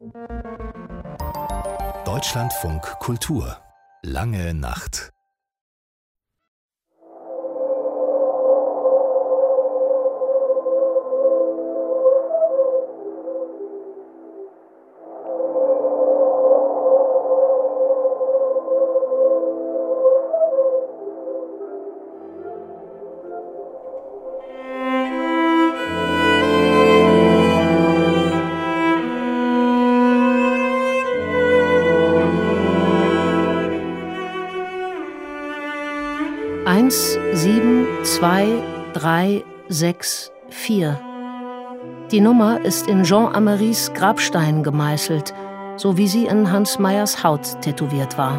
Deutschlandfunk Kultur. Lange Nacht. Eins, 7, 2, 3, 6, 4. Die Nummer ist in Jean Amerys Grabstein gemeißelt, so wie sie in Hans Meyers Haut tätowiert war.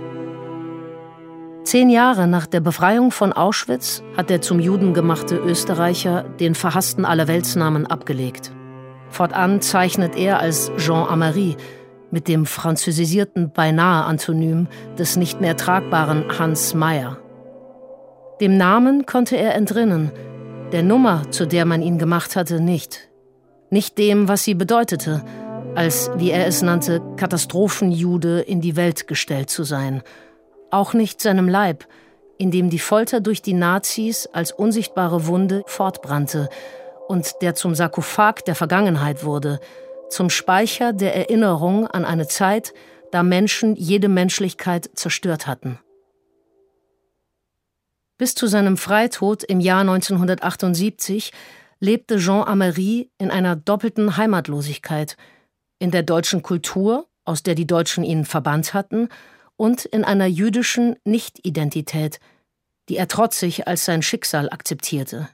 10 Jahre nach der Befreiung von Auschwitz hat der zum Juden gemachte Österreicher den verhassten Allerweltsnamen abgelegt. Fortan zeichnet er als Jean Amery mit dem französisierten Beinahe-Antonym des nicht mehr tragbaren Hans Meyer. Dem Namen konnte er entrinnen, der Nummer, zu der man ihn gemacht hatte, nicht. Nicht dem, was sie bedeutete, als, wie er es nannte, Katastrophenjude in die Welt gestellt zu sein. Auch nicht seinem Leib, in dem die Folter durch die Nazis als unsichtbare Wunde fortbrannte und der zum Sarkophag der Vergangenheit wurde, zum Speicher der Erinnerung an eine Zeit, da Menschen jede Menschlichkeit zerstört hatten. Bis zu seinem Freitod im Jahr 1978 lebte Jean Amery in einer doppelten Heimatlosigkeit, in der deutschen Kultur, aus der die Deutschen ihn verbannt hatten, und in einer jüdischen Nicht-Identität, die er trotzig als sein Schicksal akzeptierte.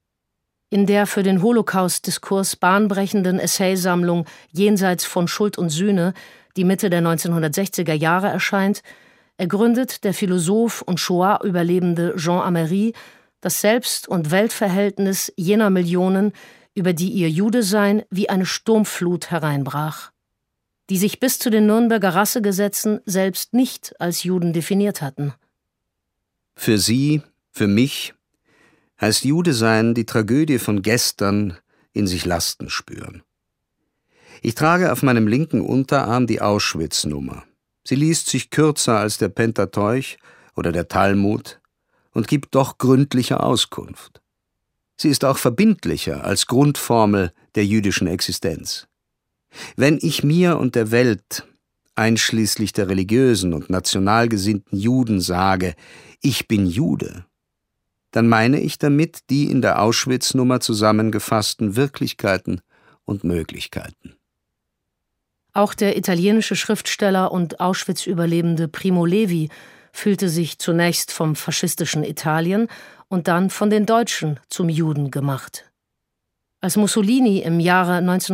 In der für den Holocaust-Diskurs bahnbrechenden Essaysammlung Jenseits von Schuld und Sühne, die Mitte der 1960er Jahre erscheint, ergründet der Philosoph und Shoah-Überlebende Jean Amery das Selbst- und Weltverhältnis jener Millionen, über die ihr Judesein wie eine Sturmflut hereinbrach, die sich bis zu den Nürnberger Rassegesetzen selbst nicht als Juden definiert hatten. Für Sie, für mich, heißt Judesein die Tragödie von gestern in sich Lasten spüren. Ich trage auf meinem linken Unterarm die Auschwitz-Nummer. Sie liest sich kürzer als der Pentateuch oder der Talmud und gibt doch gründliche Auskunft. Sie ist auch verbindlicher als Grundformel der jüdischen Existenz. Wenn ich mir und der Welt, einschließlich der religiösen und national gesinnten Juden, sage, ich bin Jude, dann meine ich damit die in der Auschwitz-Nummer zusammengefassten Wirklichkeiten und Möglichkeiten. Auch der italienische Schriftsteller und Auschwitz-Überlebende Primo Levi fühlte sich zunächst vom faschistischen Italien und dann von den Deutschen zum Juden gemacht. Als Mussolini im Jahre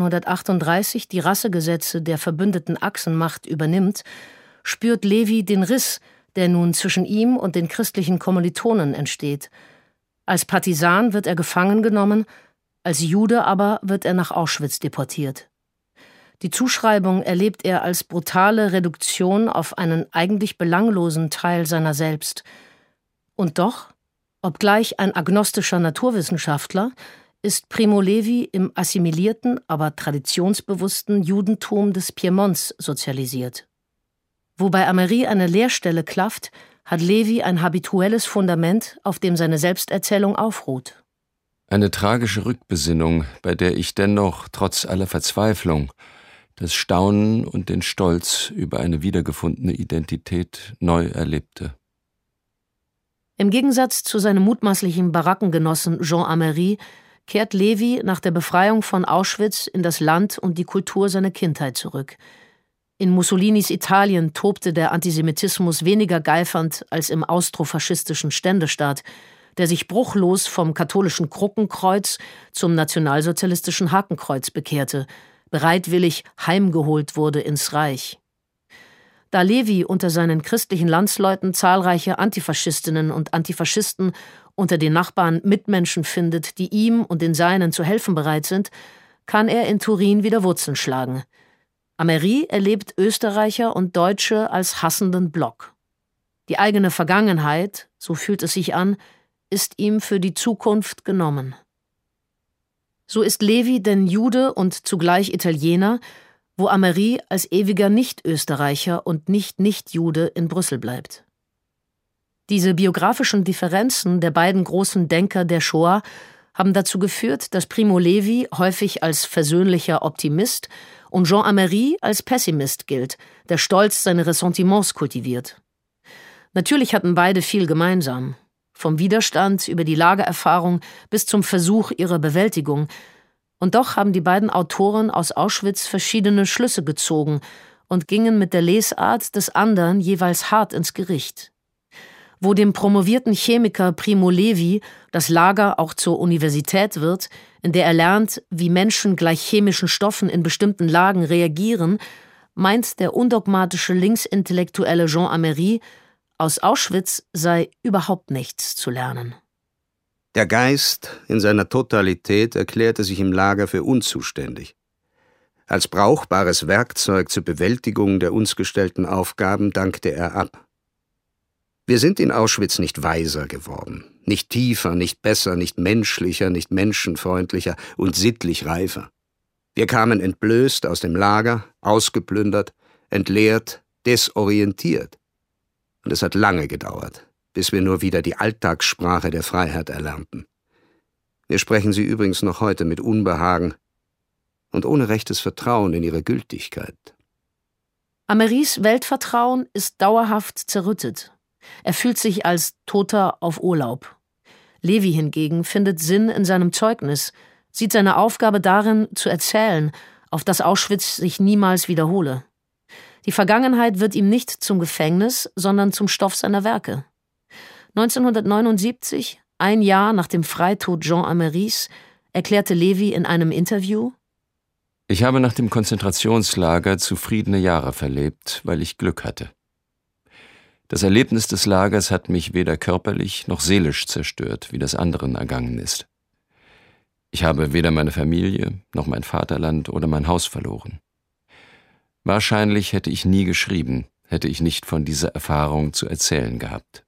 1938 die Rassegesetze der verbündeten Achsenmacht übernimmt, spürt Levi den Riss, der nun zwischen ihm und den christlichen Kommilitonen entsteht. Als Partisan wird er gefangen genommen, als Jude aber wird er nach Auschwitz deportiert. Die Zuschreibung erlebt er als brutale Reduktion auf einen eigentlich belanglosen Teil seiner selbst. Und doch, obgleich ein agnostischer Naturwissenschaftler, ist Primo Levi im assimilierten, aber traditionsbewussten Judentum des Piemonts sozialisiert. Wo bei Amery eine Leerstelle klafft, hat Levi ein habituelles Fundament, auf dem seine Selbsterzählung aufruht. Eine tragische Rückbesinnung, bei der ich dennoch, trotz aller Verzweiflung, das Staunen und den Stolz über eine wiedergefundene Identität neu erlebte. Im Gegensatz zu seinem mutmaßlichen Barackengenossen Jean Amery kehrt Levi nach der Befreiung von Auschwitz in das Land und die Kultur seiner Kindheit zurück. In Mussolinis Italien tobte der Antisemitismus weniger geifernd als im austrofaschistischen Ständestaat, der sich bruchlos vom katholischen Krukkenkreuz zum nationalsozialistischen Hakenkreuz bekehrte, bereitwillig heimgeholt wurde ins Reich. Da Levi unter seinen christlichen Landsleuten zahlreiche Antifaschistinnen und Antifaschisten, unter den Nachbarn Mitmenschen findet, die ihm und den Seinen zu helfen bereit sind, kann er in Turin wieder Wurzeln schlagen. Amery erlebt Österreicher und Deutsche als hassenden Block. Die eigene Vergangenheit, so fühlt es sich an, ist ihm für die Zukunft genommen. So ist Levi denn Jude und zugleich Italiener, wo Ameri als ewiger Nicht-Österreicher und Nicht-Jude in Brüssel bleibt. Diese biografischen Differenzen der beiden großen Denker der Shoah haben dazu geführt, dass Primo Levi häufig als versöhnlicher Optimist und Jean Ameri als Pessimist gilt, der stolz seine Ressentiments kultiviert. Natürlich hatten beide viel gemeinsam. Vom Widerstand über die Lagererfahrung bis zum Versuch ihrer Bewältigung. Und doch haben die beiden Autoren aus Auschwitz verschiedene Schlüsse gezogen und gingen mit der Lesart des anderen jeweils hart ins Gericht. Wo dem promovierten Chemiker Primo Levi das Lager auch zur Universität wird, in der er lernt, wie Menschen gleich chemischen Stoffen in bestimmten Lagen reagieren, meint der undogmatische linksintellektuelle Jean Ameri, aus Auschwitz sei überhaupt nichts zu lernen. Der Geist in seiner Totalität erklärte sich im Lager für unzuständig. Als brauchbares Werkzeug zur Bewältigung der uns gestellten Aufgaben dankte er ab. Wir sind in Auschwitz nicht weiser geworden, nicht tiefer, nicht besser, nicht menschlicher, nicht menschenfreundlicher und sittlich reifer. Wir kamen entblößt aus dem Lager, ausgeplündert, entleert, desorientiert. Und es hat lange gedauert, bis wir nur wieder die Alltagssprache der Freiheit erlernten. Wir sprechen sie übrigens noch heute mit Unbehagen und ohne rechtes Vertrauen in ihre Gültigkeit. Ameris Weltvertrauen ist dauerhaft zerrüttet. Er fühlt sich als Toter auf Urlaub. Levi hingegen findet Sinn in seinem Zeugnis, sieht seine Aufgabe darin, zu erzählen, auf dass Auschwitz sich niemals wiederhole. Die Vergangenheit wird ihm nicht zum Gefängnis, sondern zum Stoff seiner Werke. 1979, ein Jahr nach dem Freitod Jean Ameris, erklärte Levi in einem Interview: Ich habe nach dem Konzentrationslager zufriedene Jahre verlebt, weil ich Glück hatte. Das Erlebnis des Lagers hat mich weder körperlich noch seelisch zerstört, wie das anderen ergangen ist. Ich habe weder meine Familie, noch mein Vaterland oder mein Haus verloren. Wahrscheinlich hätte ich nie geschrieben, hätte ich nicht von dieser Erfahrung zu erzählen gehabt.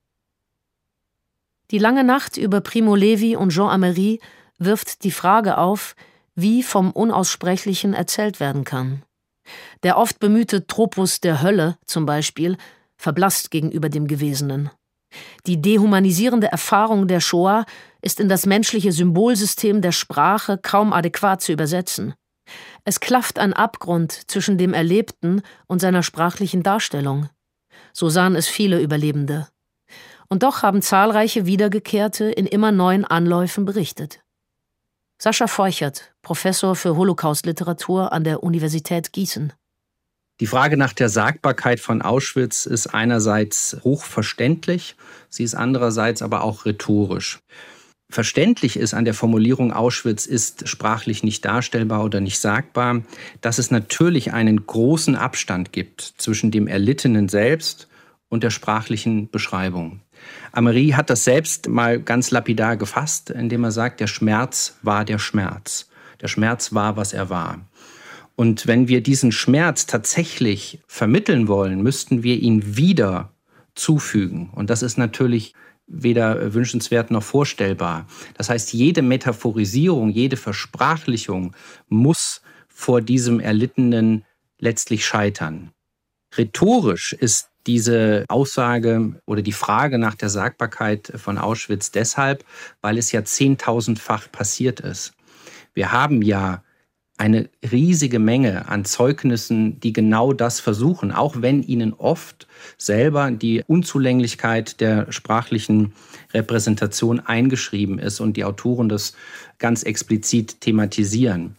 Die lange Nacht über Primo Levi und Jean Ameri wirft die Frage auf, wie vom Unaussprechlichen erzählt werden kann. Der oft bemühte Tropus der Hölle zum Beispiel verblasst gegenüber dem Gewesenen. Die dehumanisierende Erfahrung der Shoah ist in das menschliche Symbolsystem der Sprache kaum adäquat zu übersetzen. Es klafft ein Abgrund zwischen dem Erlebten und seiner sprachlichen Darstellung. So sahen es viele Überlebende. Und doch haben zahlreiche Wiedergekehrte in immer neuen Anläufen berichtet. Sascha Feuchert, Professor für Holocaustliteratur an der Universität Gießen. Die Frage nach der Sagbarkeit von Auschwitz ist einerseits hochverständlich, sie ist andererseits aber auch rhetorisch. Verständlich ist an der Formulierung Auschwitz ist sprachlich nicht darstellbar oder nicht sagbar, dass es natürlich einen großen Abstand gibt zwischen dem Erlittenen selbst und der sprachlichen Beschreibung. Ameri hat das selbst mal ganz lapidar gefasst, indem er sagt, der Schmerz war der Schmerz. Der Schmerz war, was er war. Und wenn wir diesen Schmerz tatsächlich vermitteln wollen, müssten wir ihn wieder zufügen. Und das ist natürlich weder wünschenswert noch vorstellbar. Das heißt, jede Metaphorisierung, jede Versprachlichung muss vor diesem Erlittenen letztlich scheitern. Rhetorisch ist diese Aussage oder die Frage nach der Sagbarkeit von Auschwitz deshalb, weil es ja 10.000-fach passiert ist. Wir haben ja eine riesige Menge an Zeugnissen, die genau das versuchen, auch wenn ihnen oft selber die Unzulänglichkeit der sprachlichen Repräsentation eingeschrieben ist und die Autoren das ganz explizit thematisieren.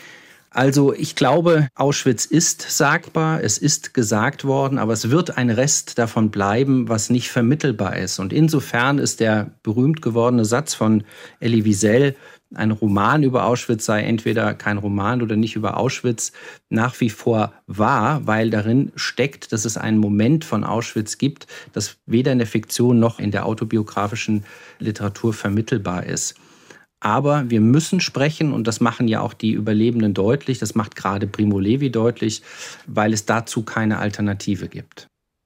Also ich glaube, Auschwitz ist sagbar, es ist gesagt worden, aber es wird ein Rest davon bleiben, was nicht vermittelbar ist. Und insofern ist der berühmt gewordene Satz von Elie Wiesel, ein Roman über Auschwitz sei entweder kein Roman oder nicht über Auschwitz, nach wie vor wahr, weil darin steckt, dass es einen Moment von Auschwitz gibt, das weder in der Fiktion noch in der autobiografischen Literatur vermittelbar ist. Aber wir müssen sprechen, und das machen ja auch die Überlebenden deutlich, das macht gerade Primo Levi deutlich, weil es dazu keine Alternative gibt.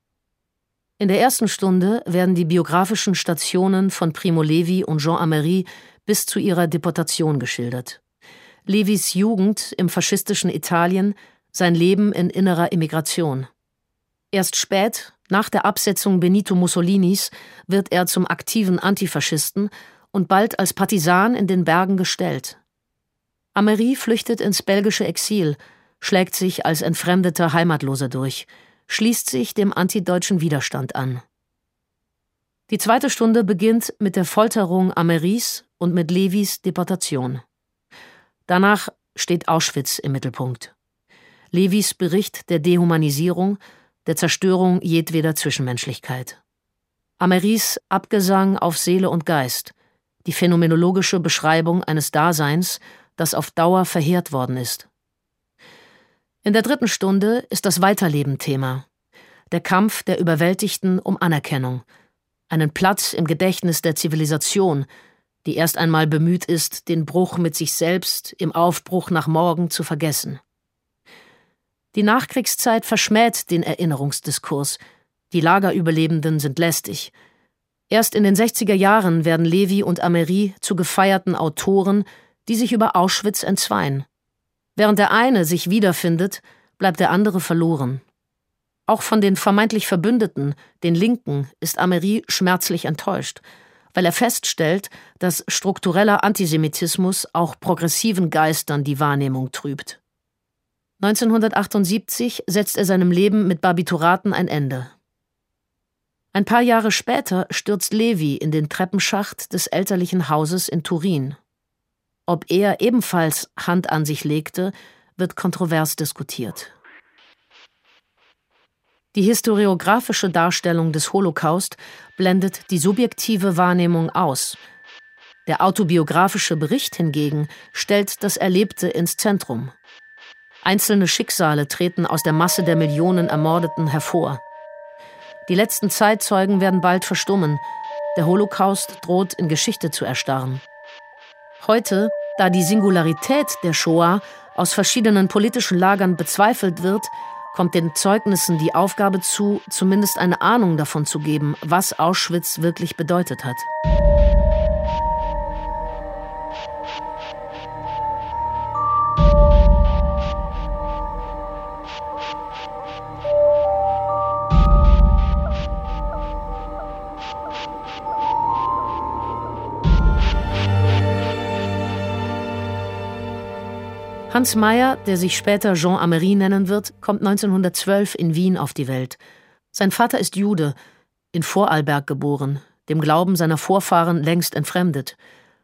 In der ersten Stunde werden die biografischen Stationen von Primo Levi und Jean Ameri bis zu ihrer Deportation geschildert. Levis Jugend im faschistischen Italien, sein Leben in innerer Emigration. Erst spät, nach der Absetzung Benito Mussolinis, wird er zum aktiven Antifaschisten und bald als Partisan in den Bergen gestellt. Ameri flüchtet ins belgische Exil, schlägt sich als entfremdeter Heimatloser durch, schließt sich dem antideutschen Widerstand an. Die zweite Stunde beginnt mit der Folterung Ameris und mit Levis Deportation. Danach steht Auschwitz im Mittelpunkt. Levis Bericht der Dehumanisierung, der Zerstörung jedweder Zwischenmenschlichkeit. Ameris Abgesang auf Seele und Geist, die phänomenologische Beschreibung eines Daseins, das auf Dauer verheert worden ist. In der dritten Stunde ist das Weiterleben Thema. Der Kampf der Überwältigten um Anerkennung, einen Platz im Gedächtnis der Zivilisation, die erst einmal bemüht ist, den Bruch mit sich selbst im Aufbruch nach morgen zu vergessen. Die Nachkriegszeit verschmäht den Erinnerungsdiskurs. Die Lagerüberlebenden sind lästig. Erst in den 60er Jahren werden Levi und Ameri zu gefeierten Autoren, die sich über Auschwitz entzweien. Während der eine sich wiederfindet, bleibt der andere verloren. Auch von den vermeintlich Verbündeten, den Linken, ist Ameri schmerzlich enttäuscht, weil er feststellt, dass struktureller Antisemitismus auch progressiven Geistern die Wahrnehmung trübt. 1978 setzt er seinem Leben mit Barbituraten ein Ende. Ein paar Jahre später stürzt Levi in den Treppenschacht des elterlichen Hauses in Turin. Ob er ebenfalls Hand an sich legte, wird kontrovers diskutiert. Die historiografische Darstellung des Holocaust blendet die subjektive Wahrnehmung aus. Der autobiografische Bericht hingegen stellt das Erlebte ins Zentrum. Einzelne Schicksale treten aus der Masse der Millionen Ermordeten hervor. Die letzten Zeitzeugen werden bald verstummen. Der Holocaust droht in Geschichte zu erstarren. Heute, da die Singularität der Shoah aus verschiedenen politischen Lagern bezweifelt wird, kommt den Zeugnissen die Aufgabe zu, zumindest eine Ahnung davon zu geben, was Auschwitz wirklich bedeutet hat. Hans Meyer, der sich später Jean Ameri nennen wird, kommt 1912 in Wien auf die Welt. Sein Vater ist Jude, in Vorarlberg geboren, dem Glauben seiner Vorfahren längst entfremdet.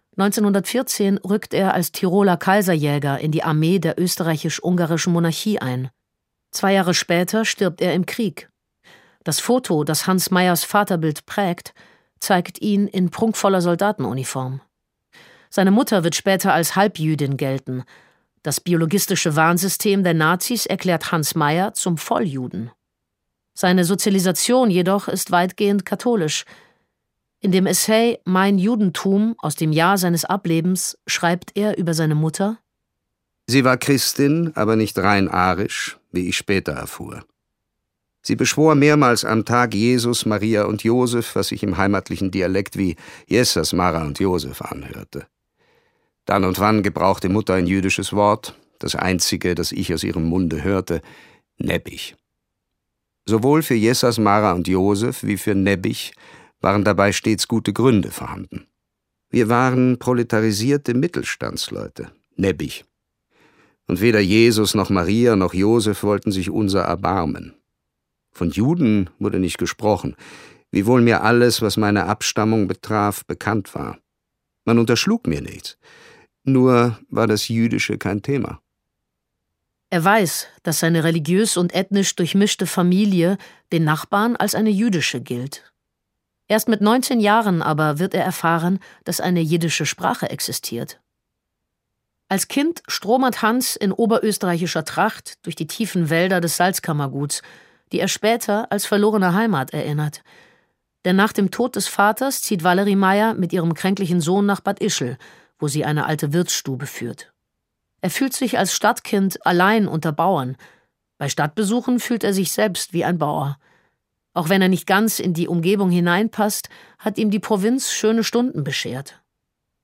1914 rückt er als Tiroler Kaiserjäger in die Armee der österreichisch-ungarischen Monarchie ein. 2 Jahre später stirbt er im Krieg. Das Foto, das Hans Meyers Vaterbild prägt, zeigt ihn in prunkvoller Soldatenuniform. Seine Mutter wird später als Halbjüdin gelten. Das biologistische Warnsystem der Nazis erklärt Hans Meyer zum Volljuden. Seine Sozialisation jedoch ist weitgehend katholisch. In dem Essay »Mein Judentum« aus dem Jahr seines Ablebens schreibt er über seine Mutter: Sie war Christin, aber nicht rein arisch, wie ich später erfuhr. Sie beschwor mehrmals am Tag Jesus, Maria und Josef, was sich im heimatlichen Dialekt wie Jesus, Mara und Josef anhörte. Dann und wann gebrauchte Mutter ein jüdisches Wort, das einzige, das ich aus ihrem Munde hörte, Nebbich. Sowohl für Jesas, Mara und Josef wie für Nebbich waren dabei stets gute Gründe vorhanden. Wir waren proletarisierte Mittelstandsleute, Nebbich. Und weder Jesus noch Maria noch Josef wollten sich unser erbarmen. Von Juden wurde nicht gesprochen, wiewohl mir alles, was meine Abstammung betraf, bekannt war. Man unterschlug mir nichts. Nur war das Jüdische kein Thema. Er weiß, dass seine religiös und ethnisch durchmischte Familie den Nachbarn als eine jüdische gilt. Erst mit 19 Jahren aber wird er erfahren, dass eine jiddische Sprache existiert. Als Kind stromert Hans in oberösterreichischer Tracht durch die tiefen Wälder des Salzkammerguts, die er später als verlorene Heimat erinnert. Denn nach dem Tod des Vaters zieht Valerie Meyer mit ihrem kränklichen Sohn nach Bad Ischl, wo sie eine alte Wirtsstube führt. Er fühlt sich als Stadtkind allein unter Bauern. Bei Stadtbesuchen fühlt er sich selbst wie ein Bauer. Auch wenn er nicht ganz in die Umgebung hineinpasst, hat ihm die Provinz schöne Stunden beschert.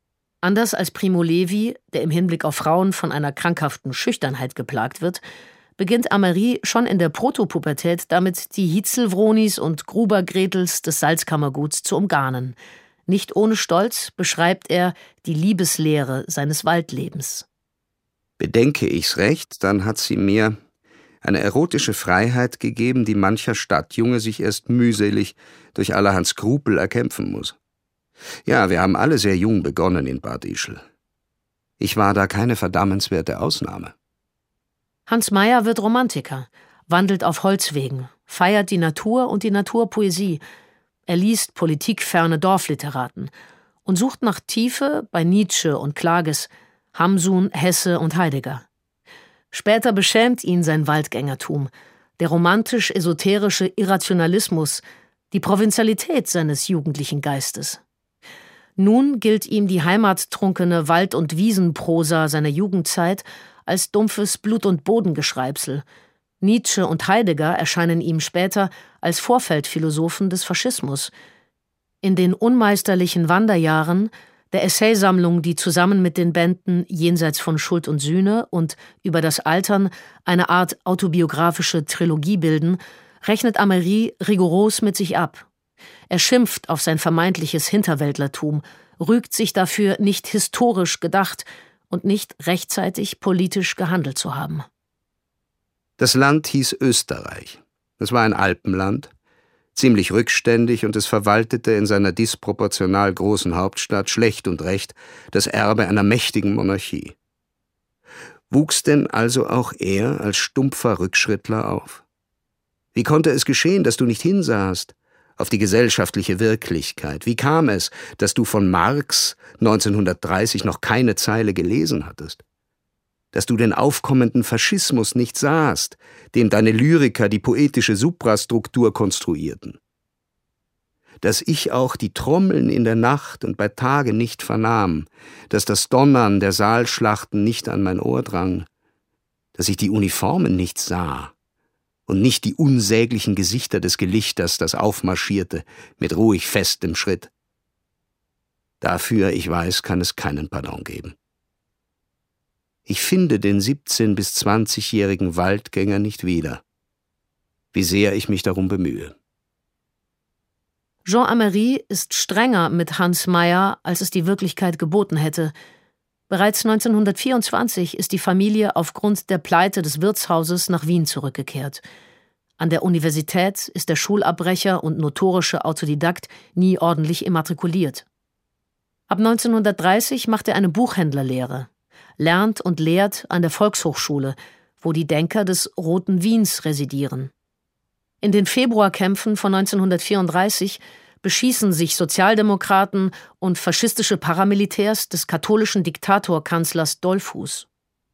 Anders als Primo Levi, der im Hinblick auf Frauen von einer krankhaften Schüchternheit geplagt wird, beginnt Amery schon in der Protopubertät damit, die Hitzelwronis und Gruber-Gretels des Salzkammerguts zu umgarnen. Nicht ohne Stolz beschreibt er die Liebeslehre seines Waldlebens. Bedenke ich's recht, dann hat sie mir eine erotische Freiheit gegeben, die mancher Stadtjunge sich erst mühselig durch allerhand Skrupel erkämpfen muss. Ja, wir haben alle sehr jung begonnen in Bad Ischl. Ich war da keine verdammenswerte Ausnahme. Hans Meyer wird Romantiker, wandelt auf Holzwegen, feiert die Natur und die Naturpoesie. Er liest politikferne Dorfliteraten und sucht nach Tiefe bei Nietzsche und Klages, Hamsun, Hesse und Heidegger. Später beschämt ihn sein Waldgängertum, der romantisch-esoterische Irrationalismus, die Provinzialität seines jugendlichen Geistes. Nun gilt ihm die heimattrunkene Wald- und Wiesenprosa seiner Jugendzeit als dumpfes Blut- und Bodengeschreibsel. Nietzsche und Heidegger erscheinen ihm später als Vorfeldphilosophen des Faschismus. In den unmeisterlichen Wanderjahren, der Essaysammlung, die zusammen mit den Bänden Jenseits von Schuld und Sühne und Über das Altern eine Art autobiografische Trilogie bilden, rechnet Amery rigoros mit sich ab. Er schimpft auf sein vermeintliches Hinterwäldlertum, rügt sich dafür, nicht historisch gedacht und nicht rechtzeitig politisch gehandelt zu haben. Das Land hieß Österreich. Es war ein Alpenland, ziemlich rückständig, und es verwaltete in seiner disproportional großen Hauptstadt schlecht und recht das Erbe einer mächtigen Monarchie. Wuchs denn also auch er als stumpfer Rückschrittler auf? Wie konnte es geschehen, dass du nicht hinsahst auf die gesellschaftliche Wirklichkeit? Wie kam es, dass du von Marx 1930 noch keine Zeile gelesen hattest? Dass du den aufkommenden Faschismus nicht sahst, dem deine Lyriker die poetische Suprastruktur konstruierten? Dass ich auch die Trommeln in der Nacht und bei Tage nicht vernahm, dass das Donnern der Saalschlachten nicht an mein Ohr drang, dass ich die Uniformen nicht sah und nicht die unsäglichen Gesichter des Gelichters, das aufmarschierte, mit ruhig festem Schritt. Dafür, ich weiß, kann es keinen Pardon geben. Ich finde den 17- bis 20-jährigen Waldgänger nicht wieder, wie sehr ich mich darum bemühe. Jean Amery ist strenger mit Hans Meyer, als es die Wirklichkeit geboten hätte. Bereits 1924 ist die Familie aufgrund der Pleite des Wirtshauses nach Wien zurückgekehrt. An der Universität ist der Schulabbrecher und notorische Autodidakt nie ordentlich immatrikuliert. Ab 1930 macht er eine Buchhändlerlehre, lernt und lehrt an der Volkshochschule, wo die Denker des Roten Wiens residieren. In den Februarkämpfen von 1934 beschießen sich Sozialdemokraten und faschistische Paramilitärs des katholischen Diktatorkanzlers Dollfuß.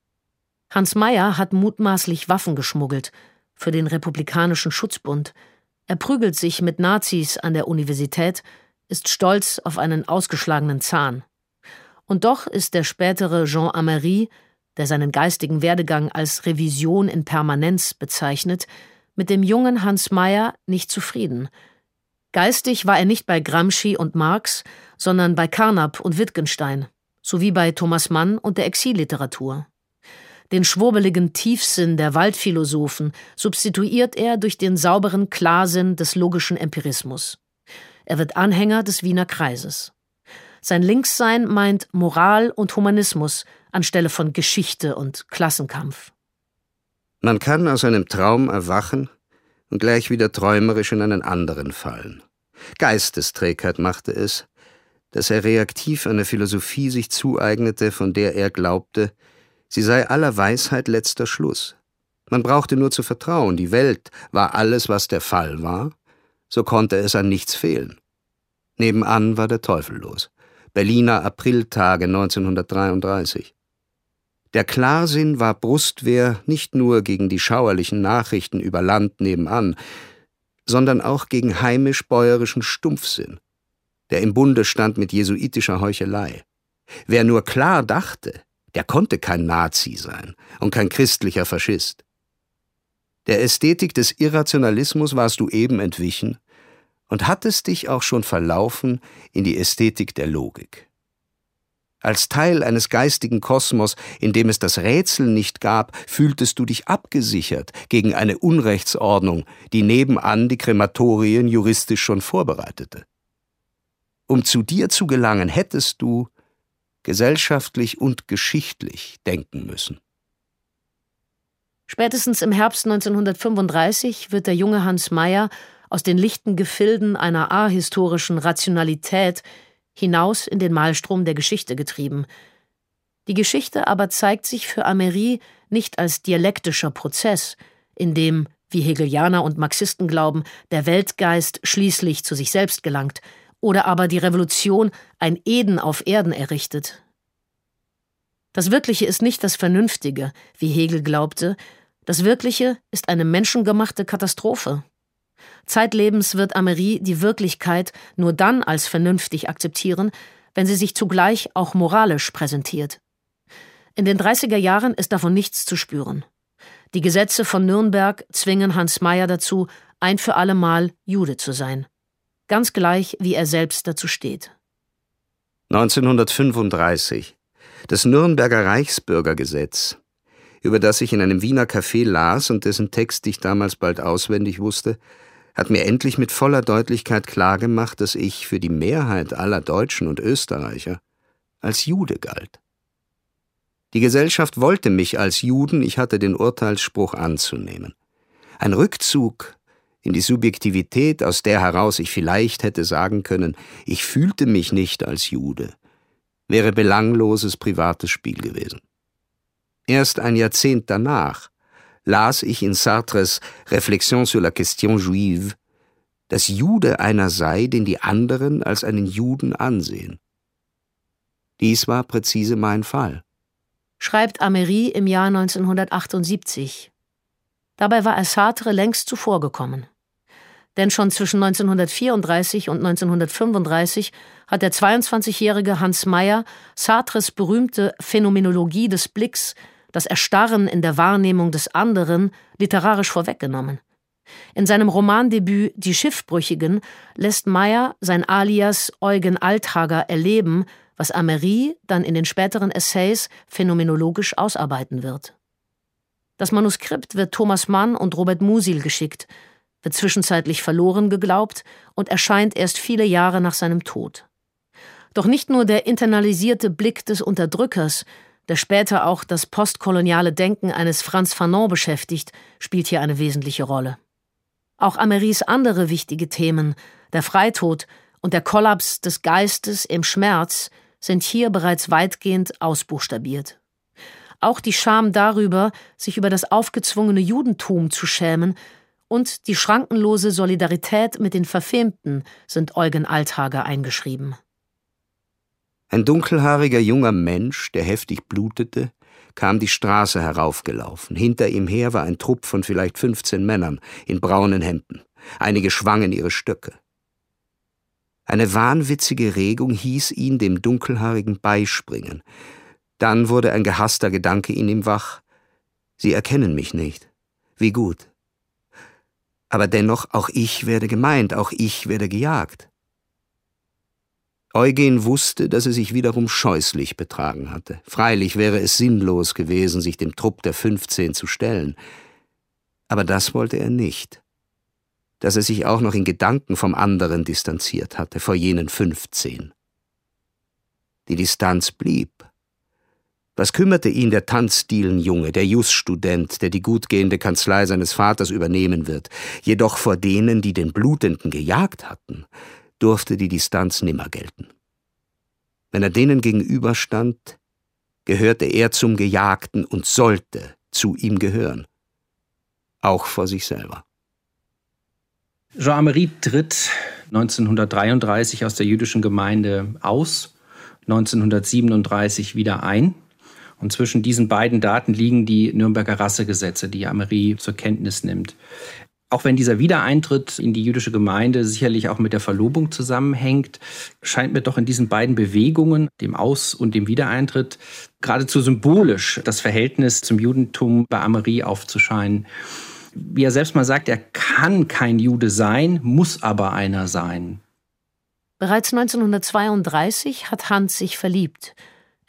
Hans Meyer hat mutmaßlich Waffen geschmuggelt für den Republikanischen Schutzbund. Er prügelt sich mit Nazis an der Universität, ist stolz auf einen ausgeschlagenen Zahn. Und doch ist der spätere Jean Amery, der seinen geistigen Werdegang als Revision in Permanenz bezeichnet, mit dem jungen Hans Meyer nicht zufrieden. Geistig war er nicht bei Gramsci und Marx, sondern bei Carnap und Wittgenstein, sowie bei Thomas Mann und der Exilliteratur. Den schwurbeligen Tiefsinn der Waldphilosophen substituiert er durch den sauberen Klarsinn des logischen Empirismus. Er wird Anhänger des Wiener Kreises. Sein Linkssein meint Moral und Humanismus anstelle von Geschichte und Klassenkampf. Man kann aus einem Traum erwachen und gleich wieder träumerisch in einen anderen fallen. Geistesträgheit machte es, dass er reaktiv einer Philosophie sich zueignete, von der er glaubte, sie sei aller Weisheit letzter Schluss. Man brauchte nur zu vertrauen, die Welt war alles, was der Fall war, so konnte es an nichts fehlen. Nebenan war der Teufel los. Berliner Apriltage 1933. Der Klarsinn war Brustwehr nicht nur gegen die schauerlichen Nachrichten über Land nebenan, sondern auch gegen heimisch-bäuerischen Stumpfsinn, der im Bunde stand mit jesuitischer Heuchelei. Wer nur klar dachte, der konnte kein Nazi sein und kein christlicher Faschist. Der Ästhetik des Irrationalismus warst du eben entwichen und hattest dich auch schon verlaufen in die Ästhetik der Logik. Als Teil eines geistigen Kosmos, in dem es das Rätsel nicht gab, fühltest du dich abgesichert gegen eine Unrechtsordnung, die nebenan die Krematorien juristisch schon vorbereitete. Um zu dir zu gelangen, hättest du gesellschaftlich und geschichtlich denken müssen. Spätestens im Herbst 1935 wird der junge Hans Mayer aus den lichten Gefilden einer ahistorischen Rationalität hinaus in den Maelstrom der Geschichte getrieben. Die Geschichte aber zeigt sich für Ameri nicht als dialektischer Prozess, in dem, wie Hegelianer und Marxisten glauben, der Weltgeist schließlich zu sich selbst gelangt, oder aber die Revolution ein Eden auf Erden errichtet. Das Wirkliche ist nicht das Vernünftige, wie Hegel glaubte, das Wirkliche ist eine menschengemachte Katastrophe. Zeitlebens wird Ameri die Wirklichkeit nur dann als vernünftig akzeptieren, wenn sie sich zugleich auch moralisch präsentiert. In den 30er Jahren ist davon nichts zu spüren. Die Gesetze von Nürnberg zwingen Hans Mayer dazu, ein für alle Mal Jude zu sein. Ganz gleich, wie er selbst dazu steht. 1935. Das Nürnberger Reichsbürgergesetz, über das ich in einem Wiener Café las und dessen Text ich damals bald auswendig wusste, hat mir endlich mit voller Deutlichkeit klargemacht, dass ich für die Mehrheit aller Deutschen und Österreicher als Jude galt. Die Gesellschaft wollte mich als Juden, ich hatte den Urteilsspruch anzunehmen. Ein Rückzug in die Subjektivität, aus der heraus ich vielleicht hätte sagen können, ich fühlte mich nicht als Jude, wäre belangloses privates Spiel gewesen. Erst ein Jahrzehnt danach las ich in Sartres Réflexions sur la question juive, dass Jude einer sei, den die anderen als einen Juden ansehen. Dies war präzise mein Fall. Schreibt Ameri im Jahr 1978. Dabei war er Sartre längst zuvorgekommen. Denn schon zwischen 1934 und 1935 hat der 22-jährige Hans Mayer Sartres berühmte Phänomenologie des Blicks, das Erstarren in der Wahrnehmung des anderen, literarisch vorweggenommen. In seinem Romandebüt »Die Schiffbrüchigen« lässt Mayer sein Alias Eugen Althager erleben, was Ameri dann in den späteren Essays phänomenologisch ausarbeiten wird. Das Manuskript wird Thomas Mann und Robert Musil geschickt, wird zwischenzeitlich verloren geglaubt und erscheint erst viele Jahre nach seinem Tod. Doch nicht nur der internalisierte Blick des Unterdrückers, der später auch das postkoloniale Denken eines Frantz Fanon beschäftigt, spielt hier eine wesentliche Rolle. Auch Ameris andere wichtige Themen, der Freitod und der Kollaps des Geistes im Schmerz, sind hier bereits weitgehend ausbuchstabiert. Auch die Scham darüber, sich über das aufgezwungene Judentum zu schämen, und die schrankenlose Solidarität mit den Verfemten sind Eugen Althager eingeschrieben. Ein dunkelhaariger junger Mensch, der heftig blutete, kam die Straße heraufgelaufen. Hinter ihm her war ein Trupp von vielleicht 15 Männern in braunen Hemden. Einige schwangen ihre Stöcke. Eine wahnwitzige Regung hieß ihn dem Dunkelhaarigen beispringen. Dann wurde ein gehasster Gedanke in ihm wach. Sie erkennen mich nicht. Wie gut. Aber dennoch, auch ich werde gemeint, auch ich werde gejagt. Eugen wusste, dass er sich wiederum scheußlich betragen hatte. Freilich wäre es sinnlos gewesen, sich dem Trupp der 15 zu stellen. Aber das wollte er nicht. Dass er sich auch noch in Gedanken vom anderen distanziert hatte, vor jenen 15. Die Distanz blieb. Was kümmerte ihn der Tanzstilenjunge, der Jus-Student, der die gutgehende Kanzlei seines Vaters übernehmen wird? Jedoch vor denen, die den Blutenden gejagt hatten, durfte die Distanz nimmer gelten. Wenn er denen gegenüberstand, gehörte er zum Gejagten und sollte zu ihm gehören. Auch vor sich selber. Jean Ameri tritt 1933 aus der jüdischen Gemeinde aus, 1937 wieder ein. Und zwischen diesen beiden Daten liegen die Nürnberger Rassegesetze, die Ameri zur Kenntnis nimmt. Auch wenn dieser Wiedereintritt in die jüdische Gemeinde sicherlich auch mit der Verlobung zusammenhängt, scheint mir doch in diesen beiden Bewegungen, dem Aus- und dem Wiedereintritt, geradezu symbolisch das Verhältnis zum Judentum bei Ameri aufzuscheinen. Wie er selbst mal sagt, er kann kein Jude sein, muss aber einer sein. Bereits 1932 hat Hans sich verliebt.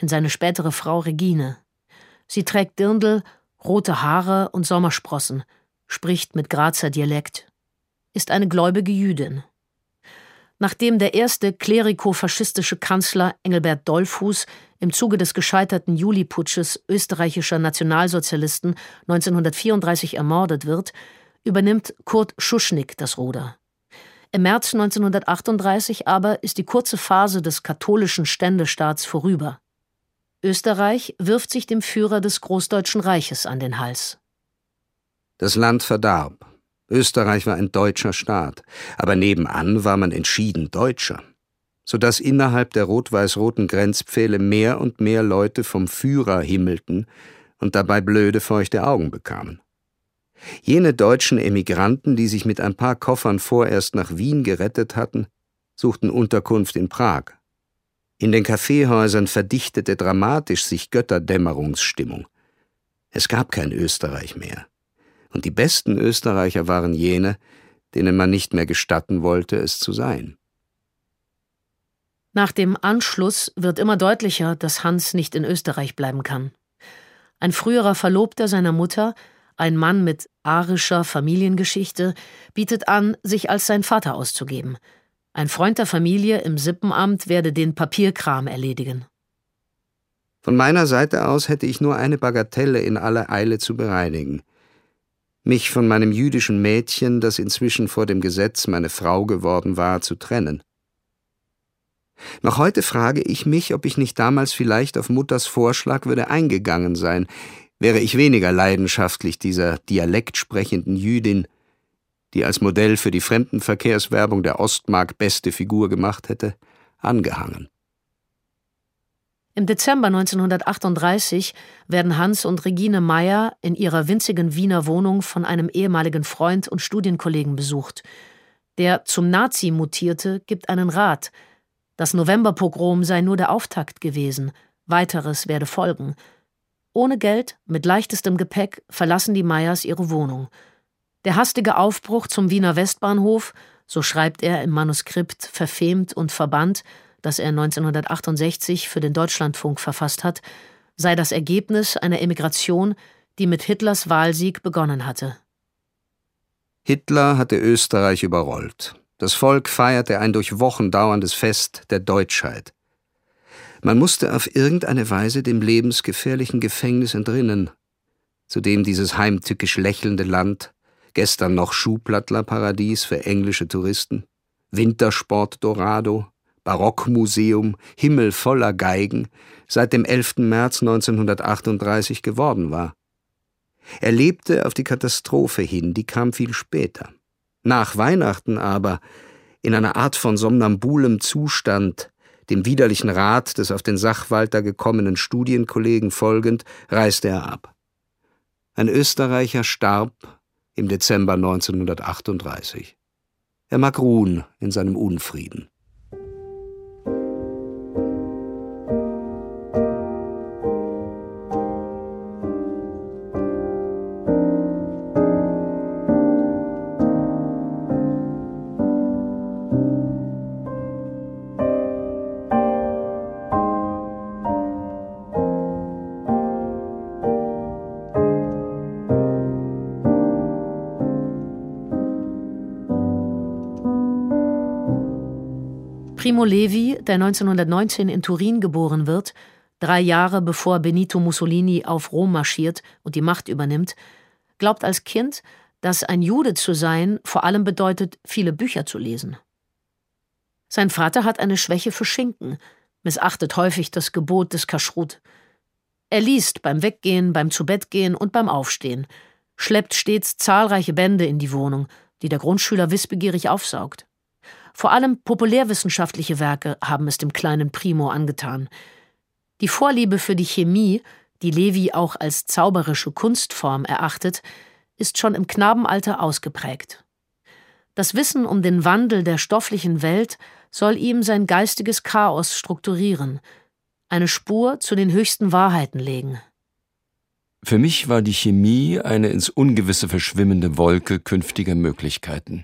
in seine spätere Frau Regine. Sie trägt Dirndl, rote Haare und Sommersprossen, spricht mit Grazer Dialekt, ist eine gläubige Jüdin. Nachdem der erste klerikofaschistische Kanzler Engelbert Dollfuß im Zuge des gescheiterten Juliputsches österreichischer Nationalsozialisten 1934 ermordet wird, übernimmt Kurt Schuschnigg das Ruder. Im März 1938 aber ist die kurze Phase des katholischen Ständestaats vorüber. Österreich wirft sich dem Führer des Großdeutschen Reiches an den Hals. Das Land verdarb. Österreich war ein deutscher Staat, aber nebenan war man entschieden Deutscher, sodass innerhalb der rot-weiß-roten Grenzpfähle mehr und mehr Leute vom Führer himmelten und dabei blöde, feuchte Augen bekamen. Jene deutschen Emigranten, die sich mit ein paar Koffern vorerst nach Wien gerettet hatten, suchten Unterkunft in Prag. In den Kaffeehäusern verdichtete dramatisch sich Götterdämmerungsstimmung. Es gab kein Österreich mehr. Und die besten Österreicher waren jene, denen man nicht mehr gestatten wollte, es zu sein. Nach dem Anschluss wird immer deutlicher, dass Hans nicht in Österreich bleiben kann. Ein früherer Verlobter seiner Mutter, ein Mann mit arischer Familiengeschichte, bietet an, sich als sein Vater auszugeben. Ein Freund der Familie im Sippenamt werde den Papierkram erledigen. Von meiner Seite aus hätte ich nur eine Bagatelle in aller Eile zu bereinigen: mich von meinem jüdischen Mädchen, das inzwischen vor dem Gesetz meine Frau geworden war, zu trennen. Noch heute frage ich mich, ob ich nicht damals vielleicht auf Mutters Vorschlag würde eingegangen sein, wäre ich weniger leidenschaftlich dieser dialektsprechenden Jüdin, die als Modell für die Fremdenverkehrswerbung der Ostmark beste Figur gemacht hätte, angehangen. Im Dezember 1938 werden Hans und Regine Meyer in ihrer winzigen Wiener Wohnung von einem ehemaligen Freund und Studienkollegen besucht. Der zum Nazi mutierte gibt einen Rat. Das Novemberpogrom sei nur der Auftakt gewesen, weiteres werde folgen. Ohne Geld, mit leichtestem Gepäck verlassen die Meyers ihre Wohnung. Der hastige Aufbruch zum Wiener Westbahnhof, so schreibt er im Manuskript verfemt und verbannt, das er 1968 für den Deutschlandfunk verfasst hat, sei das Ergebnis einer Emigration, die mit Hitlers Wahlsieg begonnen hatte. Hitler hatte Österreich überrollt. Das Volk feierte ein durch Wochen dauerndes Fest der Deutschheit. Man musste auf irgendeine Weise dem lebensgefährlichen Gefängnis entrinnen, zu dem dieses heimtückisch lächelnde Land, gestern noch Schuhplattlerparadies für englische Touristen, Wintersport Dorado, Barockmuseum, Himmel voller Geigen, seit dem 11. März 1938 geworden war. Er lebte auf die Katastrophe hin, die kam viel später. Nach Weihnachten aber, in einer Art von somnambulem Zustand, dem widerlichen Rat des auf den Sachwalter gekommenen Studienkollegen folgend, reiste er ab. Ein Österreicher starb im Dezember 1938. Er mag ruhen in seinem Unfrieden. Primo Levi, der 1919 in Turin geboren wird, 3 Jahre bevor Benito Mussolini auf Rom marschiert und die Macht übernimmt, glaubt als Kind, dass ein Jude zu sein vor allem bedeutet, viele Bücher zu lesen. Sein Vater hat eine Schwäche für Schinken, missachtet häufig das Gebot des Kaschrut. Er liest beim Weggehen, beim Zubettgehen und beim Aufstehen, schleppt stets zahlreiche Bände in die Wohnung, die der Grundschüler wissbegierig aufsaugt. Vor allem populärwissenschaftliche Werke haben es dem kleinen Primo angetan. Die Vorliebe für die Chemie, die Levi auch als zauberische Kunstform erachtet, ist schon im Knabenalter ausgeprägt. Das Wissen um den Wandel der stofflichen Welt soll ihm sein geistiges Chaos strukturieren, eine Spur zu den höchsten Wahrheiten legen. Für mich war die Chemie eine ins Ungewisse verschwimmende Wolke künftiger Möglichkeiten.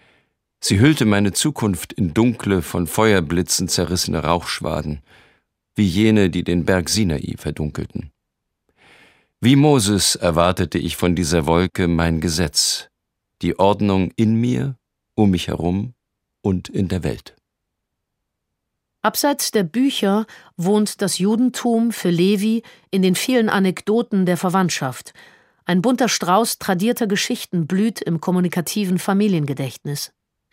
Sie hüllte meine Zukunft in dunkle, von Feuerblitzen zerrissene Rauchschwaden wie jene, die den Berg Sinai verdunkelten. Wie Moses erwartete ich von dieser Wolke mein Gesetz, die Ordnung in mir, um mich herum und in der Welt. Abseits der Bücher wohnt das Judentum für Levi in den vielen Anekdoten der Verwandtschaft. Ein bunter Strauß tradierter Geschichten blüht im kommunikativen Familiengedächtnis.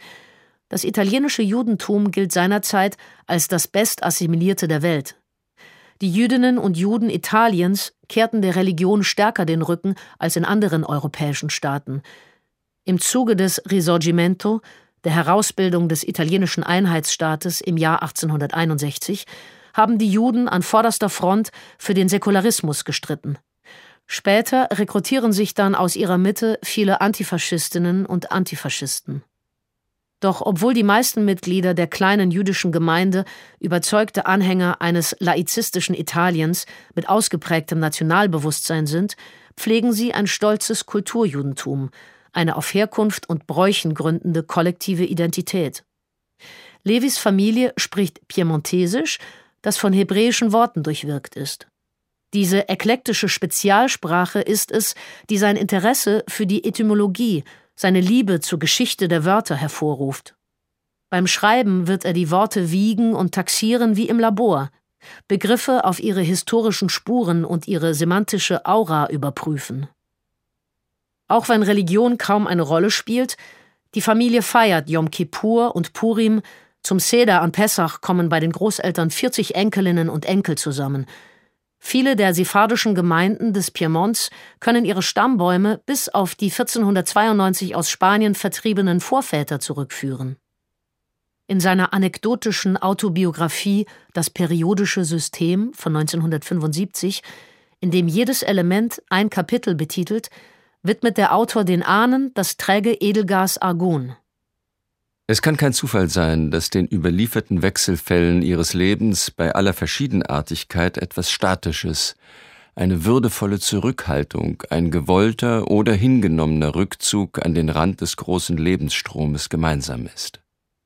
Das italienische Judentum gilt seinerzeit als das bestassimilierte der Welt. Die Jüdinnen und Juden Italiens kehrten der Religion stärker den Rücken als in anderen europäischen Staaten. Im Zuge des Risorgimento, der Herausbildung des italienischen Einheitsstaates im Jahr 1861, haben die Juden an vorderster Front für den Säkularismus gestritten. Später rekrutieren sich dann aus ihrer Mitte viele Antifaschistinnen und Antifaschisten. Doch obwohl die meisten Mitglieder der kleinen jüdischen Gemeinde überzeugte Anhänger eines laizistischen Italiens mit ausgeprägtem Nationalbewusstsein sind, pflegen sie ein stolzes Kulturjudentum, eine auf Herkunft und Bräuchen gründende kollektive Identität. Levis Familie spricht Piemontesisch, das von hebräischen Worten durchwirkt ist. Diese eklektische Spezialsprache ist es, die sein Interesse für die Etymologie, seine Liebe zur Geschichte der Wörter hervorruft. Beim Schreiben wird er die Worte wiegen und taxieren wie im Labor, Begriffe auf ihre historischen Spuren und ihre semantische Aura überprüfen. Auch wenn Religion kaum eine Rolle spielt, die Familie feiert Yom Kippur und Purim, zum Seder an Pessach kommen bei den Großeltern 40 Enkelinnen und Enkel zusammen. Viele der sephardischen Gemeinden des Piemonts können ihre Stammbäume bis auf die 1492 aus Spanien vertriebenen Vorväter zurückführen. In seiner anekdotischen Autobiografie »Das periodische System« von 1975, in dem jedes Element ein Kapitel betitelt, widmet der Autor den Ahnen das träge Edelgas Argon. Es kann kein Zufall sein, dass den überlieferten Wechselfällen ihres Lebens bei aller Verschiedenartigkeit etwas Statisches, eine würdevolle Zurückhaltung, ein gewollter oder hingenommener Rückzug an den Rand des großen Lebensstromes gemeinsam ist.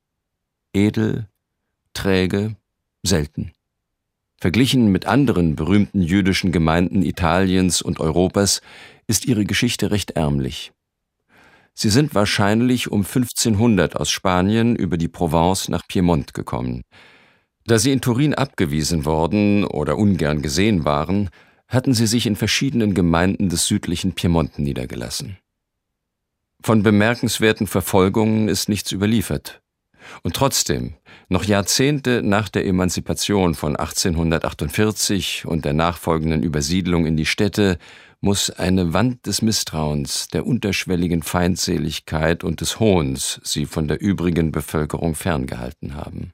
Edel, träge, selten. Verglichen mit anderen berühmten jüdischen Gemeinden Italiens und Europas ist ihre Geschichte recht ärmlich. Sie sind wahrscheinlich um 1500 aus Spanien über die Provence nach Piemont gekommen. Da sie in Turin abgewiesen worden oder ungern gesehen waren, hatten sie sich in verschiedenen Gemeinden des südlichen Piemont niedergelassen. Von bemerkenswerten Verfolgungen ist nichts überliefert. Und trotzdem, noch Jahrzehnte nach der Emanzipation von 1848 und der nachfolgenden Übersiedlung in die Städte, muss eine Wand des Misstrauens, der unterschwelligen Feindseligkeit und des Hohns sie von der übrigen Bevölkerung ferngehalten haben.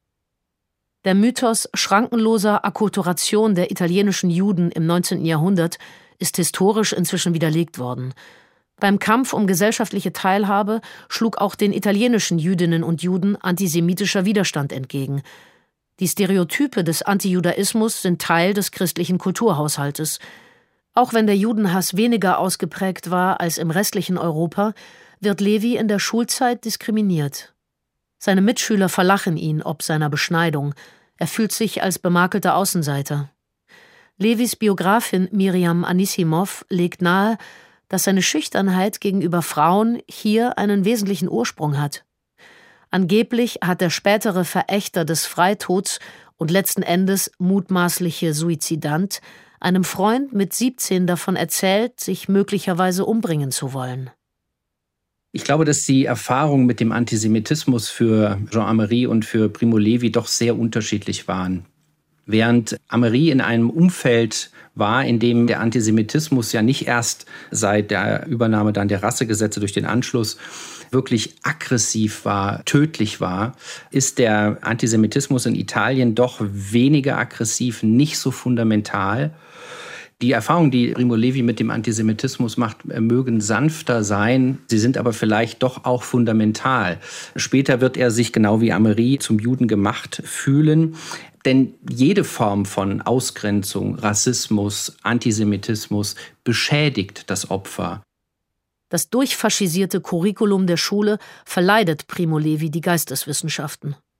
Der Mythos schrankenloser Akkulturation der italienischen Juden im 19. Jahrhundert ist historisch inzwischen widerlegt worden. Beim Kampf um gesellschaftliche Teilhabe schlug auch den italienischen Jüdinnen und Juden antisemitischer Widerstand entgegen. Die Stereotype des Antijudaismus sind Teil des christlichen Kulturhaushaltes. Auch wenn der Judenhass weniger ausgeprägt war als im restlichen Europa, wird Levi in der Schulzeit diskriminiert. Seine Mitschüler verlachen ihn ob seiner Beschneidung. Er fühlt sich als bemakelter Außenseiter. Levis Biografin Miriam Anisimov legt nahe, dass seine Schüchternheit gegenüber Frauen hier einen wesentlichen Ursprung hat. Angeblich hat der spätere Verächter des Freitods und letzten Endes mutmaßliche Suizidant einem Freund mit 17 davon erzählt, sich möglicherweise umbringen zu wollen. Ich glaube, dass die Erfahrungen mit dem Antisemitismus für Jean Amery und für Primo Levi doch sehr unterschiedlich waren. Während Amery in einem Umfeld war, in dem der Antisemitismus ja nicht erst seit der Übernahme dann der Rassegesetze durch den Anschluss wirklich aggressiv war, tödlich war, ist der Antisemitismus in Italien doch weniger aggressiv, nicht so fundamental. Die Erfahrungen, die Primo Levi mit dem Antisemitismus macht, mögen sanfter sein, sie sind aber vielleicht doch auch fundamental. Später wird er sich genau wie Amery zum Juden gemacht fühlen. Denn jede Form von Ausgrenzung, Rassismus, Antisemitismus beschädigt das Opfer. Das durchfaschisierte Curriculum der Schule verleidet Primo Levi die Geisteswissenschaften.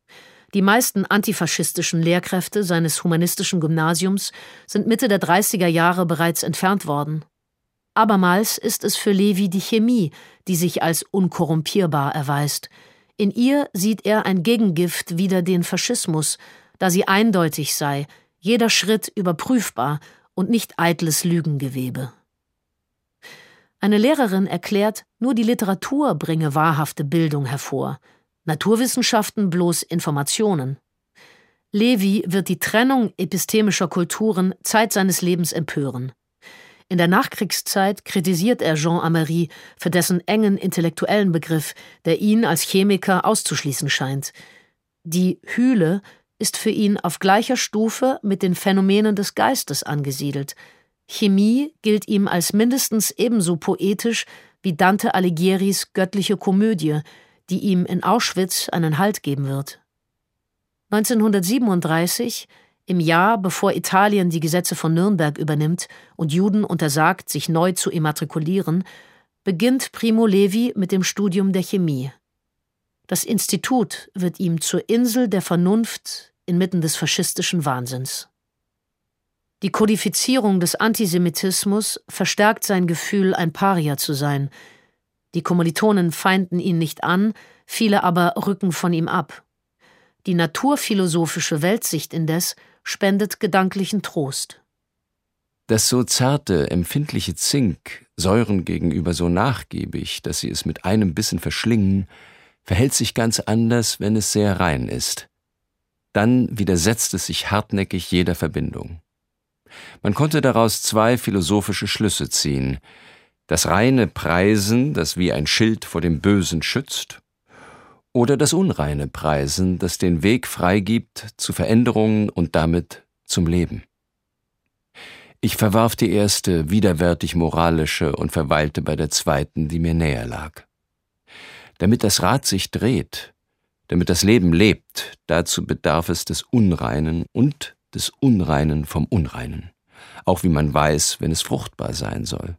Die meisten antifaschistischen Lehrkräfte seines humanistischen Gymnasiums sind Mitte der 30er Jahre bereits entfernt worden. Abermals ist es für Levi die Chemie, die sich als unkorrumpierbar erweist. In ihr sieht er ein Gegengift wider den Faschismus, da sie eindeutig sei, jeder Schritt überprüfbar und nicht eitles Lügengewebe. Eine Lehrerin erklärt, nur die Literatur bringe wahrhafte Bildung hervor, Naturwissenschaften bloß Informationen. Levi wird die Trennung epistemischer Kulturen Zeit seines Lebens empören. In der Nachkriegszeit kritisiert er Jean Amery für dessen engen intellektuellen Begriff, der ihn als Chemiker auszuschließen scheint. Die Hülle ist für ihn auf gleicher Stufe mit den Phänomenen des Geistes angesiedelt. Chemie gilt ihm als mindestens ebenso poetisch wie Dante Alighieri's göttliche Komödie, die ihm in Auschwitz einen Halt geben wird. 1937, im Jahr, bevor Italien die Gesetze von Nürnberg übernimmt und Juden untersagt, sich neu zu immatrikulieren, beginnt Primo Levi mit dem Studium der Chemie. Das Institut wird ihm zur Insel der Vernunft inmitten des faschistischen Wahnsinns. Die Kodifizierung des Antisemitismus verstärkt sein Gefühl, ein Paria zu sein. Die Kommilitonen feinden ihn nicht an, viele aber rücken von ihm ab. Die naturphilosophische Weltsicht indes spendet gedanklichen Trost. Das so zarte, empfindliche Zink, Säuren gegenüber so nachgiebig, dass sie es mit einem Bissen verschlingen, verhält sich ganz anders, wenn es sehr rein ist. Dann widersetzt es sich hartnäckig jeder Verbindung. Man konnte daraus zwei philosophische Schlüsse ziehen: das reine Preisen, das wie ein Schild vor dem Bösen schützt, oder das unreine Preisen, das den Weg freigibt zu Veränderungen und damit zum Leben. Ich verwarf die erste, widerwärtig moralische, und verweilte bei der zweiten, die mir näher lag. Damit das Rad sich dreht, damit das Leben lebt, dazu bedarf es des Unreinen und des Unreinen vom Unreinen, auch wie man weiß, wenn es fruchtbar sein soll.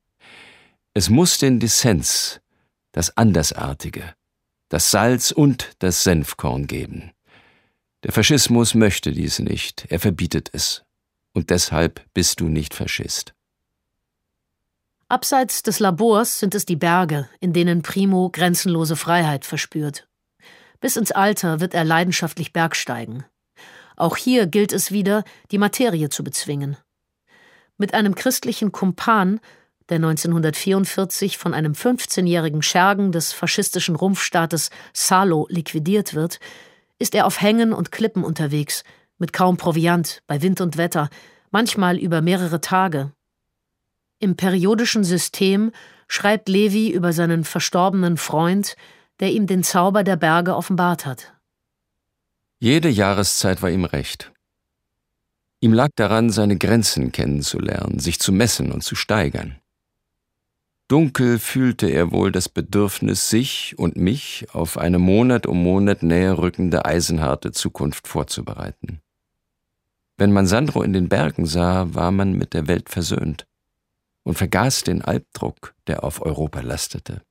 Es muss den Dissens, das Andersartige, das Salz und das Senfkorn geben. Der Faschismus möchte dies nicht, er verbietet es. Und deshalb bist du nicht Faschist. Abseits des Labors sind es die Berge, in denen Primo grenzenlose Freiheit verspürt. Bis ins Alter wird er leidenschaftlich bergsteigen. Auch hier gilt es wieder, die Materie zu bezwingen. Mit einem christlichen Kumpan, der 1944 von einem 15-jährigen Schergen des faschistischen Rumpfstaates Salo liquidiert wird, ist er auf Hängen und Klippen unterwegs, mit kaum Proviant, bei Wind und Wetter, manchmal über mehrere Tage. Im periodischen System schreibt Levi über seinen verstorbenen Freund, der ihm den Zauber der Berge offenbart hat. Jede Jahreszeit war ihm recht. Ihm lag daran, seine Grenzen kennenzulernen, sich zu messen und zu steigern. Dunkel fühlte er wohl das Bedürfnis, sich und mich auf eine Monat um Monat näher rückende eisenharte Zukunft vorzubereiten. Wenn man Sandro in den Bergen sah, war man mit der Welt versöhnt und vergaß den Albdruck, der auf Europa lastete.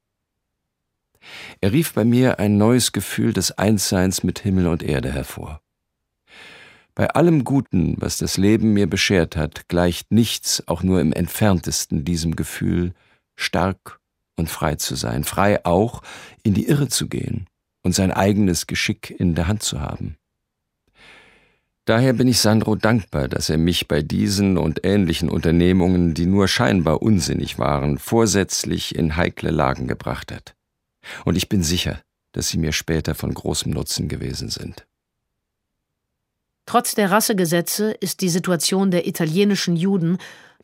Er rief bei mir ein neues Gefühl des Einsseins mit Himmel und Erde hervor. Bei allem Guten, was das Leben mir beschert hat, gleicht nichts auch nur im entferntesten diesem Gefühl, stark und frei zu sein, frei auch in die Irre zu gehen und sein eigenes Geschick in der Hand zu haben. Daher bin ich Sandro dankbar, dass er mich bei diesen und ähnlichen Unternehmungen, die nur scheinbar unsinnig waren, vorsätzlich in heikle Lagen gebracht hat. Und ich bin sicher, dass sie mir später von großem Nutzen gewesen sind. Trotz der Rassegesetze ist die Situation der italienischen Juden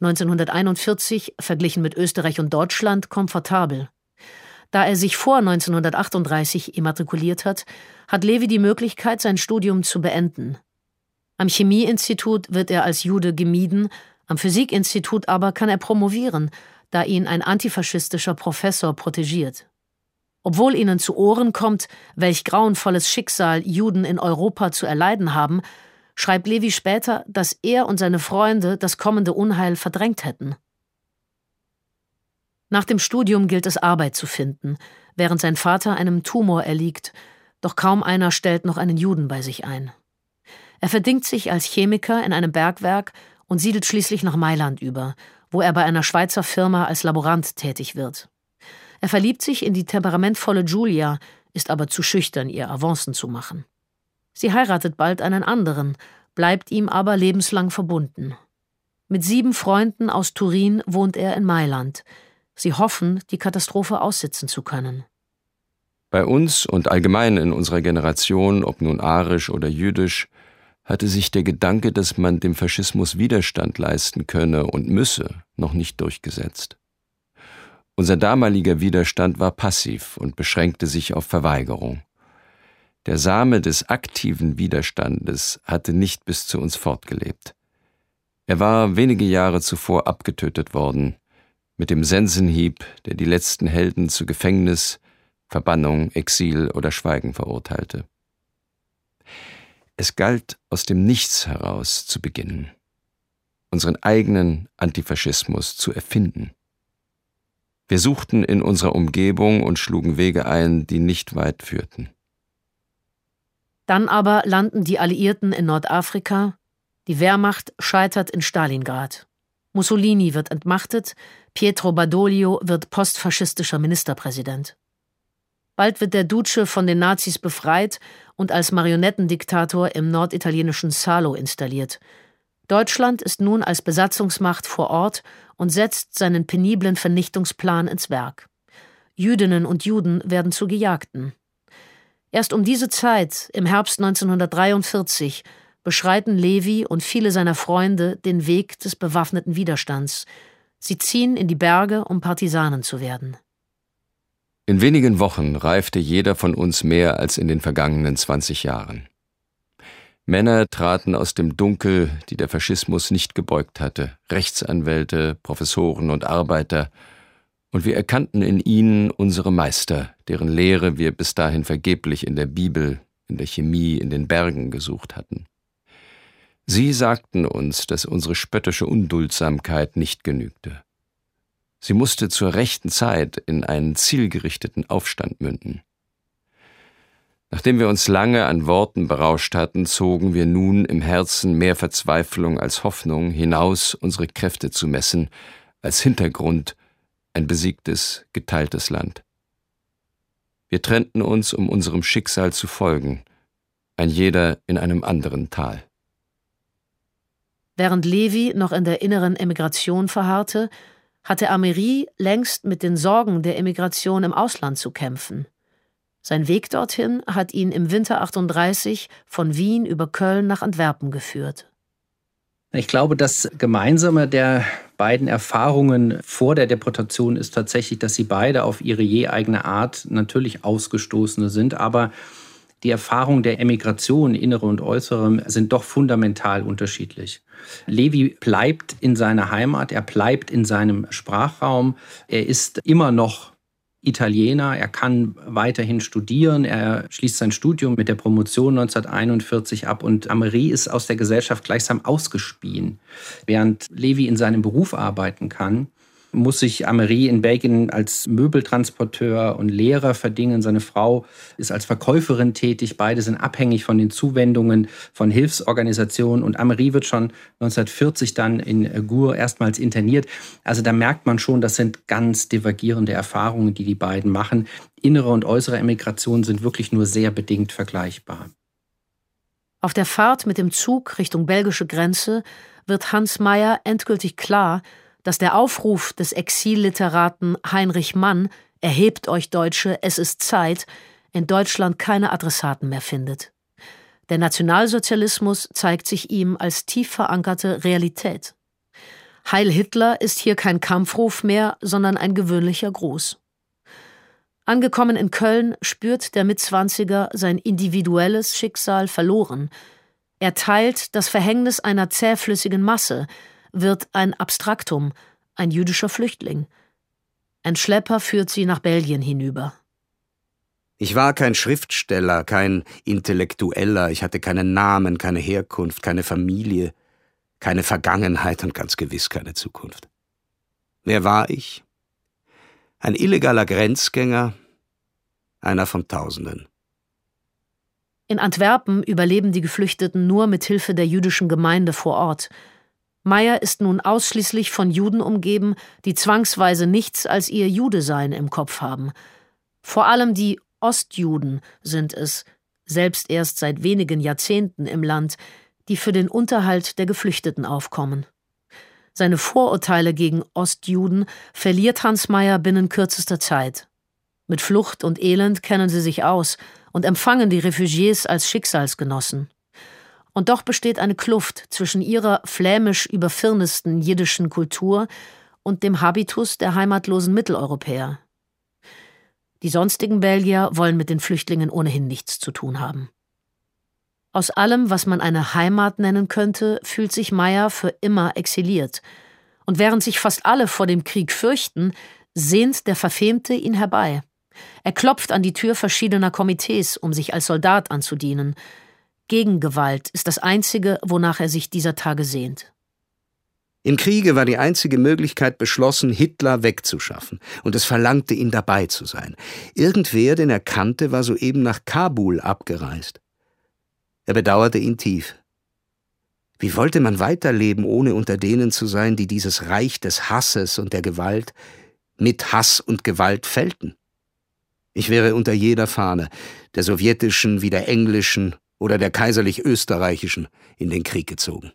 1941 verglichen mit Österreich und Deutschland komfortabel. Da er sich vor 1938 immatrikuliert hat, hat Levi die Möglichkeit, sein Studium zu beenden. Am Chemieinstitut wird er als Jude gemieden, am Physikinstitut aber kann er promovieren, da ihn ein antifaschistischer Professor protegiert. Obwohl ihnen zu Ohren kommt, welch grauenvolles Schicksal Juden in Europa zu erleiden haben, schreibt Levi später, dass er und seine Freunde das kommende Unheil verdrängt hätten. Nach dem Studium gilt es, Arbeit zu finden, während sein Vater einem Tumor erliegt. Doch kaum einer stellt noch einen Juden bei sich ein. Er verdingt sich als Chemiker in einem Bergwerk und siedelt schließlich nach Mailand über, wo er bei einer Schweizer Firma als Laborant tätig wird. Er verliebt sich in die temperamentvolle Julia, ist aber zu schüchtern, ihr Avancen zu machen. Sie heiratet bald einen anderen, bleibt ihm aber lebenslang verbunden. Mit 7 Freunden aus Turin wohnt er in Mailand. Sie hoffen, die Katastrophe aussitzen zu können. Bei uns und allgemein in unserer Generation, ob nun arisch oder jüdisch, hatte sich der Gedanke, dass man dem Faschismus Widerstand leisten könne und müsse, noch nicht durchgesetzt. Unser damaliger Widerstand war passiv und beschränkte sich auf Verweigerung. Der Same des aktiven Widerstandes hatte nicht bis zu uns fortgelebt. Er war wenige Jahre zuvor abgetötet worden, mit dem Sensenhieb, der die letzten Helden zu Gefängnis, Verbannung, Exil oder Schweigen verurteilte. Es galt, aus dem Nichts heraus zu beginnen, unseren eigenen Antifaschismus zu erfinden. Wir suchten in unserer Umgebung und schlugen Wege ein, die nicht weit führten. Dann aber landen die Alliierten in Nordafrika, die Wehrmacht scheitert in Stalingrad. Mussolini wird entmachtet, Pietro Badoglio wird postfaschistischer Ministerpräsident. Bald wird der Duce von den Nazis befreit und als Marionettendiktator im norditalienischen Salo installiert. Deutschland ist nun als Besatzungsmacht vor Ort und setzt seinen peniblen Vernichtungsplan ins Werk. Jüdinnen und Juden werden zu Gejagten. Erst um diese Zeit, im Herbst 1943, beschreiten Levi und viele seiner Freunde den Weg des bewaffneten Widerstands. Sie ziehen in die Berge, um Partisanen zu werden. In wenigen Wochen reifte jeder von uns mehr als in den vergangenen 20 Jahren. Männer traten aus dem Dunkel, die der Faschismus nicht gebeugt hatte, Rechtsanwälte, Professoren und Arbeiter, und wir erkannten in ihnen unsere Meister, deren Lehre wir bis dahin vergeblich in der Bibel, in der Chemie, in den Bergen gesucht hatten. Sie sagten uns, dass unsere spöttische Unduldsamkeit nicht genügte. Sie musste zur rechten Zeit in einen zielgerichteten Aufstand münden. Nachdem wir uns lange an Worten berauscht hatten, zogen wir nun im Herzen mehr Verzweiflung als Hoffnung hinaus, unsere Kräfte zu messen, als Hintergrund ein besiegtes, geteiltes Land. Wir trennten uns, um unserem Schicksal zu folgen, ein jeder in einem anderen Tal. Während Levi noch in der inneren Emigration verharrte, hatte Ameri längst mit den Sorgen der Emigration im Ausland zu kämpfen. Sein Weg dorthin hat ihn im Winter 38 von Wien über Köln nach Antwerpen geführt. Ich glaube, das Gemeinsame der beiden Erfahrungen vor der Deportation ist tatsächlich, dass sie beide auf ihre je eigene Art natürlich Ausgestoßene sind, aber die Erfahrungen der Emigration, innere und äußere, sind doch fundamental unterschiedlich. Levi bleibt in seiner Heimat, er bleibt in seinem Sprachraum, er ist immer noch Italiener, er kann weiterhin studieren, er schließt sein Studium mit der Promotion 1941 ab und Ameri ist aus der Gesellschaft gleichsam ausgespien. Während Levi in seinem Beruf arbeiten kann, muss sich Ameri in Belgien als Möbeltransporteur und Lehrer verdingen. Seine Frau ist als Verkäuferin tätig. Beide sind abhängig von den Zuwendungen von Hilfsorganisationen. Und Ameri wird schon 1940 dann in Gur erstmals interniert. Also da merkt man schon, das sind ganz divergierende Erfahrungen, die die beiden machen. Innere und äußere Emigration sind wirklich nur sehr bedingt vergleichbar. Auf der Fahrt mit dem Zug Richtung belgische Grenze wird Hans Meyer endgültig klar, dass der Aufruf des Exilliteraten Heinrich Mann, erhebt euch Deutsche, es ist Zeit, in Deutschland keine Adressaten mehr findet. Der Nationalsozialismus zeigt sich ihm als tief verankerte Realität. Heil Hitler ist hier kein Kampfruf mehr, sondern ein gewöhnlicher Gruß. Angekommen in Köln spürt der Mitzwanziger sein individuelles Schicksal verloren. Er teilt das Verhängnis einer zähflüssigen Masse, wird ein Abstraktum, ein jüdischer Flüchtling. Ein Schlepper führt sie nach Belgien hinüber. Ich war kein Schriftsteller, kein Intellektueller, ich hatte keinen Namen, keine Herkunft, keine Familie, keine Vergangenheit und ganz gewiss keine Zukunft. Wer war ich? Ein illegaler Grenzgänger, einer von Tausenden. In Antwerpen überleben die Geflüchteten nur mit Hilfe der jüdischen Gemeinde vor Ort. Meyer ist nun ausschließlich von Juden umgeben, die zwangsweise nichts als ihr Judesein im Kopf haben. Vor allem die Ostjuden sind es, selbst erst seit wenigen Jahrzehnten im Land, die für den Unterhalt der Geflüchteten aufkommen. Seine Vorurteile gegen Ostjuden verliert Hans Meyer binnen kürzester Zeit. Mit Flucht und Elend kennen sie sich aus und empfangen die Refugiés als Schicksalsgenossen. Und doch besteht eine Kluft zwischen ihrer flämisch überfirnisten jiddischen Kultur und dem Habitus der heimatlosen Mitteleuropäer. Die sonstigen Belgier wollen mit den Flüchtlingen ohnehin nichts zu tun haben. Aus allem, was man eine Heimat nennen könnte, fühlt sich Meyer für immer exiliert. Und während sich fast alle vor dem Krieg fürchten, sehnt der Verfemte ihn herbei. Er klopft an die Tür verschiedener Komitees, um sich als Soldat anzudienen. Gegengewalt ist das Einzige, wonach er sich dieser Tage sehnt. Im Kriege war die einzige Möglichkeit beschlossen, Hitler wegzuschaffen, und es verlangte, ihn dabei zu sein. Irgendwer, den er kannte, war soeben nach Kabul abgereist. Er bedauerte ihn tief. Wie wollte man weiterleben, ohne unter denen zu sein, die dieses Reich des Hasses und der Gewalt mit Hass und Gewalt fällten? Ich wäre unter jeder Fahne, der sowjetischen wie der englischen oder der kaiserlich-österreichischen, in den Krieg gezogen.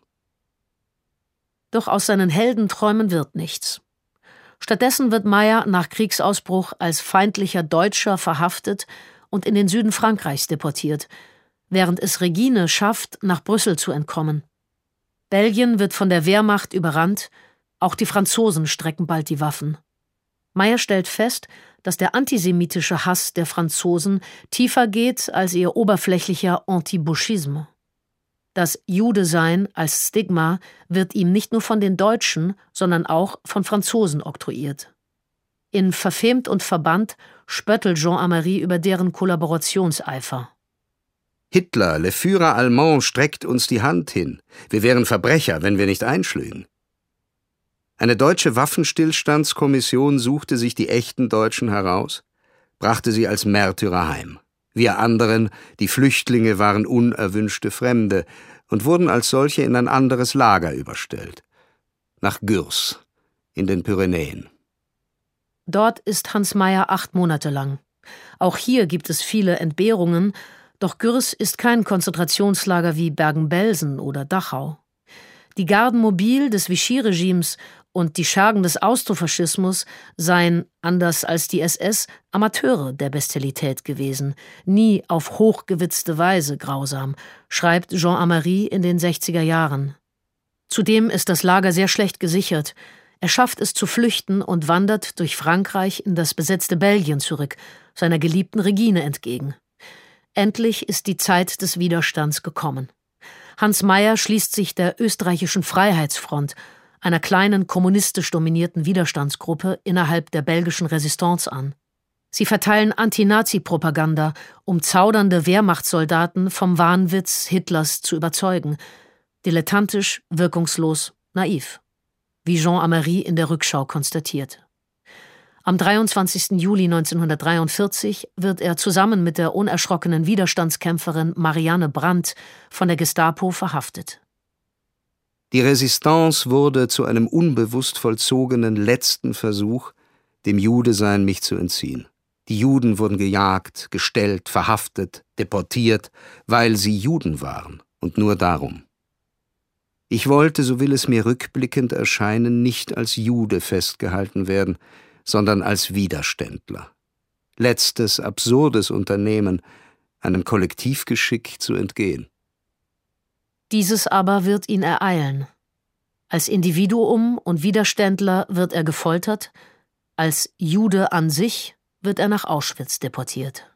Doch aus seinen Heldenträumen wird nichts. Stattdessen wird Meyer nach Kriegsausbruch als feindlicher Deutscher verhaftet und in den Süden Frankreichs deportiert, während es Regine schafft, nach Brüssel zu entkommen. Belgien wird von der Wehrmacht überrannt, auch die Franzosen strecken bald die Waffen. Meyer stellt fest, dass der antisemitische Hass der Franzosen tiefer geht als ihr oberflächlicher Antiboschisme. Das Judesein als Stigma wird ihm nicht nur von den Deutschen, sondern auch von Franzosen oktroyiert. In Verfemt und Verbannt spöttelt Jean Amery über deren Kollaborationseifer. Hitler, le Führer allemand, streckt uns die Hand hin. Wir wären Verbrecher, wenn wir nicht einschlügen. Eine deutsche Waffenstillstandskommission suchte sich die echten Deutschen heraus, brachte sie als Märtyrer heim. Wir anderen, die Flüchtlinge, waren unerwünschte Fremde und wurden als solche in ein anderes Lager überstellt. Nach Gürs, in den Pyrenäen. Dort ist Hans Meyer 8 Monate lang. Auch hier gibt es viele Entbehrungen, doch Gürs ist kein Konzentrationslager wie Bergen-Belsen oder Dachau. Die Garden Mobiles des Vichy-Regimes und die Schergen des Austrofaschismus seien, anders als die SS, Amateure der Bestialität gewesen, nie auf hochgewitzte Weise grausam, schreibt Jean Amery in den 60er Jahren. Zudem ist das Lager sehr schlecht gesichert. Er schafft es zu flüchten und wandert durch Frankreich in das besetzte Belgien zurück, seiner geliebten Regine entgegen. Endlich ist die Zeit des Widerstands gekommen. Hans Meyer schließt sich der österreichischen Freiheitsfront, einer kleinen kommunistisch dominierten Widerstandsgruppe innerhalb der belgischen Resistance an. Sie verteilen Anti-Nazi-Propaganda, um zaudernde Wehrmachtssoldaten vom Wahnwitz Hitlers zu überzeugen. Dilettantisch, wirkungslos, naiv. Wie Jean Amery in der Rückschau konstatiert. Am 23. Juli 1943 wird er zusammen mit der unerschrockenen Widerstandskämpferin Marianne Brandt von der Gestapo verhaftet. Die Resistance wurde zu einem unbewusst vollzogenen letzten Versuch, dem Judesein mich zu entziehen. Die Juden wurden gejagt, gestellt, verhaftet, deportiert, weil sie Juden waren, und nur darum. Ich wollte, so will es mir rückblickend erscheinen, nicht als Jude festgehalten werden, sondern als Widerständler. Letztes, absurdes Unternehmen, einem Kollektivgeschick zu entgehen. Dieses aber wird ihn ereilen. Als Individuum und Widerständler wird er gefoltert, als Jude an sich wird er nach Auschwitz deportiert.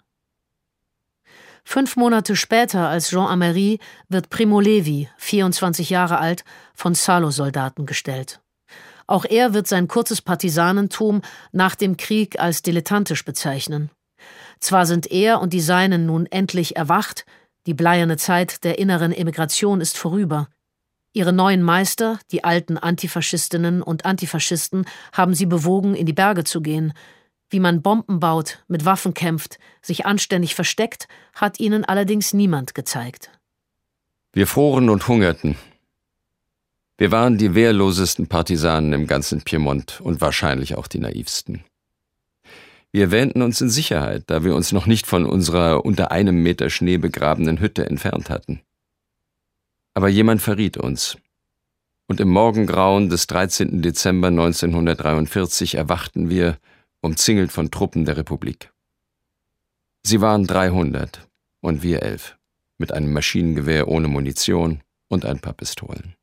5 Monate später als Jean Amery wird Primo Levi, 24 Jahre alt, von Salo-Soldaten gestellt. Auch er wird sein kurzes Partisanentum nach dem Krieg als dilettantisch bezeichnen. Zwar sind er und die Seinen nun endlich erwacht, die bleierne Zeit der inneren Emigration ist vorüber. Ihre neuen Meister, die alten Antifaschistinnen und Antifaschisten, haben sie bewogen, in die Berge zu gehen. Wie man Bomben baut, mit Waffen kämpft, sich anständig versteckt, hat ihnen allerdings niemand gezeigt. Wir froren und hungerten. Wir waren die wehrlosesten Partisanen im ganzen Piemont und wahrscheinlich auch die naivsten. Wir wähnten uns in Sicherheit, da wir uns noch nicht von unserer unter 1 Meter Schnee begrabenen Hütte entfernt hatten. Aber jemand verriet uns. Und im Morgengrauen des 13. Dezember 1943 erwachten wir, umzingelt von Truppen der Republik. Sie waren 300 und wir 11, mit einem Maschinengewehr ohne Munition und ein paar Pistolen.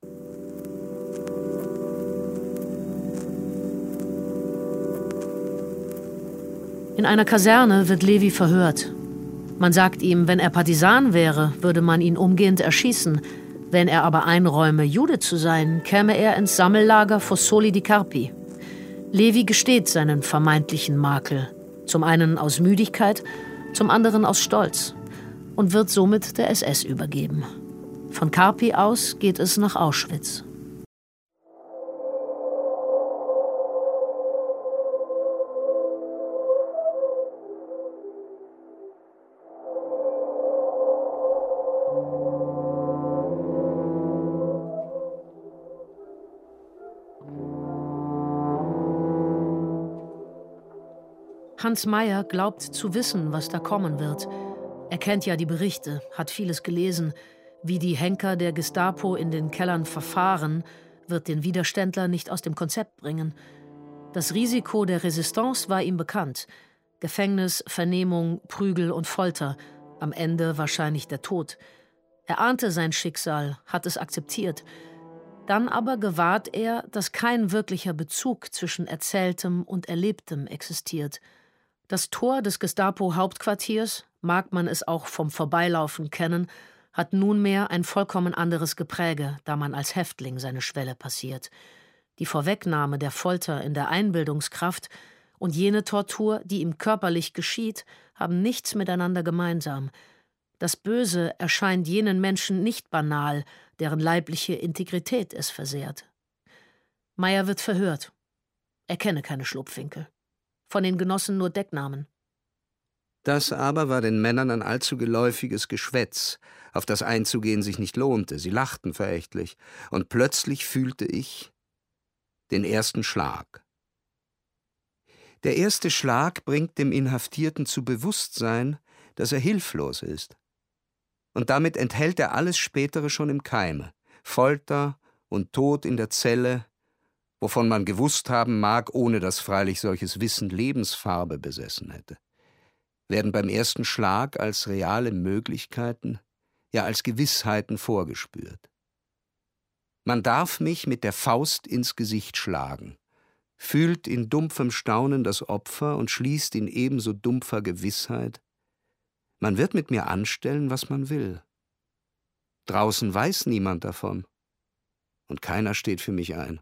In einer Kaserne wird Levi verhört. Man sagt ihm, wenn er Partisan wäre, würde man ihn umgehend erschießen. Wenn er aber einräume, Jude zu sein, käme er ins Sammellager Fossoli di Carpi. Levi gesteht seinen vermeintlichen Makel, zum einen aus Müdigkeit, zum anderen aus Stolz, und wird somit der SS übergeben. Von Carpi aus geht es nach Auschwitz. Hans Meyer glaubt zu wissen, was da kommen wird. Er kennt ja die Berichte, hat vieles gelesen. Wie die Henker der Gestapo in den Kellern verfahren, wird den Widerständler nicht aus dem Konzept bringen. Das Risiko der Resistance war ihm bekannt. Gefängnis, Vernehmung, Prügel und Folter. Am Ende wahrscheinlich der Tod. Er ahnte sein Schicksal, hat es akzeptiert. Dann aber gewahrt er, dass kein wirklicher Bezug zwischen Erzähltem und Erlebtem existiert. Das Tor des Gestapo-Hauptquartiers, mag man es auch vom Vorbeilaufen kennen, hat nunmehr ein vollkommen anderes Gepräge, da man als Häftling seine Schwelle passiert. Die Vorwegnahme der Folter in der Einbildungskraft und jene Tortur, die ihm körperlich geschieht, haben nichts miteinander gemeinsam. Das Böse erscheint jenen Menschen nicht banal, deren leibliche Integrität es versehrt. Meyer wird verhört. Er kenne keine Schlupfwinkel. Von den Genossen nur Decknamen. Das aber war den Männern ein allzu geläufiges Geschwätz, auf das einzugehen sich nicht lohnte. Sie lachten verächtlich. Und plötzlich fühlte ich den ersten Schlag. Der erste Schlag bringt dem Inhaftierten zu Bewusstsein, dass er hilflos ist. Und damit enthält er alles Spätere schon im Keime. Folter und Tod in der Zelle, wovon man gewusst haben mag, ohne dass freilich solches Wissen Lebensfarbe besessen hätte, werden beim ersten Schlag als reale Möglichkeiten, ja als Gewissheiten vorgespürt. Man darf mich mit der Faust ins Gesicht schlagen, fühlt in dumpfem Staunen das Opfer und schließt in ebenso dumpfer Gewissheit, man wird mit mir anstellen, was man will. Draußen weiß niemand davon und keiner steht für mich ein.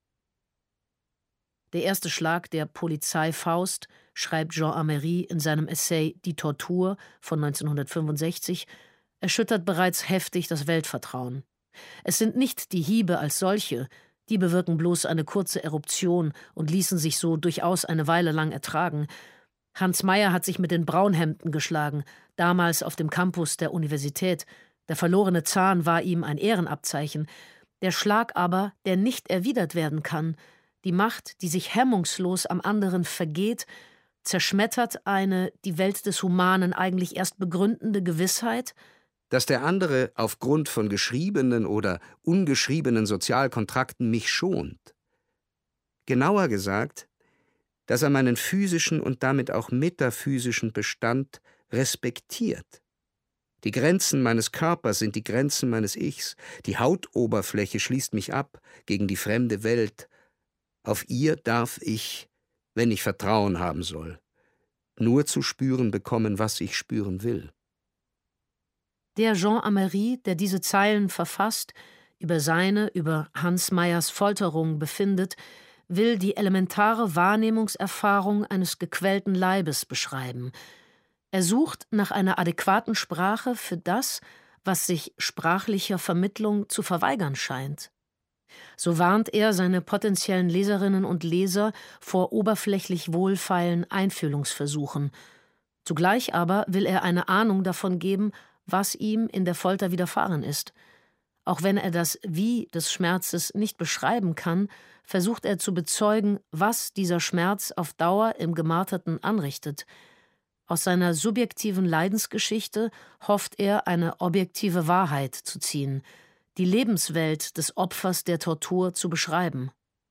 Der erste Schlag der Polizeifaust, schreibt Jean Amery in seinem Essay Die Tortur von 1965, erschüttert bereits heftig das Weltvertrauen. Es sind nicht die Hiebe als solche, die bewirken bloß eine kurze Eruption und ließen sich so durchaus eine Weile lang ertragen. Hans Meyer hat sich mit den Braunhemden geschlagen, damals auf dem Campus der Universität. Der verlorene Zahn war ihm ein Ehrenabzeichen. Der Schlag aber, der nicht erwidert werden kann, die Macht, die sich hemmungslos am anderen vergeht, zerschmettert eine die Welt des Humanen eigentlich erst begründende Gewissheit, dass der andere aufgrund von geschriebenen oder ungeschriebenen Sozialkontrakten mich schont. Genauer gesagt, dass er meinen physischen und damit auch metaphysischen Bestand respektiert. Die Grenzen meines Körpers sind die Grenzen meines Ichs. Die Hautoberfläche schließt mich ab gegen die fremde Welt. Auf ihr darf ich, wenn ich Vertrauen haben soll, nur zu spüren bekommen, was ich spüren will. Der Jean Amery, der diese Zeilen verfasst, über Hans Meyers Folterung befindet, will die elementare Wahrnehmungserfahrung eines gequälten Leibes beschreiben. Er sucht nach einer adäquaten Sprache für das, was sich sprachlicher Vermittlung zu verweigern scheint. So warnt er seine potenziellen Leserinnen und Leser vor oberflächlich wohlfeilen Einfühlungsversuchen. Zugleich aber will er eine Ahnung davon geben, was ihm in der Folter widerfahren ist. Auch wenn er das Wie des Schmerzes nicht beschreiben kann, versucht er zu bezeugen, was dieser Schmerz auf Dauer im Gemarterten anrichtet. Aus seiner subjektiven Leidensgeschichte hofft er, eine objektive Wahrheit zu ziehen, die Lebenswelt des Opfers der Tortur zu beschreiben.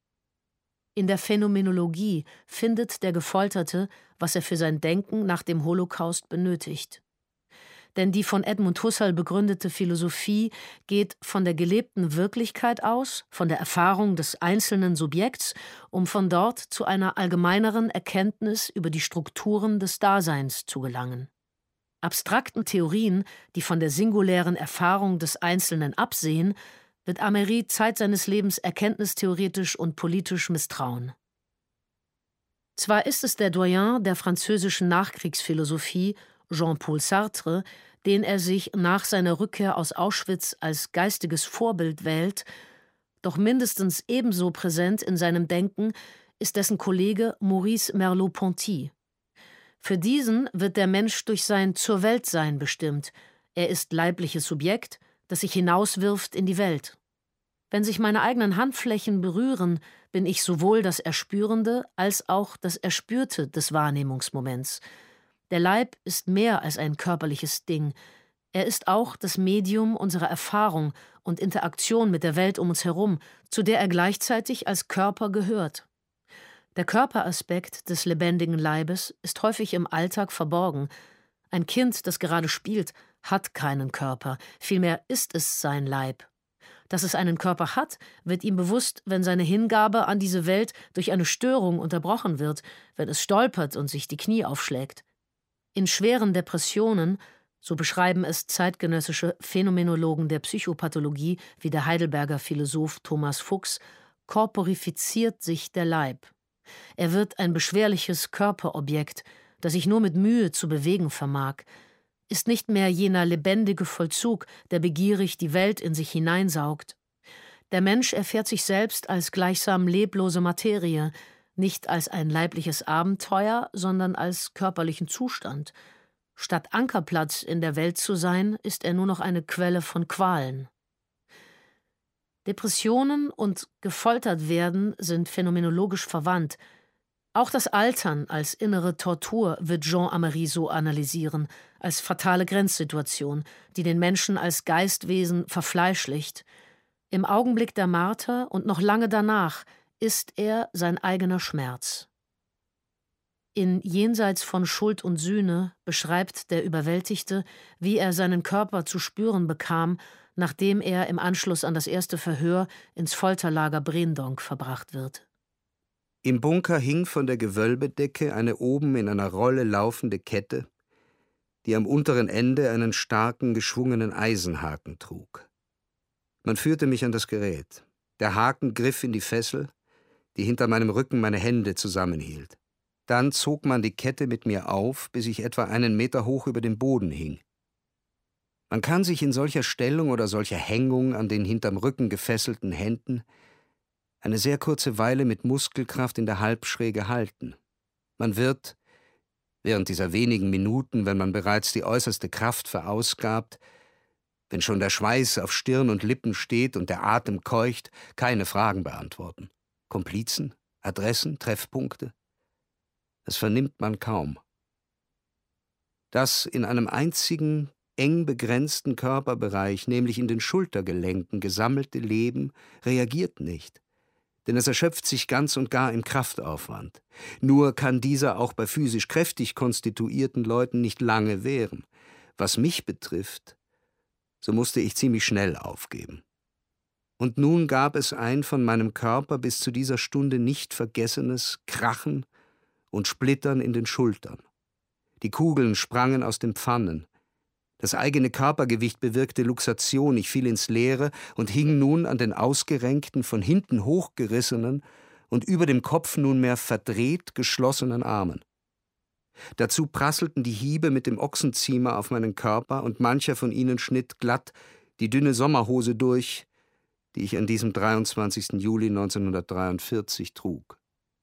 In der Phänomenologie findet der Gefolterte, was er für sein Denken nach dem Holocaust benötigt. Denn die von Edmund Husserl begründete Philosophie geht von der gelebten Wirklichkeit aus, von der Erfahrung des einzelnen Subjekts, um von dort zu einer allgemeineren Erkenntnis über die Strukturen des Daseins zu gelangen. Abstrakten Theorien, die von der singulären Erfahrung des Einzelnen absehen, wird Ameri Zeit seines Lebens erkenntnistheoretisch und politisch misstrauen. Zwar ist es der Doyen der französischen Nachkriegsphilosophie, Jean-Paul Sartre, den er sich nach seiner Rückkehr aus Auschwitz als geistiges Vorbild wählt, doch mindestens ebenso präsent in seinem Denken ist dessen Kollege Maurice Merleau-Ponty. Für diesen wird der Mensch durch sein Zur-Welt-Sein bestimmt. Er ist leibliches Subjekt, das sich hinauswirft in die Welt. Wenn sich meine eigenen Handflächen berühren, bin ich sowohl das Erspürende als auch das Erspürte des Wahrnehmungsmoments. Der Leib ist mehr als ein körperliches Ding. Er ist auch das Medium unserer Erfahrung und Interaktion mit der Welt um uns herum, zu der er gleichzeitig als Körper gehört. Der Körperaspekt des lebendigen Leibes ist häufig im Alltag verborgen. Ein Kind, das gerade spielt, hat keinen Körper, vielmehr ist es sein Leib. Dass es einen Körper hat, wird ihm bewusst, wenn seine Hingabe an diese Welt durch eine Störung unterbrochen wird, wenn es stolpert und sich die Knie aufschlägt. In schweren Depressionen, so beschreiben es zeitgenössische Phänomenologen der Psychopathologie wie der Heidelberger Philosoph Thomas Fuchs, korporifiziert sich der Leib. Er wird ein beschwerliches Körperobjekt, das sich nur mit Mühe zu bewegen vermag, ist nicht mehr jener lebendige Vollzug, der begierig die Welt in sich hineinsaugt. Der Mensch erfährt sich selbst als gleichsam leblose Materie, nicht als ein leibliches Abenteuer, sondern als körperlichen Zustand. Statt Ankerplatz in der Welt zu sein, ist er nur noch eine Quelle von Qualen. Depressionen und gefoltert werden sind phänomenologisch verwandt. Auch das Altern als innere Tortur wird Jean Ameri so analysieren, als fatale Grenzsituation, die den Menschen als Geistwesen verfleischlicht. Im Augenblick der Marter und noch lange danach ist er sein eigener Schmerz. In Jenseits von Schuld und Sühne beschreibt der Überwältigte, wie er seinen Körper zu spüren bekam, nachdem er im Anschluss an das erste Verhör ins Folterlager Brendonk verbracht wird. Im Bunker hing von der Gewölbedecke eine oben in einer Rolle laufende Kette, die am unteren Ende einen starken, geschwungenen Eisenhaken trug. Man führte mich an das Gerät. Der Haken griff in die Fessel, die hinter meinem Rücken meine Hände zusammenhielt. Dann zog man die Kette mit mir auf, bis ich etwa 1 Meter hoch über dem Boden hing. Man kann sich in solcher Stellung oder solcher Hängung an den hinterm Rücken gefesselten Händen eine sehr kurze Weile mit Muskelkraft in der Halbschräge halten. Man wird, während dieser wenigen Minuten, wenn man bereits die äußerste Kraft verausgabt, wenn schon der Schweiß auf Stirn und Lippen steht und der Atem keucht, keine Fragen beantworten. Komplizen, Adressen, Treffpunkte? Das vernimmt man kaum. Das in einem einzigen, eng begrenzten Körperbereich, nämlich in den Schultergelenken, gesammelte Leben reagiert nicht. Denn es erschöpft sich ganz und gar im Kraftaufwand. Nur kann dieser auch bei physisch kräftig konstituierten Leuten nicht lange währen. Was mich betrifft, so musste ich ziemlich schnell aufgeben. Und nun gab es ein von meinem Körper bis zu dieser Stunde nicht vergessenes Krachen und Splittern in den Schultern. Die Kugeln sprangen aus den Pfannen. Das eigene Körpergewicht bewirkte Luxation, ich fiel ins Leere und hing nun an den ausgerenkten, von hinten hochgerissenen und über dem Kopf nunmehr verdreht geschlossenen Armen. Dazu prasselten die Hiebe mit dem Ochsenziemer auf meinen Körper und mancher von ihnen schnitt glatt die dünne Sommerhose durch, die ich an diesem 23. Juli 1943 trug.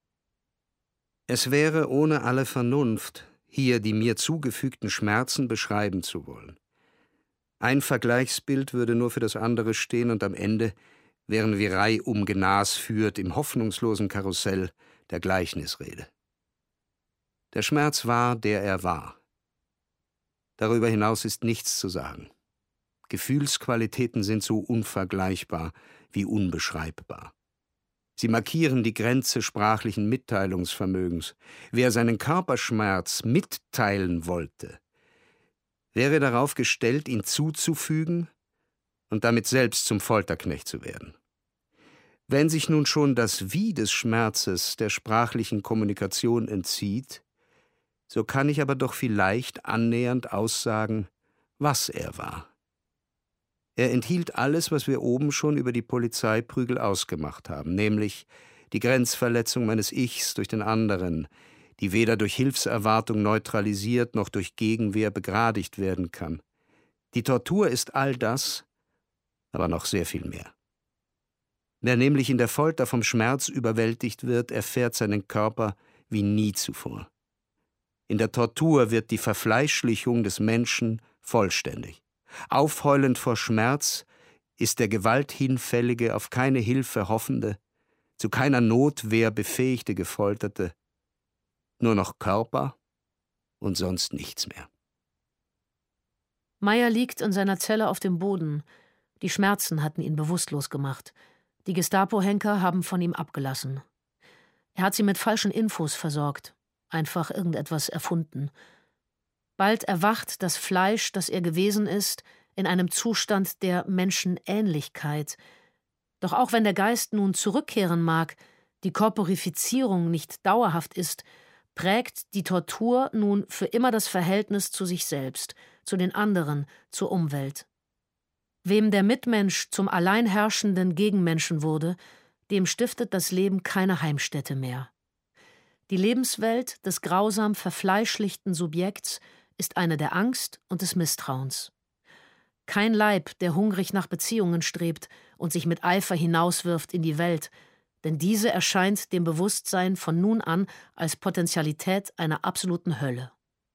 Es wäre ohne alle Vernunft, hier die mir zugefügten Schmerzen beschreiben zu wollen. Ein Vergleichsbild würde nur für das andere stehen und am Ende wären wir reihum Genas führt im hoffnungslosen Karussell der Gleichnisrede. Der Schmerz war, der er war. Darüber hinaus ist nichts zu sagen. Gefühlsqualitäten sind so unvergleichbar wie unbeschreibbar. Sie markieren die Grenze sprachlichen Mitteilungsvermögens. Wer seinen Körperschmerz mitteilen wollte, wäre darauf gestellt, ihn zuzufügen und damit selbst zum Folterknecht zu werden. Wenn sich nun schon das Wie des Schmerzes der sprachlichen Kommunikation entzieht, so kann ich aber doch vielleicht annähernd aussagen, was er war. Er enthielt alles, was wir oben schon über die Polizeiprügel ausgemacht haben, nämlich die Grenzverletzung meines Ichs durch den anderen, die weder durch Hilfserwartung neutralisiert noch durch Gegenwehr begradigt werden kann. Die Tortur ist all das, aber noch sehr viel mehr. Wer nämlich in der Folter vom Schmerz überwältigt wird, erfährt seinen Körper wie nie zuvor. In der Tortur wird die Verfleischlichung des Menschen vollständig. Aufheulend vor Schmerz ist der gewalthinfällige, auf keine Hilfe hoffende, zu keiner Notwehr befähigte Gefolterte nur noch Körper und sonst nichts mehr. Meyer liegt in seiner Zelle auf dem Boden. Die Schmerzen hatten ihn bewusstlos gemacht. Die Gestapo-Henker haben von ihm abgelassen. Er hat sie mit falschen Infos versorgt, einfach irgendetwas erfunden. Bald erwacht das Fleisch, das er gewesen ist, in einem Zustand der Menschenähnlichkeit. Doch auch wenn der Geist nun zurückkehren mag, die Korporifizierung nicht dauerhaft ist, prägt die Tortur nun für immer das Verhältnis zu sich selbst, zu den anderen, zur Umwelt. Wem der Mitmensch zum alleinherrschenden Gegenmenschen wurde, dem stiftet das Leben keine Heimstätte mehr. Die Lebenswelt des grausam verfleischlichten Subjekts ist eine der Angst und des Misstrauens. Kein Leib, der hungrig nach Beziehungen strebt und sich mit Eifer hinauswirft in die Welt, denn diese erscheint dem Bewusstsein von nun an als Potentialität einer absoluten Hölle.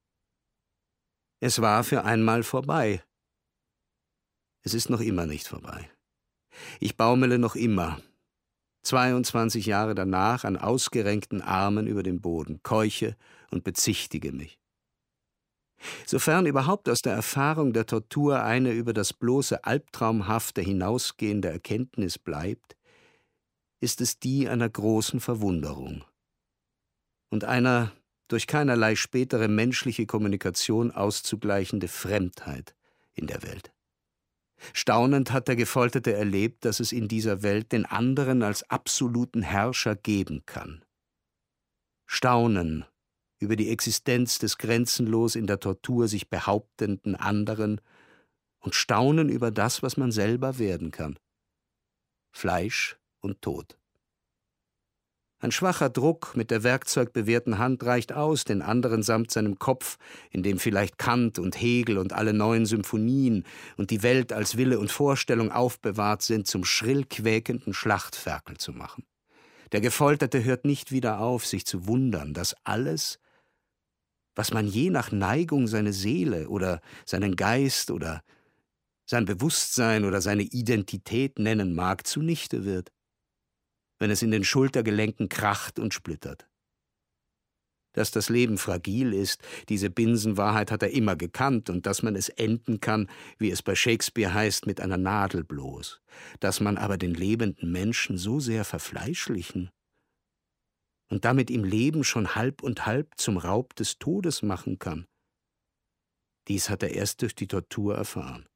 Es war für einmal vorbei. Es ist noch immer nicht vorbei. Ich baumele noch immer, 22 Jahre danach, an ausgerenkten Armen über dem Boden, keuche und bezichtige mich. Sofern überhaupt aus der Erfahrung der Tortur eine über das bloße Albtraumhafte hinausgehende Erkenntnis bleibt, ist es die einer großen Verwunderung und einer durch keinerlei spätere menschliche Kommunikation auszugleichende Fremdheit in der Welt. Staunend hat der Gefolterte erlebt, dass es in dieser Welt den anderen als absoluten Herrscher geben kann. Staunen über die Existenz des grenzenlos in der Tortur sich behauptenden anderen und Staunen über das, was man selber werden kann. Fleisch und Tod. Ein schwacher Druck mit der werkzeugbewehrten Hand reicht aus, den anderen samt seinem Kopf, in dem vielleicht Kant und Hegel und alle neuen Symphonien und die Welt als Wille und Vorstellung aufbewahrt sind, zum schrill quäkenden Schlachtferkel zu machen. Der Gefolterte hört nicht wieder auf, sich zu wundern, dass alles, was man je nach Neigung seine Seele oder seinen Geist oder sein Bewusstsein oder seine Identität nennen mag, zunichte wird, wenn es in den Schultergelenken kracht und splittert. Dass das Leben fragil ist, diese Binsenwahrheit hat er immer gekannt, und dass man es enden kann, wie es bei Shakespeare heißt, mit einer Nadel bloß. Dass man aber den lebenden Menschen so sehr verfleischlichen und damit im Leben schon halb und halb zum Raub des Todes machen kann. Dies hat er erst durch die Tortur erfahren.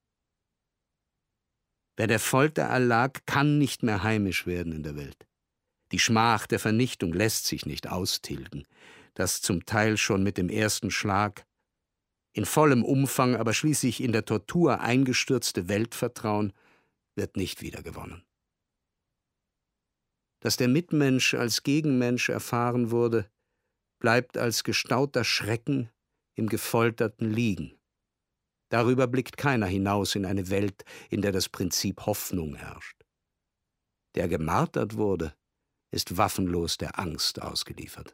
Wer der Folter erlag, kann nicht mehr heimisch werden in der Welt. Die Schmach der Vernichtung lässt sich nicht austilgen. Das zum Teil schon mit dem ersten Schlag, in vollem Umfang, aber schließlich in der Tortur eingestürzte Weltvertrauen wird nicht wiedergewonnen. Dass der Mitmensch als Gegenmensch erfahren wurde, bleibt als gestauter Schrecken im Gefolterten liegen. Darüber blickt keiner hinaus in eine Welt, in der das Prinzip Hoffnung herrscht. Der gemartert wurde, ist waffenlos der Angst ausgeliefert.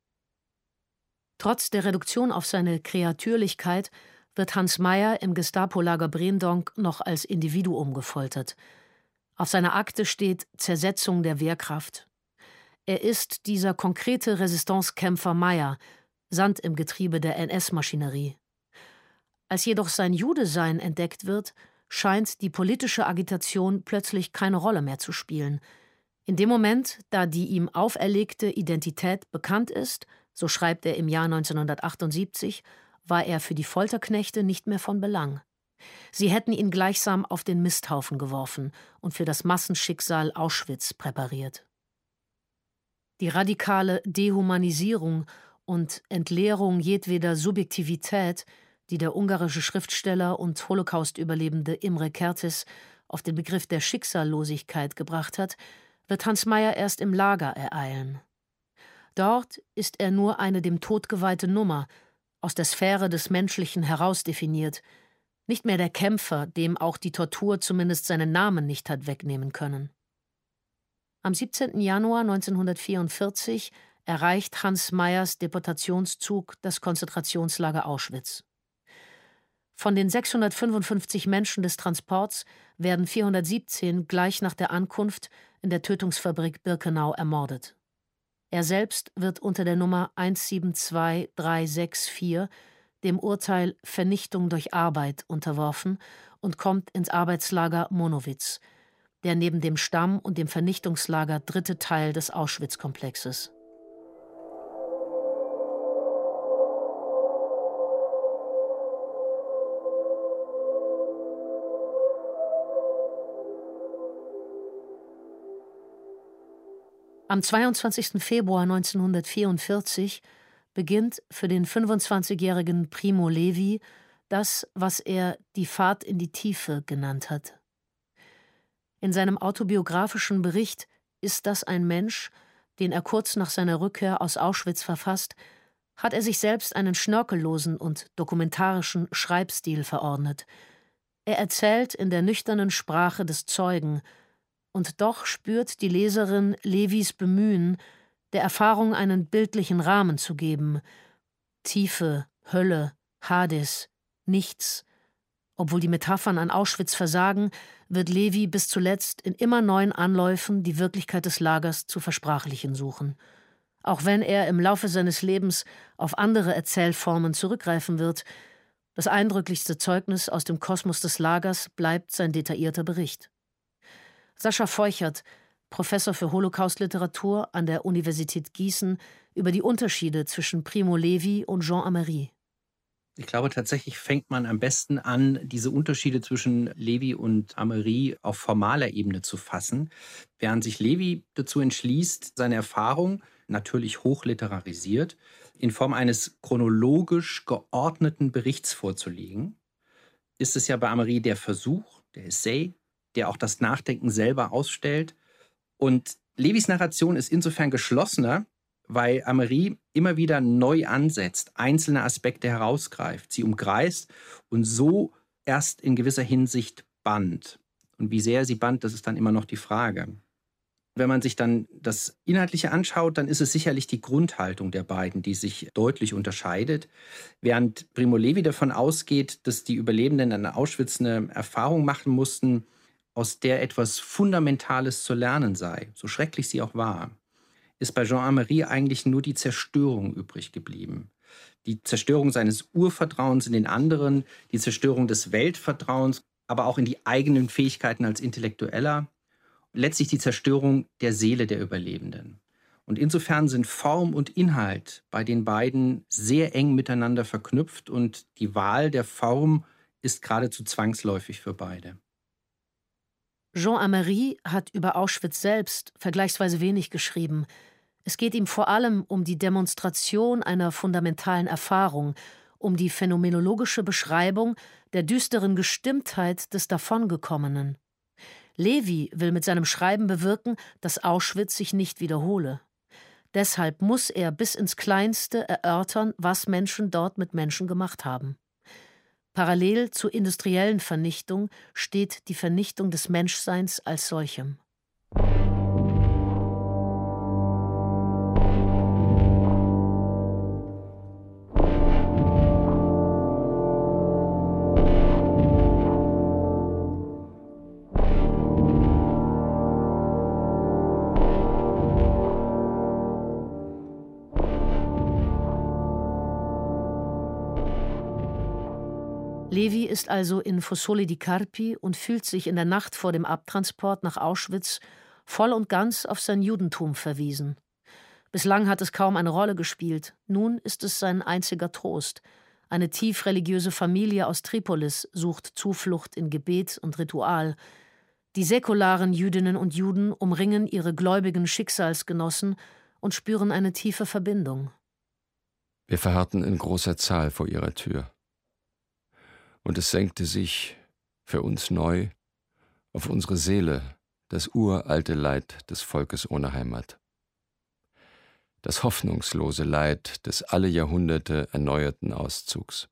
Trotz der Reduktion auf seine Kreatürlichkeit wird Hans Meyer im Gestapo-Lager Breendonk noch als Individuum gefoltert. Auf seiner Akte steht Zersetzung der Wehrkraft. Er ist dieser konkrete Resistancekämpfer Meyer, Sand im Getriebe der NS-Maschinerie. Als jedoch sein Jude-Sein entdeckt wird, scheint die politische Agitation plötzlich keine Rolle mehr zu spielen. In dem Moment, da die ihm auferlegte Identität bekannt ist, so schreibt er im Jahr 1978, war er für die Folterknechte nicht mehr von Belang. Sie hätten ihn gleichsam auf den Misthaufen geworfen und für das Massenschicksal Auschwitz präpariert. Die radikale Dehumanisierung und Entleerung jedweder Subjektivität, die der ungarische Schriftsteller und Holocaust-Überlebende Imre Kertész auf den Begriff der Schicksallosigkeit gebracht hat, wird Hans Meyer erst im Lager ereilen. Dort ist er nur eine dem Tod geweihte Nummer, aus der Sphäre des Menschlichen herausdefiniert, nicht mehr der Kämpfer, dem auch die Tortur zumindest seinen Namen nicht hat wegnehmen können. Am 17. Januar 1944 erreicht Hans Meyers Deportationszug das Konzentrationslager Auschwitz. Von den 655 Menschen des Transports werden 417 gleich nach der Ankunft in der Tötungsfabrik Birkenau ermordet. Er selbst wird unter der Nummer 172364 dem Urteil Vernichtung durch Arbeit unterworfen und kommt ins Arbeitslager Monowitz, der neben dem Stamm- und dem Vernichtungslager dritte Teil des Auschwitz-Komplexes. Am 22. Februar 1944 beginnt für den 25-jährigen Primo Levi das, was er die Fahrt in die Tiefe genannt hat. In seinem autobiografischen Bericht »Ist das ein Mensch?«, den er kurz nach seiner Rückkehr aus Auschwitz verfasst, hat er sich selbst einen schnörkellosen und dokumentarischen Schreibstil verordnet. Er erzählt in der nüchternen Sprache des Zeugen, und doch spürt die Leserin Levis Bemühen, der Erfahrung einen bildlichen Rahmen zu geben. Tiefe, Hölle, Hades, nichts. Obwohl die Metaphern an Auschwitz versagen, wird Levi bis zuletzt in immer neuen Anläufen die Wirklichkeit des Lagers zu versprachlichen suchen. Auch wenn er im Laufe seines Lebens auf andere Erzählformen zurückgreifen wird, das eindrücklichste Zeugnis aus dem Kosmos des Lagers bleibt sein detaillierter Bericht. Sascha Feuchert, Professor für Holocaust-Literatur an der Universität Gießen, über die Unterschiede zwischen Primo Levi und Jean Amery. Ich glaube, tatsächlich fängt man am besten an, diese Unterschiede zwischen Levi und Amery auf formaler Ebene zu fassen, während sich Levi dazu entschließt, seine Erfahrung, natürlich hochliterarisiert, in Form eines chronologisch geordneten Berichts vorzulegen, ist es ja bei Amery der Versuch, der Essay, der auch das Nachdenken selber ausstellt. Und Levis Narration ist insofern geschlossener, weil Amery immer wieder neu ansetzt, einzelne Aspekte herausgreift, sie umkreist und so erst in gewisser Hinsicht band. Und wie sehr sie band, das ist dann immer noch die Frage. Wenn man sich dann das Inhaltliche anschaut, dann ist es sicherlich die Grundhaltung der beiden, die sich deutlich unterscheidet. Während Primo Levi davon ausgeht, dass die Überlebenden an Auschwitz eine Erfahrung machen mussten, aus der etwas Fundamentales zu lernen sei, so schrecklich sie auch war, ist bei Jean Amery eigentlich nur die Zerstörung übrig geblieben. Die Zerstörung seines Urvertrauens in den anderen, die Zerstörung des Weltvertrauens, aber auch in die eigenen Fähigkeiten als Intellektueller, letztlich die Zerstörung der Seele der Überlebenden. Und insofern sind Form und Inhalt bei den beiden sehr eng miteinander verknüpft und die Wahl der Form ist geradezu zwangsläufig für beide. Jean Amery hat über Auschwitz selbst vergleichsweise wenig geschrieben. Es geht ihm vor allem um die Demonstration einer fundamentalen Erfahrung, um die phänomenologische Beschreibung der düsteren Gestimmtheit des Davongekommenen. Levi will mit seinem Schreiben bewirken, dass Auschwitz sich nicht wiederhole. Deshalb muss er bis ins Kleinste erörtern, was Menschen dort mit Menschen gemacht haben. Parallel zur industriellen Vernichtung steht die Vernichtung des Menschseins als solchem. Levi ist also in Fossoli di Carpi und fühlt sich in der Nacht vor dem Abtransport nach Auschwitz voll und ganz auf sein Judentum verwiesen. Bislang hat es kaum eine Rolle gespielt, nun ist es sein einziger Trost. Eine tief religiöse Familie aus Tripolis sucht Zuflucht in Gebet und Ritual. Die säkularen Jüdinnen und Juden umringen ihre gläubigen Schicksalsgenossen und spüren eine tiefe Verbindung. Wir verharrten in großer Zahl vor ihrer Tür. Und es senkte sich, für uns neu, auf unsere Seele das uralte Leid des Volkes ohne Heimat. Das hoffnungslose Leid des alle Jahrhunderte erneuerten Auszugs.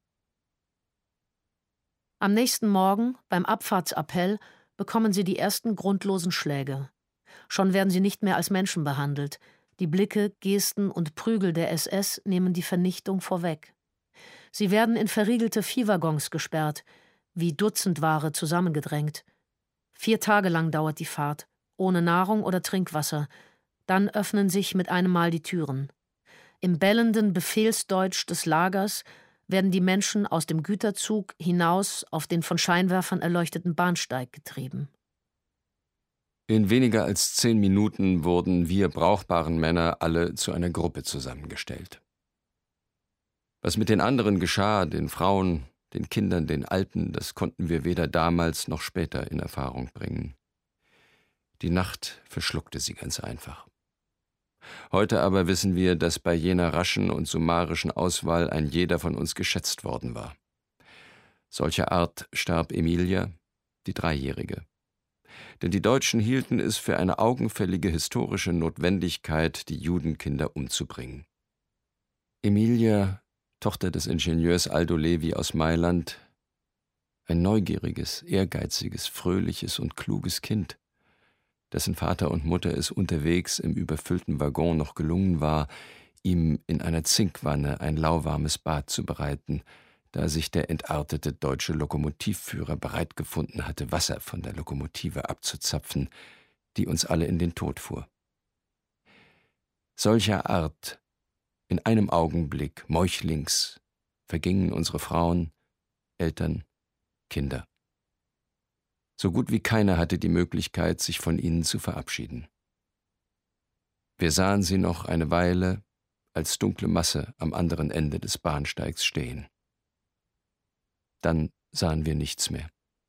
Am nächsten Morgen, beim Abfahrtsappell, bekommen sie die ersten grundlosen Schläge. Schon werden sie nicht mehr als Menschen behandelt. Die Blicke, Gesten und Prügel der SS nehmen die Vernichtung vorweg. Sie werden in verriegelte Viehwaggons gesperrt, wie Dutzendware zusammengedrängt. 4 Tage lang dauert die Fahrt, ohne Nahrung oder Trinkwasser. Dann öffnen sich mit einem Mal die Türen. Im bellenden Befehlsdeutsch des Lagers werden die Menschen aus dem Güterzug hinaus auf den von Scheinwerfern erleuchteten Bahnsteig getrieben. In weniger als 10 Minuten wurden wir brauchbaren Männer alle zu einer Gruppe zusammengestellt. Was mit den anderen geschah, den Frauen, den Kindern, den Alten, das konnten wir weder damals noch später in Erfahrung bringen. Die Nacht verschluckte sie ganz einfach. Heute aber wissen wir, dass bei jener raschen und summarischen Auswahl ein jeder von uns geschätzt worden war. Solcher Art starb Emilia, die 3-Jährige. Denn die Deutschen hielten es für eine augenfällige historische Notwendigkeit, die Judenkinder umzubringen. Emilia, Tochter des Ingenieurs Aldo Levi aus Mailand, ein neugieriges, ehrgeiziges, fröhliches und kluges Kind, dessen Vater und Mutter es unterwegs im überfüllten Waggon noch gelungen war, ihm in einer Zinkwanne ein lauwarmes Bad zu bereiten, da sich der entartete deutsche Lokomotivführer bereit gefunden hatte, Wasser von der Lokomotive abzuzapfen, die uns alle in den Tod fuhr. Solcher Art, in einem Augenblick, meuchlings, vergingen unsere Frauen, Eltern, Kinder. So gut wie keiner hatte die Möglichkeit, sich von ihnen zu verabschieden. Wir sahen sie noch eine Weile als dunkle Masse am anderen Ende des Bahnsteigs stehen. Dann sahen wir nichts mehr.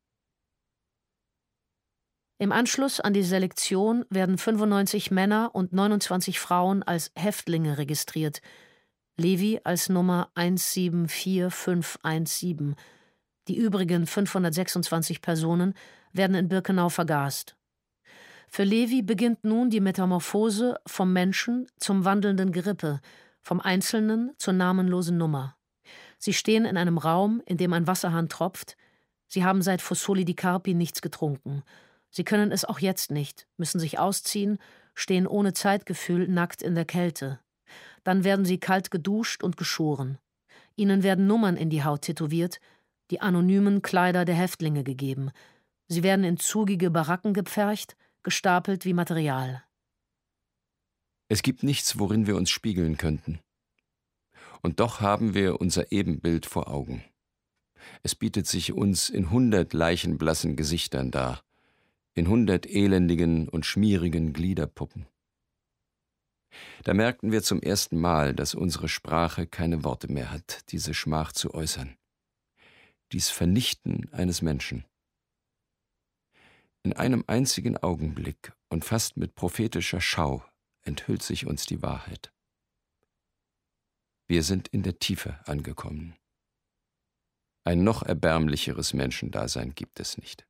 Im Anschluss an die Selektion werden 95 Männer und 29 Frauen als Häftlinge registriert, Levi als Nummer 174517. Die übrigen 526 Personen werden in Birkenau vergast. Für Levi beginnt nun die Metamorphose vom Menschen zum wandelnden Gerippe, vom Einzelnen zur namenlosen Nummer. Sie stehen in einem Raum, in dem ein Wasserhahn tropft. Sie haben seit Fossoli di Carpi nichts getrunken. Sie können es auch jetzt nicht, müssen sich ausziehen, stehen ohne Zeitgefühl nackt in der Kälte. Dann werden sie kalt geduscht und geschoren. Ihnen werden Nummern in die Haut tätowiert, die anonymen Kleider der Häftlinge gegeben. Sie werden in zugige Baracken gepfercht, gestapelt wie Material. Es gibt nichts, worin wir uns spiegeln könnten. Und doch haben wir unser Ebenbild vor Augen. Es bietet sich uns in 100 leichenblassen Gesichtern dar, in 100 elendigen und schmierigen Gliederpuppen. Da merkten wir zum ersten Mal, dass unsere Sprache keine Worte mehr hat, diese Schmach zu äußern. Dies Vernichten eines Menschen. In einem einzigen Augenblick und fast mit prophetischer Schau enthüllt sich uns die Wahrheit. Wir sind in der Tiefe angekommen. Ein noch erbärmlicheres Menschendasein gibt es nicht.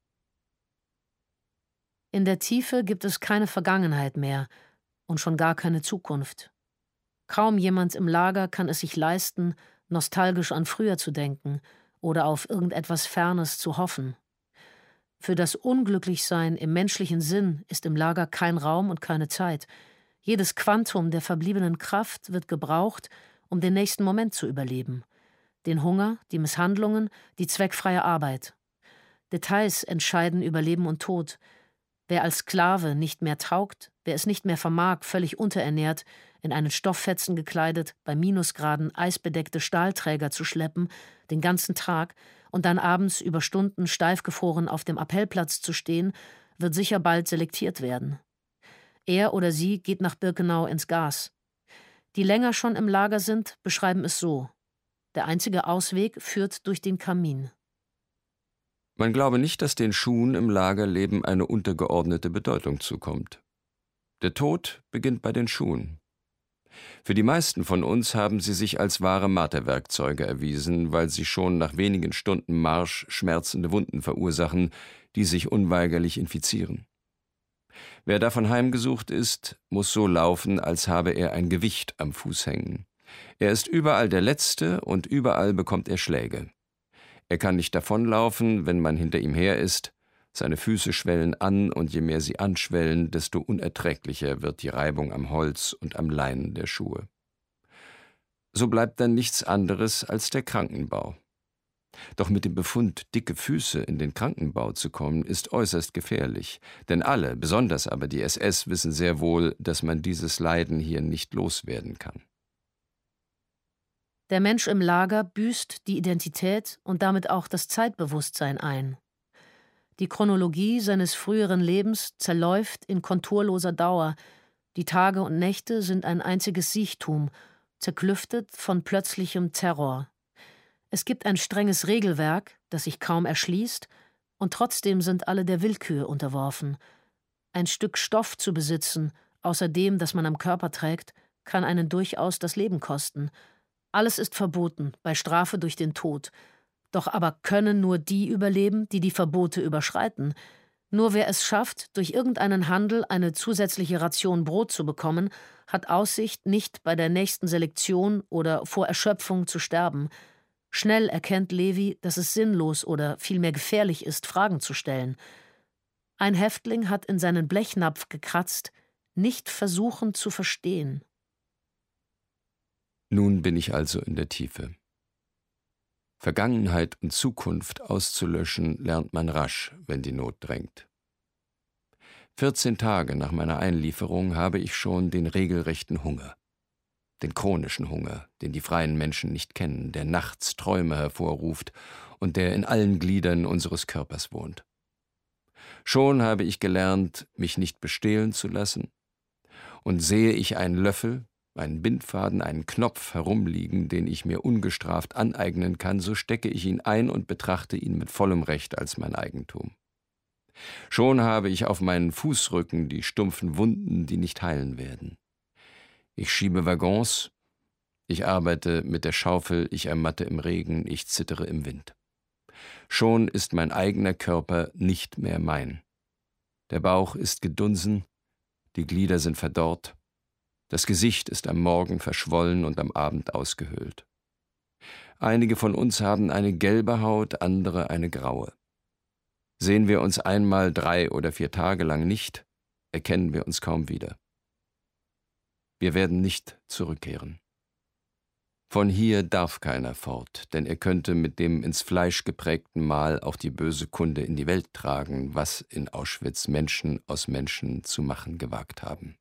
In der Tiefe gibt es keine Vergangenheit mehr und schon gar keine Zukunft. Kaum jemand im Lager kann es sich leisten, nostalgisch an früher zu denken oder auf irgendetwas Fernes zu hoffen. Für das Unglücklichsein im menschlichen Sinn ist im Lager kein Raum und keine Zeit. Jedes Quantum der verbliebenen Kraft wird gebraucht, um den nächsten Moment zu überleben. Den Hunger, die Misshandlungen, die zweckfreie Arbeit. Details entscheiden über Leben und Tod. Wer als Sklave nicht mehr taugt, wer es nicht mehr vermag, völlig unterernährt, in einen Stofffetzen gekleidet, bei Minusgraden eisbedeckte Stahlträger zu schleppen, den ganzen Tag und dann abends über Stunden steifgefroren auf dem Appellplatz zu stehen, wird sicher bald selektiert werden. Er oder sie geht nach Birkenau ins Gas. Die länger schon im Lager sind, beschreiben es so: Der einzige Ausweg führt durch den Kamin. Man glaube nicht, dass den Schuhen im Lagerleben eine untergeordnete Bedeutung zukommt. Der Tod beginnt bei den Schuhen. Für die meisten von uns haben sie sich als wahre Marterwerkzeuge erwiesen, weil sie schon nach wenigen Stunden Marsch schmerzende Wunden verursachen, die sich unweigerlich infizieren. Wer davon heimgesucht ist, muss so laufen, als habe er ein Gewicht am Fuß hängen. Er ist überall der Letzte und überall bekommt er Schläge. Er kann nicht davonlaufen, wenn man hinter ihm her ist. Seine Füße schwellen an, und je mehr sie anschwellen, desto unerträglicher wird die Reibung am Holz und am Leinen der Schuhe. So bleibt dann nichts anderes als der Krankenbau. Doch mit dem Befund, dicke Füße in den Krankenbau zu kommen, ist äußerst gefährlich, denn alle, besonders aber die SS, wissen sehr wohl, dass man dieses Leiden hier nicht loswerden kann. Der Mensch im Lager büßt die Identität und damit auch das Zeitbewusstsein ein. Die Chronologie seines früheren Lebens zerläuft in konturloser Dauer. Die Tage und Nächte sind ein einziges Siechtum, zerklüftet von plötzlichem Terror. Es gibt ein strenges Regelwerk, das sich kaum erschließt, und trotzdem sind alle der Willkür unterworfen. Ein Stück Stoff zu besitzen, außer dem, das man am Körper trägt, kann einen durchaus das Leben kosten. Alles ist verboten, bei Strafe durch den Tod. Doch aber können nur die überleben, die die Verbote überschreiten. Nur wer es schafft, durch irgendeinen Handel eine zusätzliche Ration Brot zu bekommen, hat Aussicht, nicht bei der nächsten Selektion oder vor Erschöpfung zu sterben. Schnell erkennt Levi, dass es sinnlos oder vielmehr gefährlich ist, Fragen zu stellen. Ein Häftling hat in seinen Blechnapf gekratzt, nicht versuchen zu verstehen. Nun bin ich also in der Tiefe. Vergangenheit und Zukunft auszulöschen, lernt man rasch, wenn die Not drängt. 14 Tage nach meiner Einlieferung habe ich schon den regelrechten Hunger. Den chronischen Hunger, den die freien Menschen nicht kennen, der nachts Träume hervorruft und der in allen Gliedern unseres Körpers wohnt. Schon habe ich gelernt, mich nicht bestehlen zu lassen, und sehe ich einen Löffel, einen Bindfaden, einen Knopf herumliegen, den ich mir ungestraft aneignen kann, so stecke ich ihn ein und betrachte ihn mit vollem Recht als mein Eigentum. Schon habe ich auf meinen Fußrücken die stumpfen Wunden, die nicht heilen werden. Ich schiebe Waggons, ich arbeite mit der Schaufel, ich ermatte im Regen, ich zittere im Wind. Schon ist mein eigener Körper nicht mehr mein. Der Bauch ist gedunsen, die Glieder sind verdorrt, das Gesicht ist am Morgen verschwollen und am Abend ausgehöhlt. Einige von uns haben eine gelbe Haut, andere eine graue. Sehen wir uns einmal 3 oder 4 Tage lang nicht, erkennen wir uns kaum wieder. Wir werden nicht zurückkehren. Von hier darf keiner fort, denn er könnte mit dem ins Fleisch geprägten Mal auch die böse Kunde in die Welt tragen, was in Auschwitz Menschen aus Menschen zu machen gewagt haben.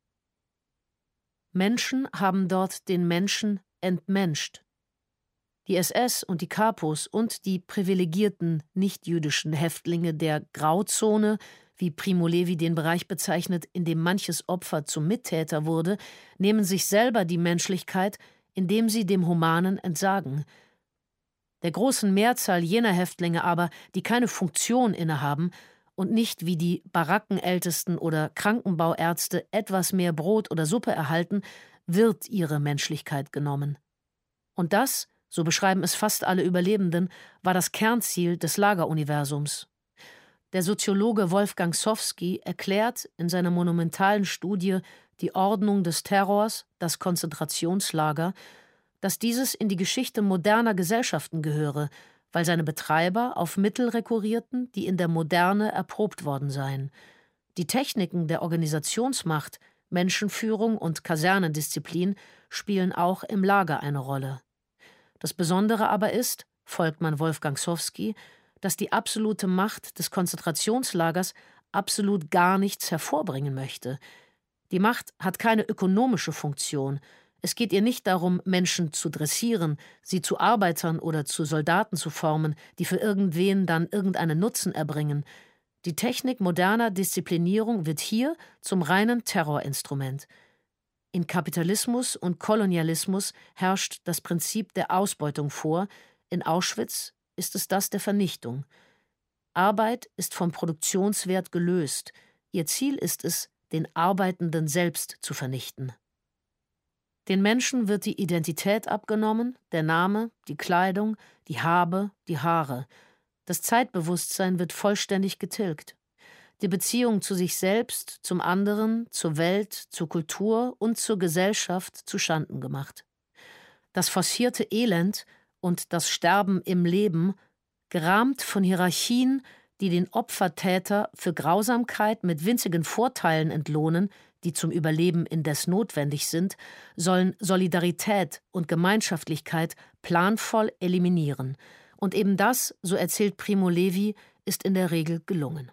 Menschen haben dort den Menschen entmenscht. Die SS und die Kapos und die privilegierten nichtjüdischen Häftlinge der Grauzone, wie Primo Levi den Bereich bezeichnet, in dem manches Opfer zum Mittäter wurde, nehmen sich selber die Menschlichkeit, indem sie dem Humanen entsagen. Der großen Mehrzahl jener Häftlinge aber, die keine Funktion innehaben und nicht wie die Barackenältesten oder Krankenbauärzte etwas mehr Brot oder Suppe erhalten, wird ihre Menschlichkeit genommen. Und das, so beschreiben es fast alle Überlebenden, war das Kernziel des Lageruniversums. Der Soziologe Wolfgang Sowski erklärt in seiner monumentalen Studie Die Ordnung des Terrors, das Konzentrationslager, dass dieses in die Geschichte moderner Gesellschaften gehöre, weil seine Betreiber auf Mittel rekurrierten, die in der Moderne erprobt worden seien. Die Techniken der Organisationsmacht, Menschenführung und Kasernendisziplin spielen auch im Lager eine Rolle. Das Besondere aber ist, folgt man Wolfgang Sowski, dass die absolute Macht des Konzentrationslagers absolut gar nichts hervorbringen möchte. Die Macht hat keine ökonomische Funktion. Es geht ihr nicht darum, Menschen zu dressieren, sie zu Arbeitern oder zu Soldaten zu formen, die für irgendwen dann irgendeinen Nutzen erbringen. Die Technik moderner Disziplinierung wird hier zum reinen Terrorinstrument. In Kapitalismus und Kolonialismus herrscht das Prinzip der Ausbeutung vor, in Auschwitz ist es das der Vernichtung. Arbeit ist vom Produktionswert gelöst, ihr Ziel ist es, den Arbeitenden selbst zu vernichten. Den Menschen wird die Identität abgenommen, der Name, die Kleidung, die Habe, die Haare. Das Zeitbewusstsein wird vollständig getilgt. Die Beziehung zu sich selbst, zum anderen, zur Welt, zur Kultur und zur Gesellschaft zuschanden gemacht. Das forcierte Elend und das Sterben im Leben, gerahmt von Hierarchien, die den Opfertäter für Grausamkeit mit winzigen Vorteilen entlohnen, die zum Überleben indes notwendig sind, sollen Solidarität und Gemeinschaftlichkeit planvoll eliminieren. Und eben das, so erzählt Primo Levi, ist in der Regel gelungen.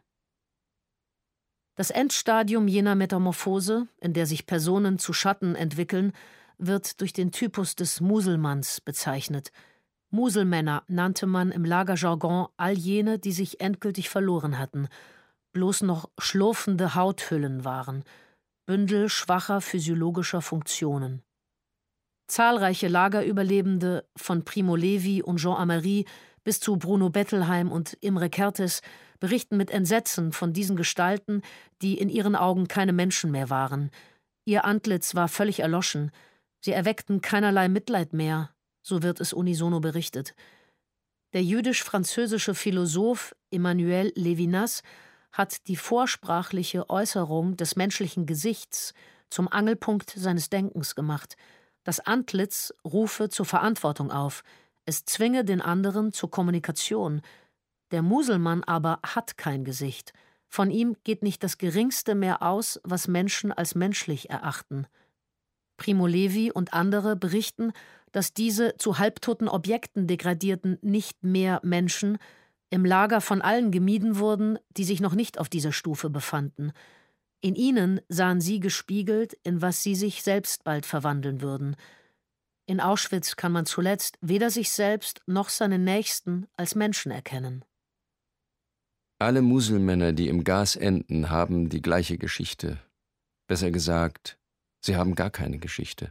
Das Endstadium jener Metamorphose, in der sich Personen zu Schatten entwickeln, wird durch den Typus des Muselmanns bezeichnet. Muselmänner nannte man im Lagerjargon all jene, die sich endgültig verloren hatten, bloß noch schlurfende Hauthüllen waren, Bündel schwacher physiologischer Funktionen. Zahlreiche Lagerüberlebende, von Primo Levi und Jean Amery bis zu Bruno Bettelheim und Imre Kertész, berichten mit Entsetzen von diesen Gestalten, die in ihren Augen keine Menschen mehr waren. Ihr Antlitz war völlig erloschen, sie erweckten keinerlei Mitleid mehr, so wird es unisono berichtet. Der jüdisch-französische Philosoph Emmanuel Levinas hat die vorsprachliche Äußerung des menschlichen Gesichts zum Angelpunkt seines Denkens gemacht. Das Antlitz rufe zur Verantwortung auf, es zwinge den anderen zur Kommunikation. Der Muselmann aber hat kein Gesicht. Von ihm geht nicht das Geringste mehr aus, was Menschen als menschlich erachten. Primo Levi und andere berichten, dass diese zu halbtoten Objekten degradierten nicht mehr Menschen im Lager von allen gemieden wurden, die sich noch nicht auf dieser Stufe befanden. In ihnen sahen sie gespiegelt, in was sie sich selbst bald verwandeln würden. In Auschwitz kann man zuletzt weder sich selbst noch seine Nächsten als Menschen erkennen. Alle Muselmänner, die im Gas enden, haben die gleiche Geschichte. Besser gesagt, sie haben gar keine Geschichte.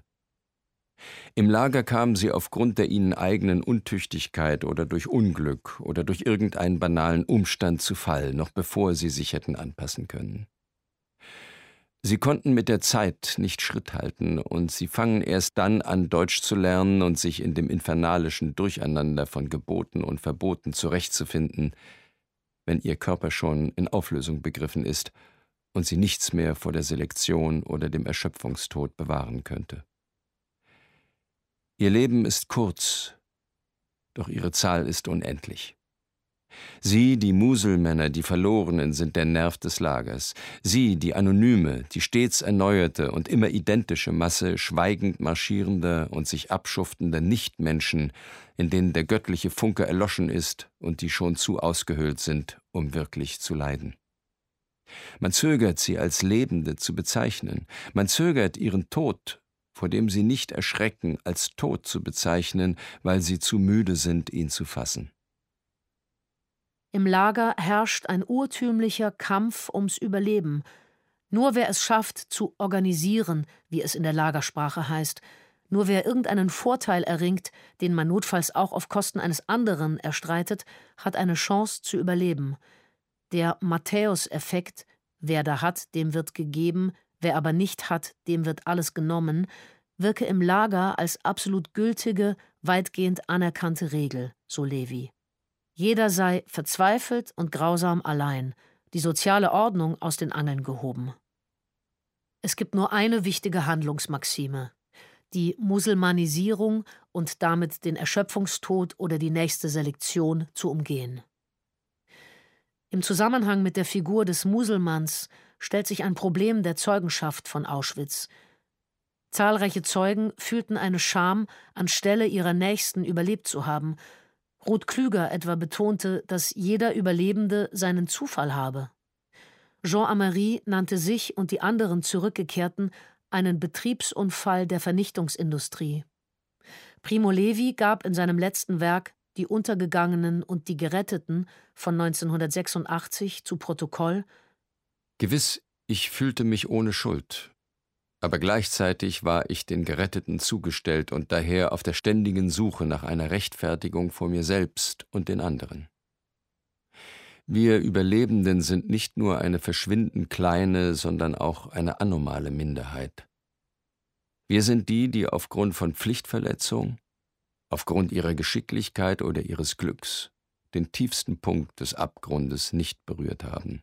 Im Lager kamen sie aufgrund der ihnen eigenen Untüchtigkeit oder durch Unglück oder durch irgendeinen banalen Umstand zu Fall, noch bevor sie sich hätten anpassen können. Sie konnten mit der Zeit nicht Schritt halten und sie fangen erst dann an, Deutsch zu lernen und sich in dem infernalischen Durcheinander von Geboten und Verboten zurechtzufinden, wenn ihr Körper schon in Auflösung begriffen ist und sie nichts mehr vor der Selektion oder dem Erschöpfungstod bewahren könnte. Ihr Leben ist kurz, doch ihre Zahl ist unendlich. Sie, die Muselmänner, die Verlorenen, sind der Nerv des Lagers. Sie, die anonyme, die stets erneuerte und immer identische Masse schweigend marschierender und sich abschuftender Nichtmenschen, in denen der göttliche Funke erloschen ist und die schon zu ausgehöhlt sind, um wirklich zu leiden. Man zögert, sie als Lebende zu bezeichnen. Man zögert ihren Tod, vor dem sie nicht erschrecken, als tot zu bezeichnen, weil sie zu müde sind, ihn zu fassen. Im Lager herrscht ein urtümlicher Kampf ums Überleben. Nur wer es schafft, zu organisieren, wie es in der Lagersprache heißt, nur wer irgendeinen Vorteil erringt, den man notfalls auch auf Kosten eines anderen erstreitet, hat eine Chance zu überleben. Der Matthäus-Effekt, wer da hat, dem wird gegeben, wer aber nicht hat, dem wird alles genommen, wirke im Lager als absolut gültige, weitgehend anerkannte Regel, so Levi. Jeder sei verzweifelt und grausam allein, die soziale Ordnung aus den Angeln gehoben. Es gibt nur eine wichtige Handlungsmaxime: die Muselmanisierung und damit den Erschöpfungstod oder die nächste Selektion zu umgehen. Im Zusammenhang mit der Figur des Muselmanns stellt sich ein Problem der Zeugenschaft von Auschwitz. Zahlreiche Zeugen fühlten eine Scham, anstelle ihrer Nächsten überlebt zu haben. Ruth Klüger etwa betonte, dass jeder Überlebende seinen Zufall habe. Jean Amery nannte sich und die anderen Zurückgekehrten einen Betriebsunfall der Vernichtungsindustrie. Primo Levi gab in seinem letzten Werk »Die Untergegangenen und die Geretteten« von 1986 zu Protokoll: Gewiss, ich fühlte mich ohne Schuld, aber gleichzeitig war ich den Geretteten zugestellt und daher auf der ständigen Suche nach einer Rechtfertigung vor mir selbst und den anderen. Wir Überlebenden sind nicht nur eine verschwindend kleine, sondern auch eine anomale Minderheit. Wir sind die aufgrund von Pflichtverletzung, aufgrund ihrer Geschicklichkeit oder ihres Glücks den tiefsten Punkt des Abgrundes nicht berührt haben.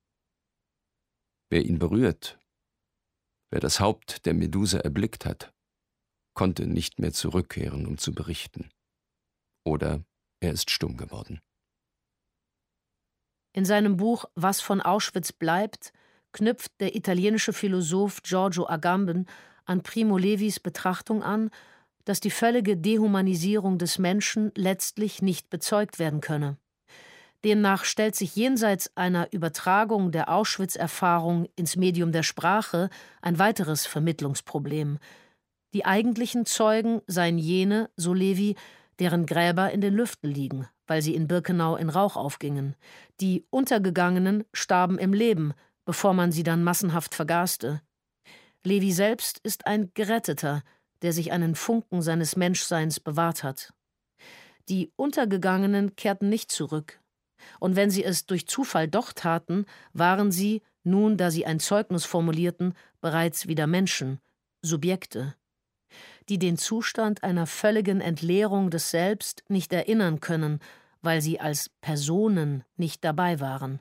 Wer ihn berührt, wer das Haupt der Medusa erblickt hat, konnte nicht mehr zurückkehren, um zu berichten. Oder er ist stumm geworden. In seinem Buch »Was von Auschwitz bleibt« knüpft der italienische Philosoph Giorgio Agamben an Primo Levis Betrachtung an, dass die völlige Dehumanisierung des Menschen letztlich nicht bezeugt werden könne. Demnach stellt sich jenseits einer Übertragung der Auschwitz-Erfahrung ins Medium der Sprache ein weiteres Vermittlungsproblem. Die eigentlichen Zeugen seien jene, so Levi, deren Gräber in den Lüften liegen, weil sie in Birkenau in Rauch aufgingen. Die Untergegangenen starben im Leben, bevor man sie dann massenhaft vergaste. Levi selbst ist ein Geretteter, der sich einen Funken seines Menschseins bewahrt hat. Die Untergegangenen kehrten nicht zurück. Und wenn sie es durch Zufall doch taten, waren sie, nun da sie ein Zeugnis formulierten, bereits wieder Menschen, Subjekte, die den Zustand einer völligen Entleerung des Selbst nicht erinnern können, weil sie als Personen nicht dabei waren.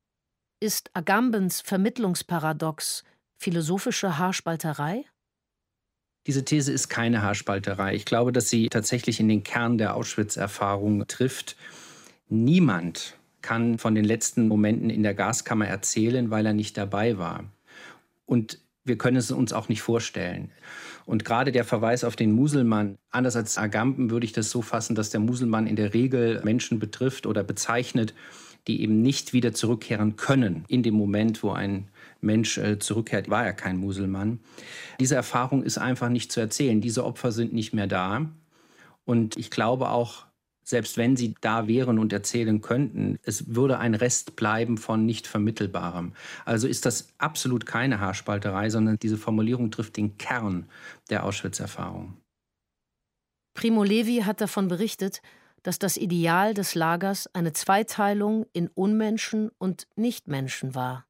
Ist Agambens Vermittlungsparadox philosophische Haarspalterei? Diese These ist keine Haarspalterei. Ich glaube, dass sie tatsächlich in den Kern der Auschwitz-Erfahrung trifft. Niemand kann von den letzten Momenten in der Gaskammer erzählen, weil er nicht dabei war. Und wir können es uns auch nicht vorstellen. Und gerade der Verweis auf den Muselmann, anders als Agamben würde ich das so fassen, dass der Muselmann in der Regel Menschen betrifft oder bezeichnet, die eben nicht wieder zurückkehren können. In dem Moment, wo ein Mensch zurückkehrt, war er kein Muselmann. Diese Erfahrung ist einfach nicht zu erzählen. Diese Opfer sind nicht mehr da. Und ich glaube auch, selbst wenn sie da wären und erzählen könnten, es würde ein Rest bleiben von nicht Vermittelbarem. Also ist das absolut keine Haarspalterei, sondern diese Formulierung trifft den Kern der Auschwitz-Erfahrung. Primo Levi hat davon berichtet, dass das Ideal des Lagers eine Zweiteilung in Unmenschen und Nichtmenschen war.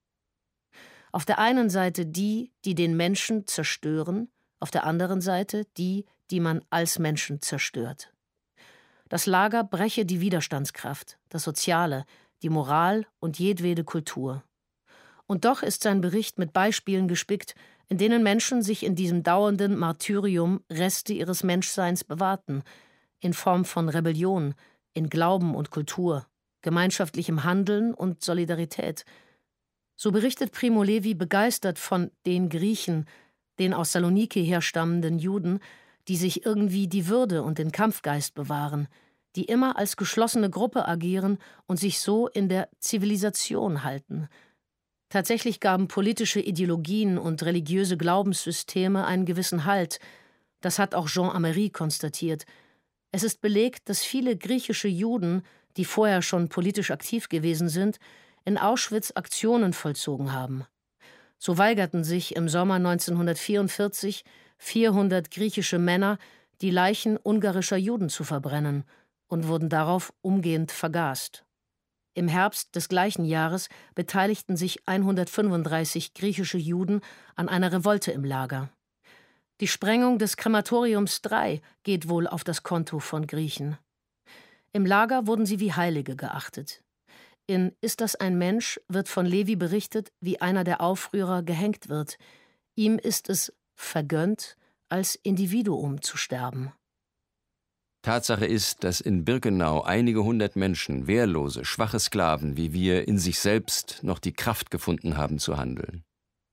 Auf der einen Seite die den Menschen zerstören, auf der anderen Seite die man als Menschen zerstört. Das Lager breche die Widerstandskraft, das Soziale, die Moral und jedwede Kultur. Und doch ist sein Bericht mit Beispielen gespickt, in denen Menschen sich in diesem dauernden Martyrium Reste ihres Menschseins bewahrten, in Form von Rebellion, in Glauben und Kultur, gemeinschaftlichem Handeln und Solidarität. So berichtet Primo Levi begeistert von den Griechen, den aus Saloniki herstammenden Juden, die sich irgendwie die Würde und den Kampfgeist bewahren, die immer als geschlossene Gruppe agieren und sich so in der Zivilisation halten. Tatsächlich gaben politische Ideologien und religiöse Glaubenssysteme einen gewissen Halt. Das hat auch Jean Amery konstatiert. Es ist belegt, dass viele griechische Juden, die vorher schon politisch aktiv gewesen sind, in Auschwitz Aktionen vollzogen haben. So weigerten sich im Sommer 1944 400 griechische Männer, die Leichen ungarischer Juden zu verbrennen und wurden darauf umgehend vergast. Im Herbst des gleichen Jahres beteiligten sich 135 griechische Juden an einer Revolte im Lager. Die Sprengung des Krematoriums 3 geht wohl auf das Konto von Griechen. Im Lager wurden sie wie Heilige geachtet. In »Ist das ein Mensch« wird von Levi berichtet, wie einer der Aufrührer gehängt wird. Ihm ist es vergönnt, als Individuum zu sterben. Tatsache ist, dass in Birkenau einige hundert Menschen, wehrlose, schwache Sklaven wie wir, in sich selbst noch die Kraft gefunden haben zu handeln.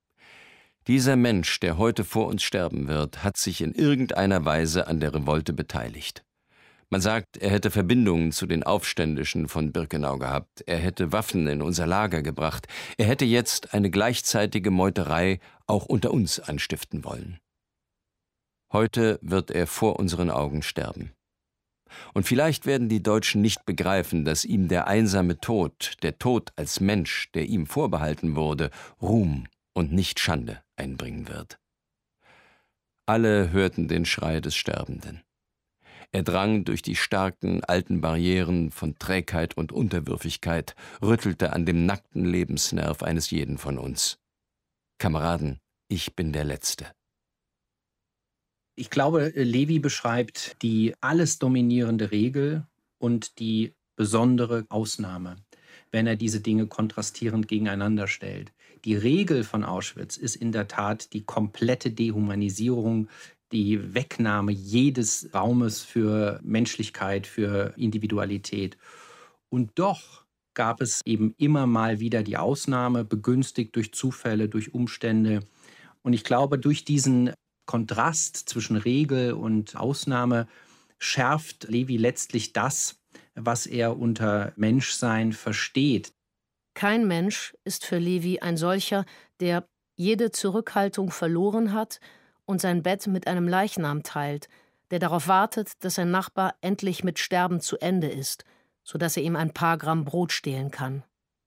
Dieser Mensch, der heute vor uns sterben wird, hat sich in irgendeiner Weise an der Revolte beteiligt. Man sagt, er hätte Verbindungen zu den Aufständischen von Birkenau gehabt, er hätte Waffen in unser Lager gebracht, er hätte jetzt eine gleichzeitige Meuterei auch unter uns anstiften wollen. Heute wird er vor unseren Augen sterben. Und vielleicht werden die Deutschen nicht begreifen, dass ihm der einsame Tod, der Tod als Mensch, der ihm vorbehalten wurde, Ruhm und nicht Schande einbringen wird. Alle hörten den Schrei des Sterbenden. Er drang durch die starken, alten Barrieren von Trägheit und Unterwürfigkeit, rüttelte an dem nackten Lebensnerv eines jeden von uns. Kameraden, ich bin der Letzte. Ich glaube, Levi beschreibt die alles dominierende Regel und die besondere Ausnahme, wenn er diese Dinge kontrastierend gegeneinander stellt. Die Regel von Auschwitz ist in der Tat die komplette Dehumanisierung, die Wegnahme jedes Raumes für Menschlichkeit, für Individualität. Und doch gab es eben immer mal wieder die Ausnahme, begünstigt durch Zufälle, durch Umstände. Und ich glaube, durch diesen Kontrast zwischen Regel und Ausnahme schärft Levi letztlich das, was er unter Menschsein versteht. Kein Mensch ist für Levi ein solcher, der jede Zurückhaltung verloren hat und sein Bett mit einem Leichnam teilt, der darauf wartet, dass sein Nachbar endlich mit Sterben zu Ende ist, sodass er ihm ein paar Gramm Brot stehlen kann.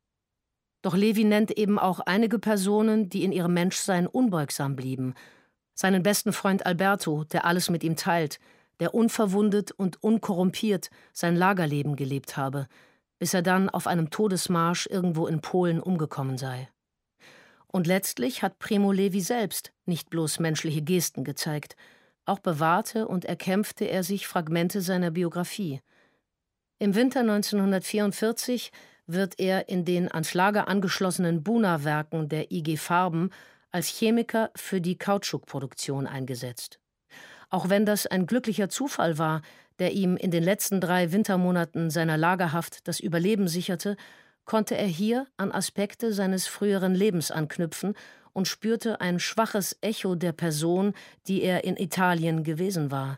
Doch Levi nennt eben auch einige Personen, die in ihrem Menschsein unbeugsam blieben. Seinen besten Freund Alberto, der alles mit ihm teilt, der unverwundet und unkorrumpiert sein Lagerleben gelebt habe, bis er dann auf einem Todesmarsch irgendwo in Polen umgekommen sei. Und letztlich hat Primo Levi selbst nicht bloß menschliche Gesten gezeigt, auch bewahrte und erkämpfte er sich Fragmente seiner Biografie. Im Winter 1944 wird er in den ans Lager angeschlossenen Buna-Werken der IG Farben als Chemiker für die Kautschukproduktion eingesetzt. Auch wenn das ein glücklicher Zufall war, der ihm in den letzten 3 Wintermonaten seiner Lagerhaft das Überleben sicherte, konnte er hier an Aspekte seines früheren Lebens anknüpfen und spürte ein schwaches Echo der Person, die er in Italien gewesen war.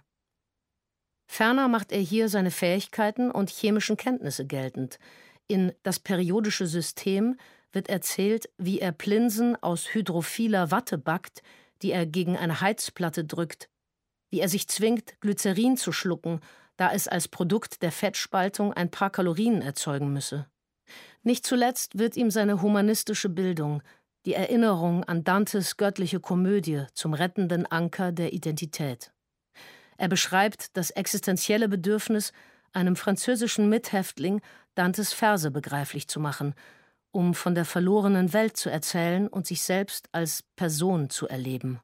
Ferner macht er hier seine Fähigkeiten und chemischen Kenntnisse geltend. In Das periodische System wird erzählt, wie er Plinsen aus hydrophiler Watte backt, die er gegen eine Heizplatte drückt, wie er sich zwingt, Glycerin zu schlucken, da es als Produkt der Fettspaltung ein paar Kalorien erzeugen müsse. Nicht zuletzt wird ihm seine humanistische Bildung, die Erinnerung an Dantes göttliche Komödie zum rettenden Anker der Identität. Er beschreibt das existenzielle Bedürfnis, einem französischen Mithäftling Dantes Verse begreiflich zu machen, um von der verlorenen Welt zu erzählen und sich selbst als Person zu erleben.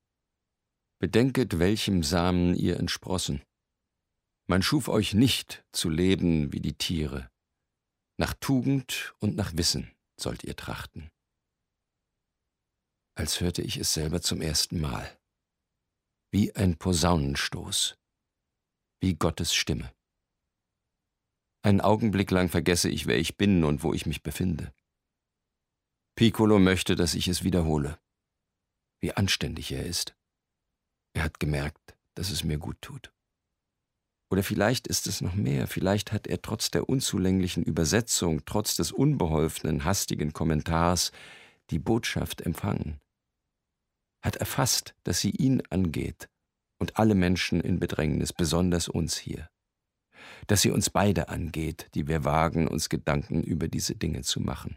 Bedenket, welchem Samen ihr entsprossen. Man schuf euch nicht zu leben wie die Tiere. Nach Tugend und nach Wissen sollt ihr trachten. Als hörte ich es selber zum ersten Mal. Wie ein Posaunenstoß. Wie Gottes Stimme. Einen Augenblick lang vergesse ich, wer ich bin und wo ich mich befinde. Piccolo möchte, dass ich es wiederhole. Wie anständig er ist. Er hat gemerkt, dass es mir gut tut. Oder vielleicht ist es noch mehr, vielleicht hat er trotz der unzulänglichen Übersetzung, trotz des unbeholfenen, hastigen Kommentars die Botschaft empfangen. Hat erfasst, dass sie ihn angeht und alle Menschen in Bedrängnis, besonders uns hier. Dass sie uns beide angeht, die wir wagen, uns Gedanken über diese Dinge zu machen.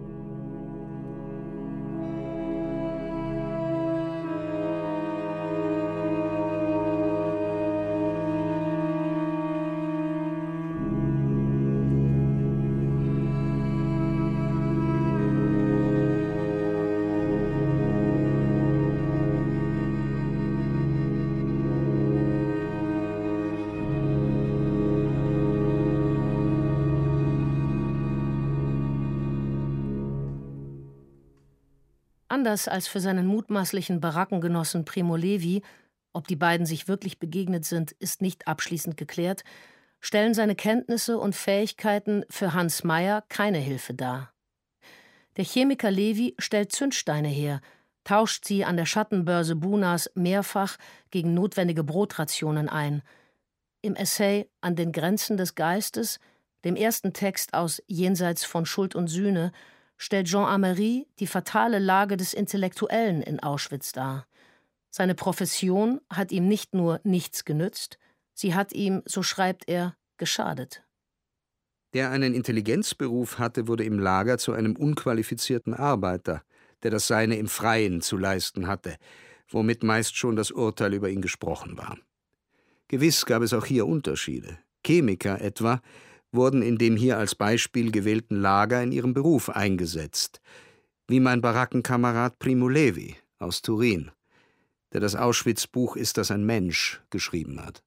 Anders als für seinen mutmaßlichen Barackengenossen Primo Levi, ob die beiden sich wirklich begegnet sind, ist nicht abschließend geklärt, stellen seine Kenntnisse und Fähigkeiten für Hans Meyer keine Hilfe dar. Der Chemiker Levi stellt Zündsteine her, tauscht sie an der Schattenbörse Bunas mehrfach gegen notwendige Brotrationen ein. im Essay »An den Grenzen des Geistes«, dem ersten Text aus »Jenseits von Schuld und Sühne«, stellt Jean Amery die fatale Lage des Intellektuellen in Auschwitz dar. Seine Profession hat ihm nicht nur nichts genützt, sie hat ihm, so schreibt er, geschadet. Der einen Intelligenzberuf hatte, wurde im Lager zu einem unqualifizierten Arbeiter, der das Seine im Freien zu leisten hatte, womit meist schon das Urteil über ihn gesprochen war. Gewiss gab es auch hier Unterschiede. Chemiker etwa wurden in dem hier als Beispiel gewählten Lager in ihrem Beruf eingesetzt, wie mein Barackenkamerad Primo Levi aus Turin, der das Auschwitz-Buch »Ist das ein Mensch« geschrieben hat.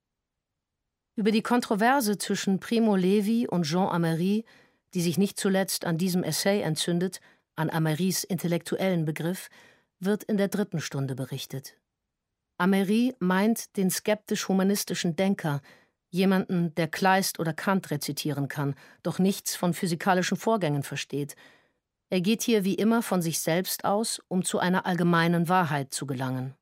Über die Kontroverse zwischen Primo Levi und Jean Amery, die sich nicht zuletzt an diesem Essay entzündet, an Amerys intellektuellen Begriff, wird in der 3. Stunde berichtet. Amery meint den skeptisch-humanistischen Denker, jemanden, der Kleist oder Kant rezitieren kann, doch nichts von physikalischen Vorgängen versteht. Er geht hier wie immer von sich selbst aus, um zu einer allgemeinen Wahrheit zu gelangen.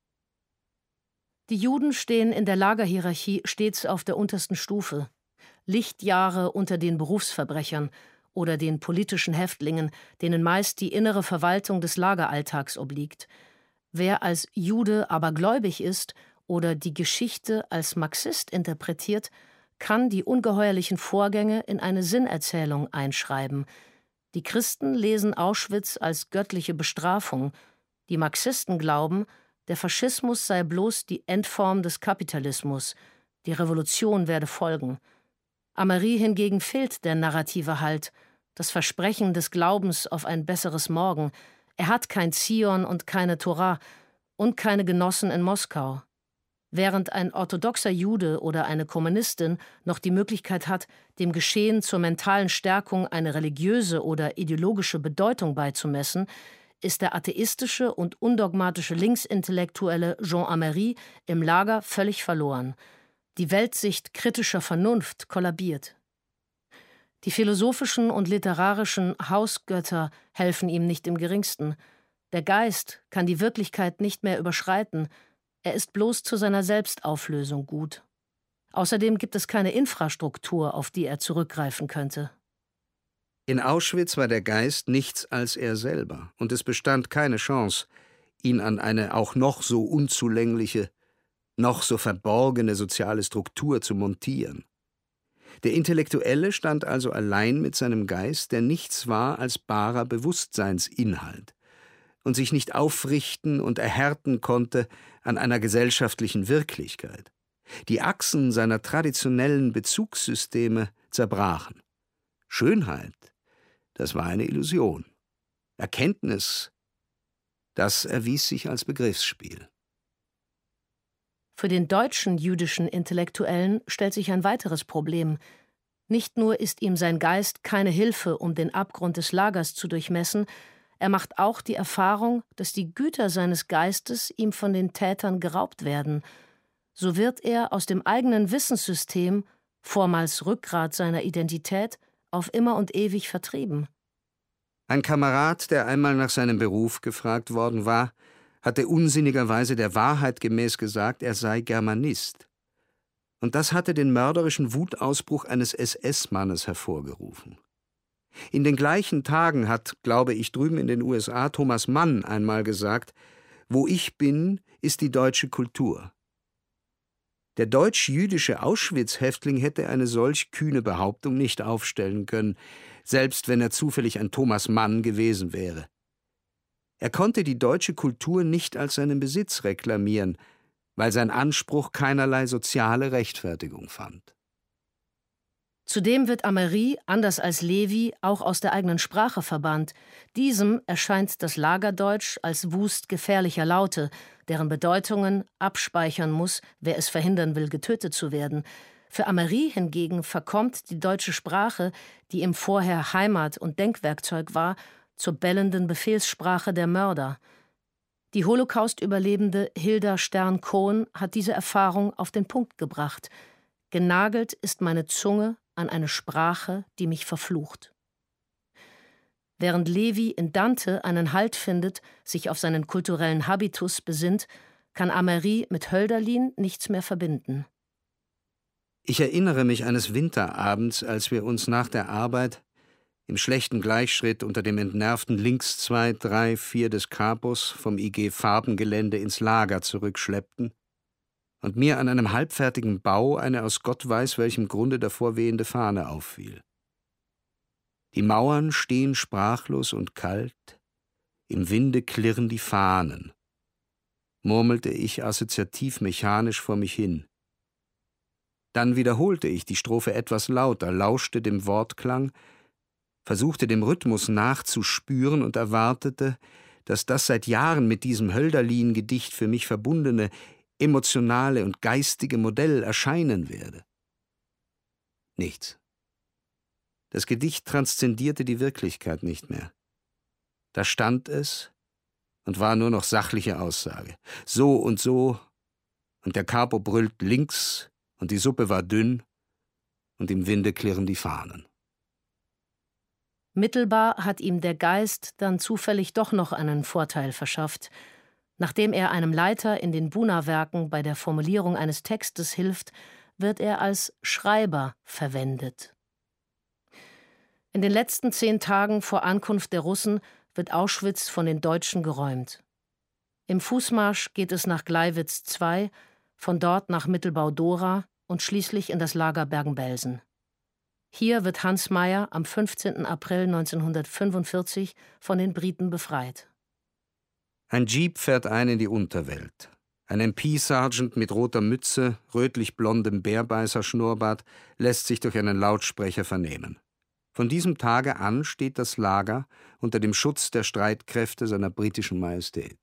Die Juden stehen in der Lagerhierarchie stets auf der untersten Stufe, Lichtjahre unter den Berufsverbrechern oder den politischen Häftlingen, denen meist die innere Verwaltung des Lageralltags obliegt. Wer als Jude aber gläubig ist oder die Geschichte als Marxist interpretiert, kann die ungeheuerlichen Vorgänge in eine Sinnerzählung einschreiben. Die Christen lesen Auschwitz als göttliche Bestrafung, die Marxisten glauben, der Faschismus sei bloß die Endform des Kapitalismus, die Revolution werde folgen. Amery hingegen fehlt der narrative Halt, das Versprechen des Glaubens auf ein besseres Morgen. Er hat kein Zion und keine Tora und keine Genossen in Moskau. Während ein orthodoxer Jude oder eine Kommunistin noch die Möglichkeit hat, dem Geschehen zur mentalen Stärkung eine religiöse oder ideologische Bedeutung beizumessen, ist der atheistische und undogmatische Linksintellektuelle Jean Amery im Lager völlig verloren. Die Weltsicht kritischer Vernunft kollabiert. Die philosophischen und literarischen Hausgötter helfen ihm nicht im geringsten. Der Geist kann die Wirklichkeit nicht mehr überschreiten, er ist bloß zu seiner Selbstauflösung gut. Außerdem gibt es keine Infrastruktur, auf die er zurückgreifen könnte. In Auschwitz war der Geist nichts als er selber, und es bestand keine Chance, ihn an eine auch noch so unzulängliche, noch so verborgene soziale Struktur zu montieren. Der Intellektuelle stand also allein mit seinem Geist, der nichts war als barer Bewusstseinsinhalt und sich nicht aufrichten und erhärten konnte an einer gesellschaftlichen Wirklichkeit. Die Achsen seiner traditionellen Bezugssysteme zerbrachen. Schönheit, das war eine Illusion. Erkenntnis, das erwies sich als Begriffsspiel. Für den deutschen jüdischen Intellektuellen stellt sich ein weiteres Problem. Nicht nur ist ihm sein Geist keine Hilfe, um den Abgrund des Lagers zu durchmessen, er macht auch die Erfahrung, dass die Güter seines Geistes ihm von den Tätern geraubt werden. So wird er aus dem eigenen Wissenssystem, vormals Rückgrat seiner Identität, auf immer und ewig vertrieben. Ein Kamerad, der einmal nach seinem Beruf gefragt worden war, hatte unsinnigerweise der Wahrheit gemäß gesagt, er sei Germanist. Und das hatte den mörderischen Wutausbruch eines SS-Mannes hervorgerufen. In den gleichen Tagen hat, glaube ich, drüben in den USA Thomas Mann einmal gesagt, »Wo ich bin, ist die deutsche Kultur.« Der deutsch-jüdische Auschwitz-Häftling hätte eine solch kühne Behauptung nicht aufstellen können, selbst wenn er zufällig ein Thomas Mann gewesen wäre. Er konnte die deutsche Kultur nicht als seinen Besitz reklamieren, weil sein Anspruch keinerlei soziale Rechtfertigung fand. Zudem wird Amery, anders als Levi, auch aus der eigenen Sprache verbannt. Diesem erscheint das Lagerdeutsch als Wust gefährlicher Laute, deren Bedeutungen abspeichern muss, wer es verhindern will, getötet zu werden. Für Amery hingegen verkommt die deutsche Sprache, die ihm vorher Heimat und Denkwerkzeug war, zur bellenden Befehlssprache der Mörder. Die Holocaust-Überlebende Hilda Stern-Cohen hat diese Erfahrung auf den Punkt gebracht. Genagelt ist meine Zunge an eine Sprache, die mich verflucht. Während Levi in Dante einen Halt findet, sich auf seinen kulturellen Habitus besinnt, kann Amery mit Hölderlin nichts mehr verbinden. Ich erinnere mich eines Winterabends, als wir uns nach der Arbeit im schlechten Gleichschritt unter dem entnervten Links 2, 3, 4 des Capos vom IG Farbengelände ins Lager zurückschleppten und mir an einem halbfertigen Bau eine aus Gott weiß welchem Grunde davor wehende Fahne auffiel. Die Mauern stehen sprachlos und kalt, im Winde klirren die Fahnen, murmelte ich assoziativ mechanisch vor mich hin. Dann wiederholte ich die Strophe etwas lauter, lauschte dem Wortklang, versuchte dem Rhythmus nachzuspüren und erwartete, dass das seit Jahren mit diesem Hölderlin-Gedicht für mich verbundene, emotionale und geistige Modell erscheinen werde. Nichts. Das Gedicht transzendierte die Wirklichkeit nicht mehr. Da stand es und war nur noch sachliche Aussage. So, und der Capo brüllt links, und die Suppe war dünn, und im Winde klirren die Fahnen. Mittelbar hat ihm der Geist dann zufällig doch noch einen Vorteil verschafft. Nachdem er einem Leiter in den Buna-Werken bei der Formulierung eines Textes hilft, wird er als Schreiber verwendet. In den letzten 10 Tagen vor Ankunft der Russen wird Auschwitz von den Deutschen geräumt. Im Fußmarsch geht es nach Gleiwitz II, von dort nach Mittelbau-Dora und schließlich in das Lager Bergen-Belsen. Hier wird Hans Meyer am 15. April 1945 von den Briten befreit. Ein Jeep fährt ein in die Unterwelt. Ein MP-Sergeant mit roter Mütze, rötlich-blondem Bärbeißer-Schnurrbart lässt sich durch einen Lautsprecher vernehmen. Von diesem Tage an steht das Lager unter dem Schutz der Streitkräfte seiner britischen Majestät.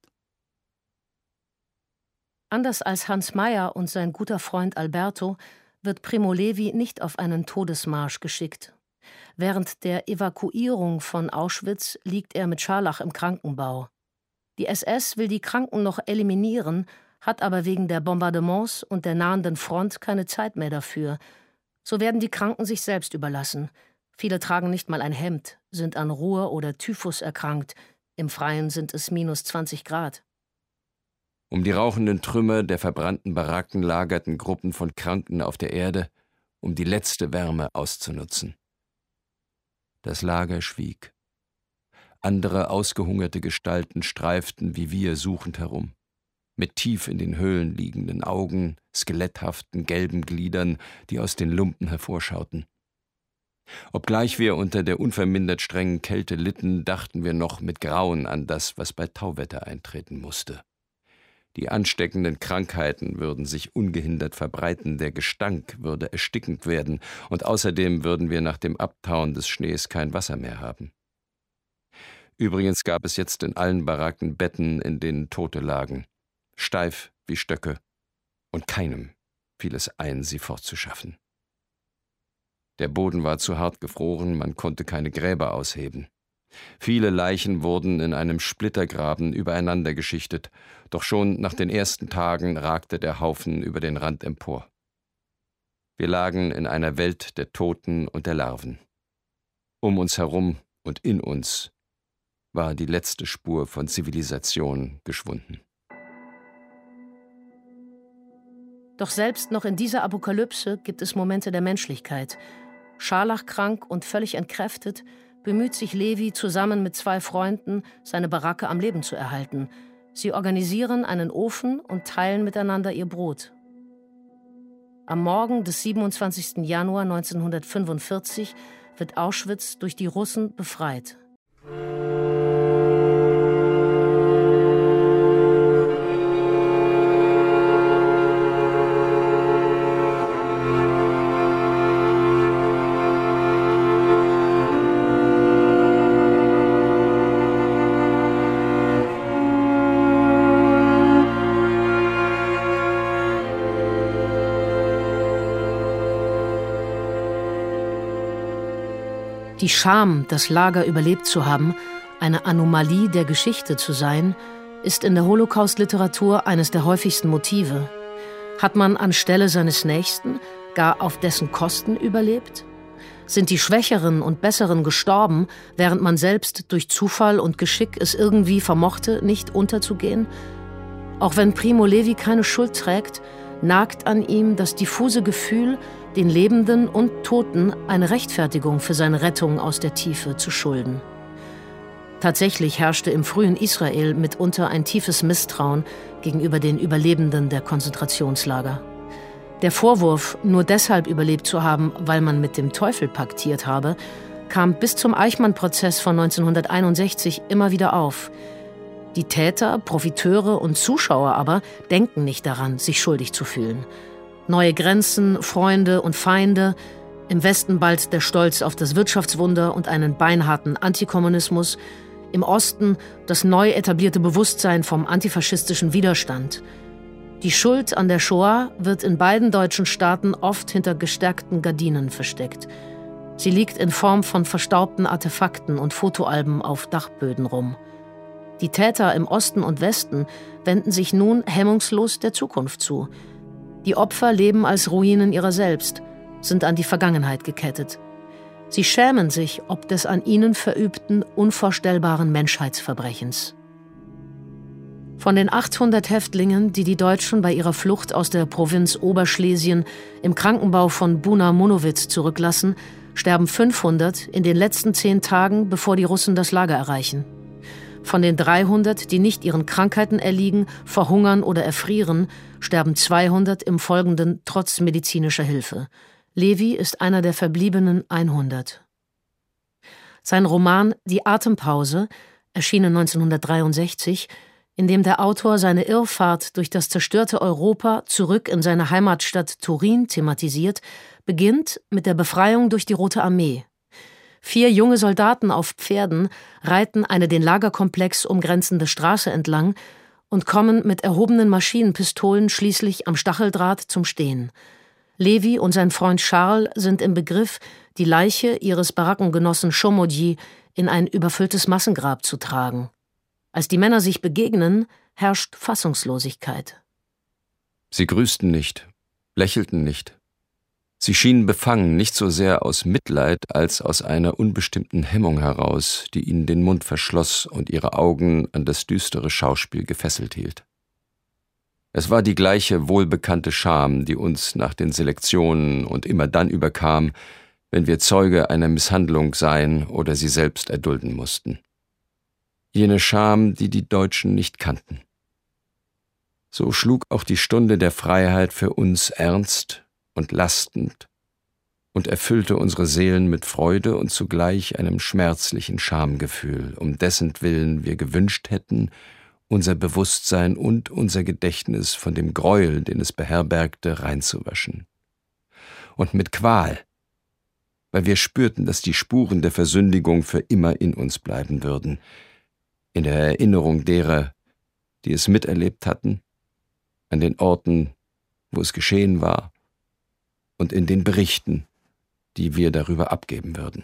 Anders als Hans Meyer und sein guter Freund Alberto wird Primo Levi nicht auf einen Todesmarsch geschickt. Während der Evakuierung von Auschwitz liegt er mit Scharlach im Krankenbau. Die SS will die Kranken noch eliminieren, hat aber wegen der Bombardements und der nahenden Front keine Zeit mehr dafür. So werden die Kranken sich selbst überlassen. Viele tragen nicht mal ein Hemd, sind an Ruhr oder Typhus erkrankt. Im Freien sind es -20 Grad. Um die rauchenden Trümmer der verbrannten Baracken lagerten Gruppen von Kranken auf der Erde, um die letzte Wärme auszunutzen. Das Lager schwieg. Andere ausgehungerte Gestalten streiften wie wir suchend herum, mit tief in den Höhlen liegenden Augen, skeletthaften gelben Gliedern, die aus den Lumpen hervorschauten. Obgleich wir unter der unvermindert strengen Kälte litten, dachten wir noch mit Grauen an das, was bei Tauwetter eintreten musste. Die ansteckenden Krankheiten würden sich ungehindert verbreiten, der Gestank würde erstickend werden und außerdem würden wir nach dem Abtauen des Schnees kein Wasser mehr haben. Übrigens gab es jetzt in allen Baracken Betten, in denen Tote lagen, steif wie Stöcke, und keinem fiel es ein, sie fortzuschaffen. Der Boden war zu hart gefroren, man konnte keine Gräber ausheben. Viele Leichen wurden in einem Splittergraben übereinander geschichtet, doch schon nach den ersten Tagen ragte der Haufen über den Rand empor. Wir lagen in einer Welt der Toten und der Larven. Um uns herum und in uns war die letzte Spur von Zivilisation geschwunden. Doch selbst noch in dieser Apokalypse gibt es Momente der Menschlichkeit. Scharlachkrank und völlig entkräftet bemüht sich Levi zusammen mit 2 Freunden, seine Baracke am Leben zu erhalten. Sie organisieren einen Ofen und teilen miteinander ihr Brot. Am Morgen des 27. Januar 1945 wird Auschwitz durch die Russen befreit. Die Scham, das Lager überlebt zu haben, eine Anomalie der Geschichte zu sein, ist in der Holocaust-Literatur eines der häufigsten Motive. Hat man anstelle seines Nächsten gar auf dessen Kosten überlebt? Sind die Schwächeren und Besseren gestorben, während man selbst durch Zufall und Geschick es irgendwie vermochte, nicht unterzugehen? Auch wenn Primo Levi keine Schuld trägt, nagt an ihm das diffuse Gefühl, den Lebenden und Toten eine Rechtfertigung für seine Rettung aus der Tiefe zu schulden. Tatsächlich herrschte im frühen Israel mitunter ein tiefes Misstrauen gegenüber den Überlebenden der Konzentrationslager. Der Vorwurf, nur deshalb überlebt zu haben, weil man mit dem Teufel paktiert habe, kam bis zum Eichmann-Prozess von 1961 immer wieder auf. Die Täter, Profiteure und Zuschauer aber denken nicht daran, sich schuldig zu fühlen. Neue Grenzen, Freunde und Feinde, im Westen bald der Stolz auf das Wirtschaftswunder und einen beinharten Antikommunismus, im Osten das neu etablierte Bewusstsein vom antifaschistischen Widerstand. Die Schuld an der Shoah wird in beiden deutschen Staaten oft hinter gestärkten Gardinen versteckt. Sie liegt in Form von verstaubten Artefakten und Fotoalben auf Dachböden rum. Die Täter im Osten und Westen wenden sich nun hemmungslos der Zukunft zu. Die Opfer leben als Ruinen ihrer selbst, sind an die Vergangenheit gekettet. Sie schämen sich ob des an ihnen verübten, unvorstellbaren Menschheitsverbrechens. Von den 800 Häftlingen, die die Deutschen bei ihrer Flucht aus der Provinz Oberschlesien im Krankenbau von Buna Monowitz zurücklassen, sterben 500 in den letzten 10 Tagen, bevor die Russen das Lager erreichen. Von den 300, die nicht ihren Krankheiten erliegen, verhungern oder erfrieren, sterben 200 im Folgenden trotz medizinischer Hilfe. Levi ist einer der verbliebenen 100. Sein Roman »Die Atempause«, erschienen 1963, in dem der Autor seine Irrfahrt durch das zerstörte Europa zurück in seine Heimatstadt Turin thematisiert, beginnt mit der Befreiung durch die Rote Armee. 4 junge Soldaten auf Pferden reiten eine den Lagerkomplex umgrenzende Straße entlang und kommen mit erhobenen Maschinenpistolen schließlich am Stacheldraht zum Stehen. Levi und sein Freund Charles sind im Begriff, die Leiche ihres Barackengenossen Chomodji in ein überfülltes Massengrab zu tragen. Als die Männer sich begegnen, herrscht Fassungslosigkeit. Sie grüßten nicht, lächelten nicht. Sie schienen befangen, nicht so sehr aus Mitleid als aus einer unbestimmten Hemmung heraus, die ihnen den Mund verschloss und ihre Augen an das düstere Schauspiel gefesselt hielt. Es war die gleiche wohlbekannte Scham, die uns nach den Selektionen und immer dann überkam, wenn wir Zeuge einer Misshandlung seien oder sie selbst erdulden mussten. Jene Scham, die die Deutschen nicht kannten. So schlug auch die Stunde der Freiheit für uns ernst und lastend und erfüllte unsere Seelen mit Freude und zugleich einem schmerzlichen Schamgefühl, um dessentwillen wir gewünscht hätten, unser Bewusstsein und unser Gedächtnis von dem Gräuel, den es beherbergte, reinzuwaschen. Und mit Qual, weil wir spürten, dass die Spuren der Versündigung für immer in uns bleiben würden, in der Erinnerung derer, die es miterlebt hatten, an den Orten, wo es geschehen war, und in den Berichten, die wir darüber abgeben würden.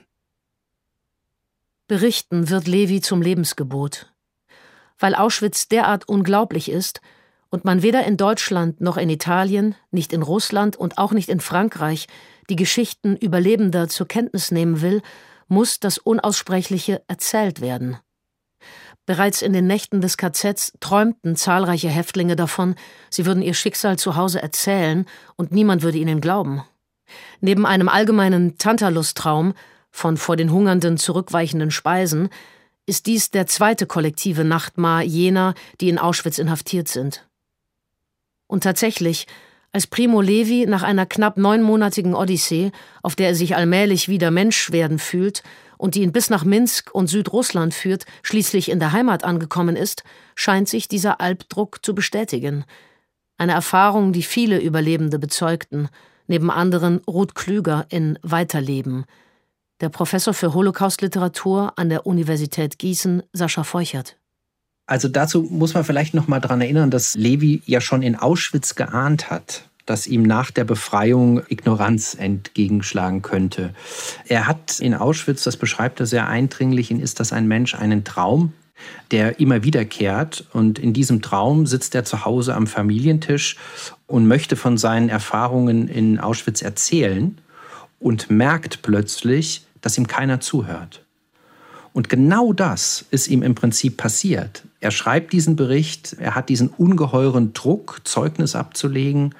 Berichten wird Levi zum Lebensgebot. Weil Auschwitz derart unglaublich ist und man weder in Deutschland noch in Italien, nicht in Russland und auch nicht in Frankreich die Geschichten Überlebender zur Kenntnis nehmen will, muss das Unaussprechliche erzählt werden. Bereits in den Nächten des KZs träumten zahlreiche Häftlinge davon, sie würden ihr Schicksal zu Hause erzählen und niemand würde ihnen glauben. Neben einem allgemeinen Tantalus-Traum von vor den Hungernden zurückweichenden Speisen ist dies der zweite kollektive Nachtmar jener, die in Auschwitz inhaftiert sind. Und tatsächlich, als Primo Levi nach einer knapp 9-monatigen Odyssee, auf der er sich allmählich wieder Mensch werden fühlt und die ihn bis nach Minsk und Südrussland führt, schließlich in der Heimat angekommen ist, scheint sich dieser Albdruck zu bestätigen. Eine Erfahrung, die viele Überlebende bezeugten, neben anderen Ruth Klüger in Weiterleben. Der Professor für Holocaust-Literatur an der Universität Gießen, Sascha Feuchert. Also dazu muss man vielleicht noch mal daran erinnern, dass Levi ja schon in Auschwitz geahnt hat, dass ihm nach der Befreiung Ignoranz entgegenschlagen könnte. Er hat in Auschwitz, das beschreibt er sehr eindringlich, in Ist das ein Mensch, einen Traum, der immer wiederkehrt. Und in diesem Traum sitzt er zu Hause am Familientisch und möchte von seinen Erfahrungen in Auschwitz erzählen und merkt plötzlich, dass ihm keiner zuhört. Und genau das ist ihm im Prinzip passiert. Er schreibt diesen Bericht, er hat diesen ungeheuren Druck, Zeugnis abzulegen.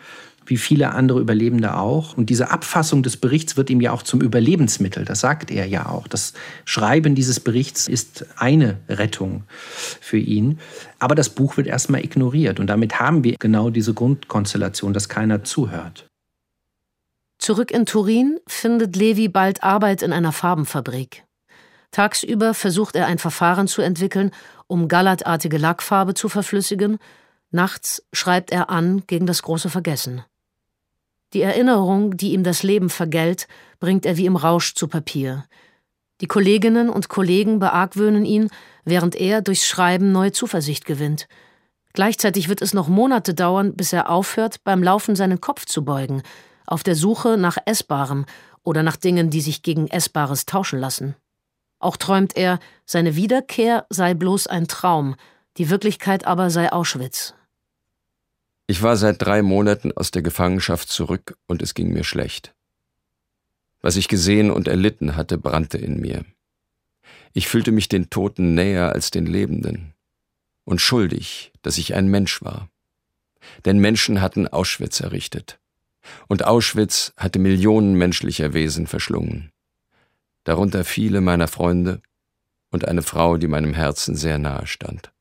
wie viele andere Überlebende auch. Und diese Abfassung des Berichts wird ihm ja auch zum Überlebensmittel. Das sagt er ja auch. Das Schreiben dieses Berichts ist eine Rettung für ihn. Aber das Buch wird erstmal ignoriert. Und damit haben wir genau diese Grundkonstellation, dass keiner zuhört. Zurück in Turin findet Levi bald Arbeit in einer Farbenfabrik. Tagsüber versucht er ein Verfahren zu entwickeln, um gallertartige Lackfarbe zu verflüssigen. Nachts schreibt er an gegen das große Vergessen. Die Erinnerung, die ihm das Leben vergällt, bringt er wie im Rausch zu Papier. Die Kolleginnen und Kollegen beargwöhnen ihn, während er durchs Schreiben neue Zuversicht gewinnt. Gleichzeitig wird es noch Monate dauern, bis er aufhört, beim Laufen seinen Kopf zu beugen, auf der Suche nach Essbarem oder nach Dingen, die sich gegen Essbares tauschen lassen. Auch träumt er, seine Wiederkehr sei bloß ein Traum, die Wirklichkeit aber sei Auschwitz. Ich war seit 3 Monaten aus der Gefangenschaft zurück und es ging mir schlecht. Was ich gesehen und erlitten hatte, brannte in mir. Ich fühlte mich den Toten näher als den Lebenden und schuldig, dass ich ein Mensch war. Denn Menschen hatten Auschwitz errichtet. Und Auschwitz hatte Millionen menschlicher Wesen verschlungen. Darunter viele meiner Freunde und eine Frau, die meinem Herzen sehr nahe stand.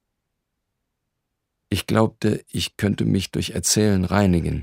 Ich glaubte, ich könnte mich durch Erzählen reinigen.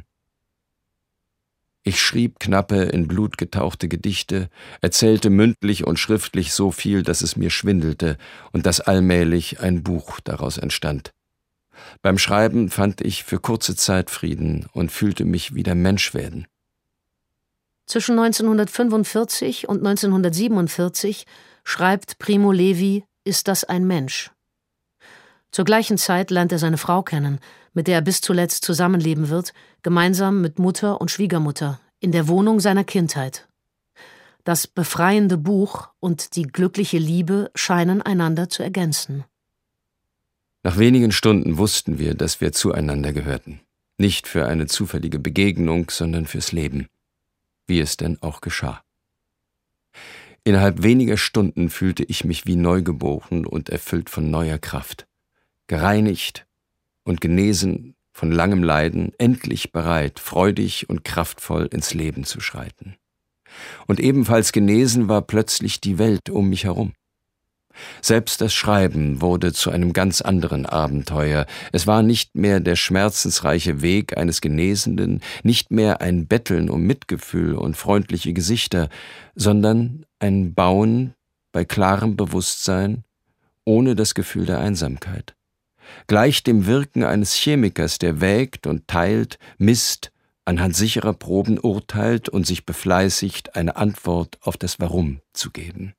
Ich schrieb knappe, in Blut getauchte Gedichte, erzählte mündlich und schriftlich so viel, dass es mir schwindelte und dass allmählich ein Buch daraus entstand. Beim Schreiben fand ich für kurze Zeit Frieden und fühlte mich wieder Mensch werden. Zwischen 1945 und 1947 schreibt Primo Levi »Ist das ein Mensch?«. Zur gleichen Zeit lernt er seine Frau kennen, mit der er bis zuletzt zusammenleben wird, gemeinsam mit Mutter und Schwiegermutter, in der Wohnung seiner Kindheit. Das befreiende Buch und die glückliche Liebe scheinen einander zu ergänzen. Nach wenigen Stunden wussten wir, dass wir zueinander gehörten. Nicht für eine zufällige Begegnung, sondern fürs Leben. Wie es denn auch geschah. Innerhalb weniger Stunden fühlte ich mich wie neugeboren und erfüllt von neuer Kraft. Gereinigt und genesen von langem Leiden, endlich bereit, freudig und kraftvoll ins Leben zu schreiten. Und ebenfalls genesen war plötzlich die Welt um mich herum. Selbst das Schreiben wurde zu einem ganz anderen Abenteuer. Es war nicht mehr der schmerzensreiche Weg eines Genesenden, nicht mehr ein Betteln um Mitgefühl und freundliche Gesichter, sondern ein Bauen bei klarem Bewusstsein, ohne das Gefühl der Einsamkeit. Gleich dem Wirken eines Chemikers, der wägt und teilt, misst, anhand sicherer Proben urteilt und sich befleißigt, eine Antwort auf das Warum zu geben.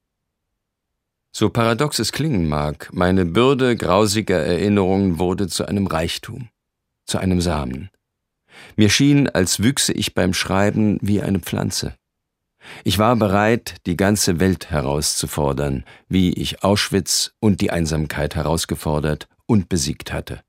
So paradox es klingen mag, meine Bürde grausiger Erinnerungen wurde zu einem Reichtum, zu einem Samen. Mir schien, als wüchse ich beim Schreiben wie eine Pflanze. Ich war bereit, die ganze Welt herauszufordern, wie ich Auschwitz und die Einsamkeit herausgefordert und besiegt hatte.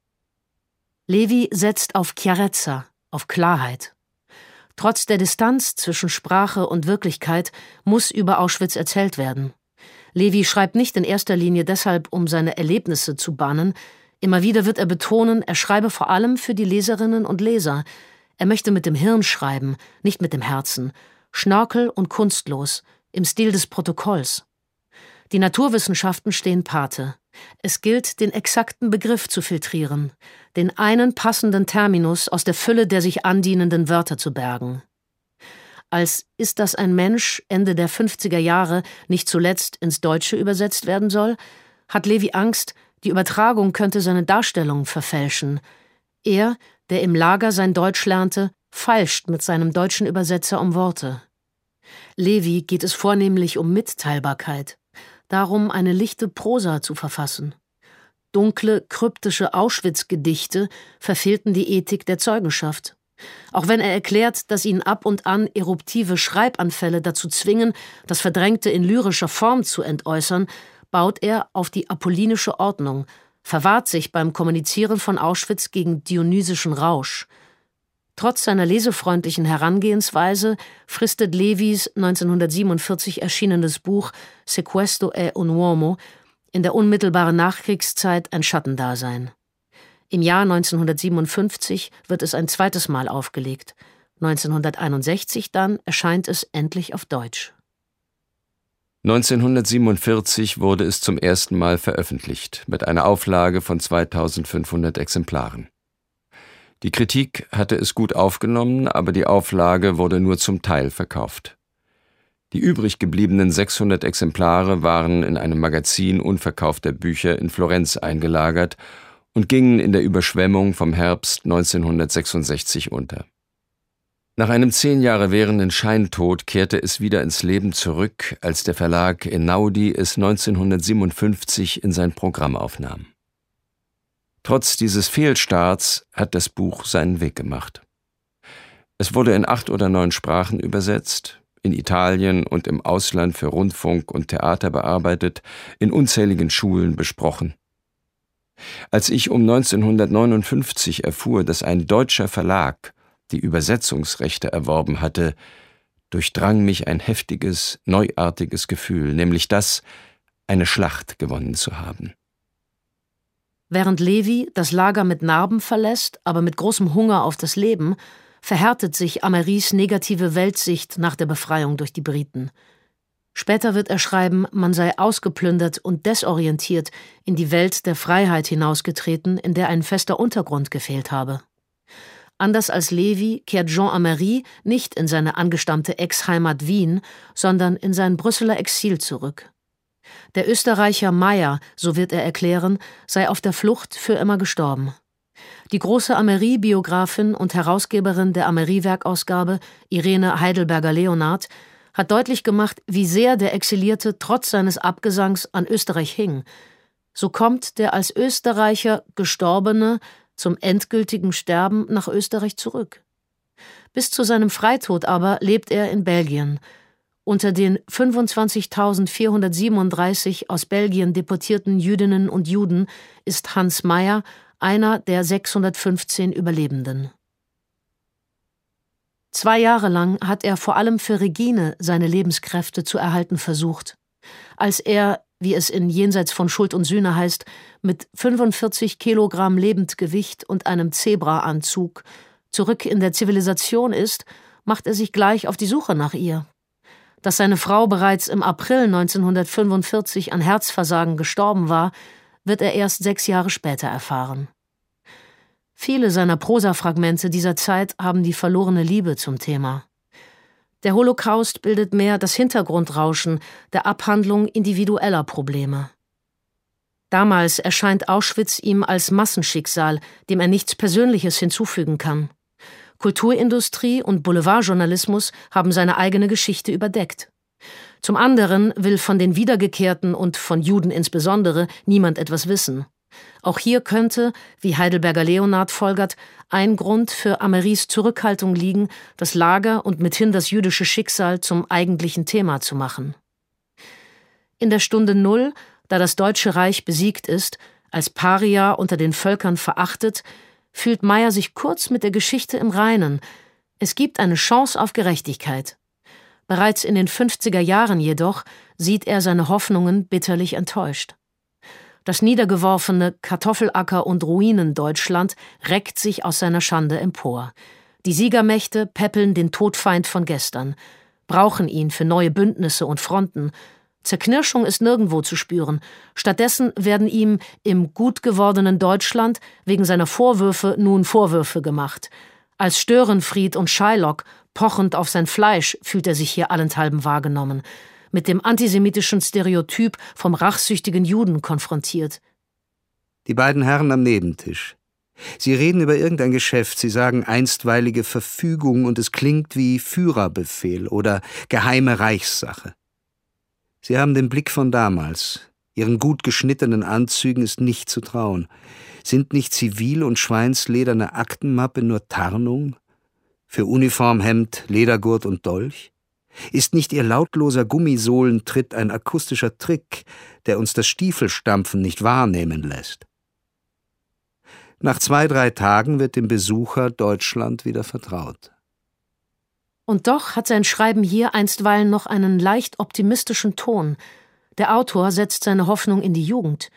Levi setzt auf Chiarezza, auf Klarheit. Trotz der Distanz zwischen Sprache und Wirklichkeit muss über Auschwitz erzählt werden. Levi schreibt nicht in erster Linie deshalb, um seine Erlebnisse zu bannen. Immer wieder wird er betonen, er schreibe vor allem für die Leserinnen und Leser. Er möchte mit dem Hirn schreiben, nicht mit dem Herzen. Schnörkel und kunstlos, im Stil des Protokolls. Die Naturwissenschaften stehen Pate. Es gilt, den exakten Begriff zu filtrieren, den einen passenden Terminus aus der Fülle der sich andienenden Wörter zu bergen. Als »Ist das ein Mensch« Ende der 50er Jahre nicht zuletzt ins Deutsche übersetzt werden soll, hat Levi Angst, die Übertragung könnte seine Darstellung verfälschen. Er, der im Lager sein Deutsch lernte, feilscht mit seinem deutschen Übersetzer um Worte. Levi geht es vornehmlich um Mitteilbarkeit, darum eine lichte Prosa zu verfassen. Dunkle, kryptische Auschwitz-Gedichte verfehlten die Ethik der Zeugenschaft. Auch wenn er erklärt, dass ihn ab und an eruptive Schreibanfälle dazu zwingen, das Verdrängte in lyrischer Form zu entäußern, baut er auf die apollinische Ordnung, verwahrt sich beim Kommunizieren von Auschwitz gegen dionysischen Rausch. Trotz seiner lesefreundlichen Herangehensweise fristet Levis 1947 erschienenes Buch »Se questo è un uomo« in der unmittelbaren Nachkriegszeit ein Schattendasein. Im Jahr 1957 wird es ein zweites Mal aufgelegt. 1961 dann erscheint es endlich auf Deutsch. 1947 wurde es zum ersten Mal veröffentlicht, mit einer Auflage von 2500 Exemplaren. Die Kritik hatte es gut aufgenommen, aber die Auflage wurde nur zum Teil verkauft. Die übrig gebliebenen 600 Exemplare waren in einem Magazin unverkaufter Bücher in Florenz eingelagert und gingen in der Überschwemmung vom Herbst 1966 unter. Nach einem 10 Jahre währenden Scheintod kehrte es wieder ins Leben zurück, als der Verlag Einaudi es 1957 in sein Programm aufnahm. Trotz dieses Fehlstarts hat das Buch seinen Weg gemacht. Es wurde in 8 oder 9 Sprachen übersetzt, in Italien und im Ausland für Rundfunk und Theater bearbeitet, in unzähligen Schulen besprochen. Als ich um 1959 erfuhr, dass ein deutscher Verlag die Übersetzungsrechte erworben hatte, durchdrang mich ein heftiges, neuartiges Gefühl, nämlich das, eine Schlacht gewonnen zu haben. Während Levi das Lager mit Narben verlässt, aber mit großem Hunger auf das Leben, verhärtet sich Amerys negative Weltsicht nach der Befreiung durch die Briten. Später wird er schreiben, man sei ausgeplündert und desorientiert in die Welt der Freiheit hinausgetreten, in der ein fester Untergrund gefehlt habe. Anders als Levi kehrt Jean Amery nicht in seine angestammte Ex-Heimat Wien, sondern in sein Brüsseler Exil zurück. Der Österreicher Meyer, so wird er erklären, sei auf der Flucht für immer gestorben. Die große Amery-Biografin und Herausgeberin der Amery-Werkausgabe, Irene Heidelberger-Leonhardt, hat deutlich gemacht, wie sehr der Exilierte trotz seines Abgesangs an Österreich hing. So kommt der als Österreicher Gestorbene zum endgültigen Sterben nach Österreich zurück. Bis zu seinem Freitod aber lebt er in Belgien. Unter den 25.437 aus Belgien deportierten Jüdinnen und Juden ist Hans Meyer einer der 615 Überlebenden. 2 Jahre lang hat er vor allem für Regine seine Lebenskräfte zu erhalten versucht. Als er, wie es in Jenseits von Schuld und Sühne heißt, mit 45 Kilogramm Lebendgewicht und einem Zebra-Anzug zurück in der Zivilisation ist, macht er sich gleich auf die Suche nach ihr. Dass seine Frau bereits im April 1945 an Herzversagen gestorben war, wird er erst 6 Jahre später erfahren. Viele seiner Prosafragmente dieser Zeit haben die verlorene Liebe zum Thema. Der Holocaust bildet mehr das Hintergrundrauschen der Abhandlung individueller Probleme. Damals erscheint Auschwitz ihm als Massenschicksal, dem er nichts Persönliches hinzufügen kann. Kulturindustrie und Boulevardjournalismus haben seine eigene Geschichte überdeckt. Zum anderen will von den Wiedergekehrten und von Juden insbesondere niemand etwas wissen. Auch hier könnte, wie Heidelberger-Leonhardt folgert, ein Grund für Amerys Zurückhaltung liegen, das Lager und mithin das jüdische Schicksal zum eigentlichen Thema zu machen. In der Stunde Null, da das Deutsche Reich besiegt ist, als Paria unter den Völkern verachtet, fühlt Meyer sich kurz mit der Geschichte im Reinen. Es gibt eine Chance auf Gerechtigkeit. Bereits in den 50er Jahren jedoch sieht er seine Hoffnungen bitterlich enttäuscht. Das niedergeworfene Kartoffelacker- und Ruinen-Deutschland reckt sich aus seiner Schande empor. Die Siegermächte peppeln den Todfeind von gestern, brauchen ihn für neue Bündnisse und Fronten. Zerknirschung ist nirgendwo zu spüren. Stattdessen werden ihm im gut gewordenen Deutschland wegen seiner Vorwürfe nun Vorwürfe gemacht. Als Störenfried und Shylock, pochend auf sein Fleisch, fühlt er sich hier allenthalben wahrgenommen, mit dem antisemitischen Stereotyp vom rachsüchtigen Juden konfrontiert. Die beiden Herren am Nebentisch. Sie reden über irgendein Geschäft, sie sagen einstweilige Verfügung und es klingt wie Führerbefehl oder geheime Reichssache. Sie haben den Blick von damals. Ihren gut geschnittenen Anzügen ist nicht zu trauen. Sind nicht Zivil- und schweinslederne Aktenmappe nur Tarnung? Für Uniform, Hemd, Ledergurt und Dolch? Ist nicht ihr lautloser Gummisohlentritt ein akustischer Trick, der uns das Stiefelstampfen nicht wahrnehmen lässt? Nach 2-3 Tagen wird dem Besucher Deutschland wieder vertraut. Und doch hat sein Schreiben hier einstweilen noch einen leicht optimistischen Ton. Der Autor setzt seine Hoffnung in die Jugend.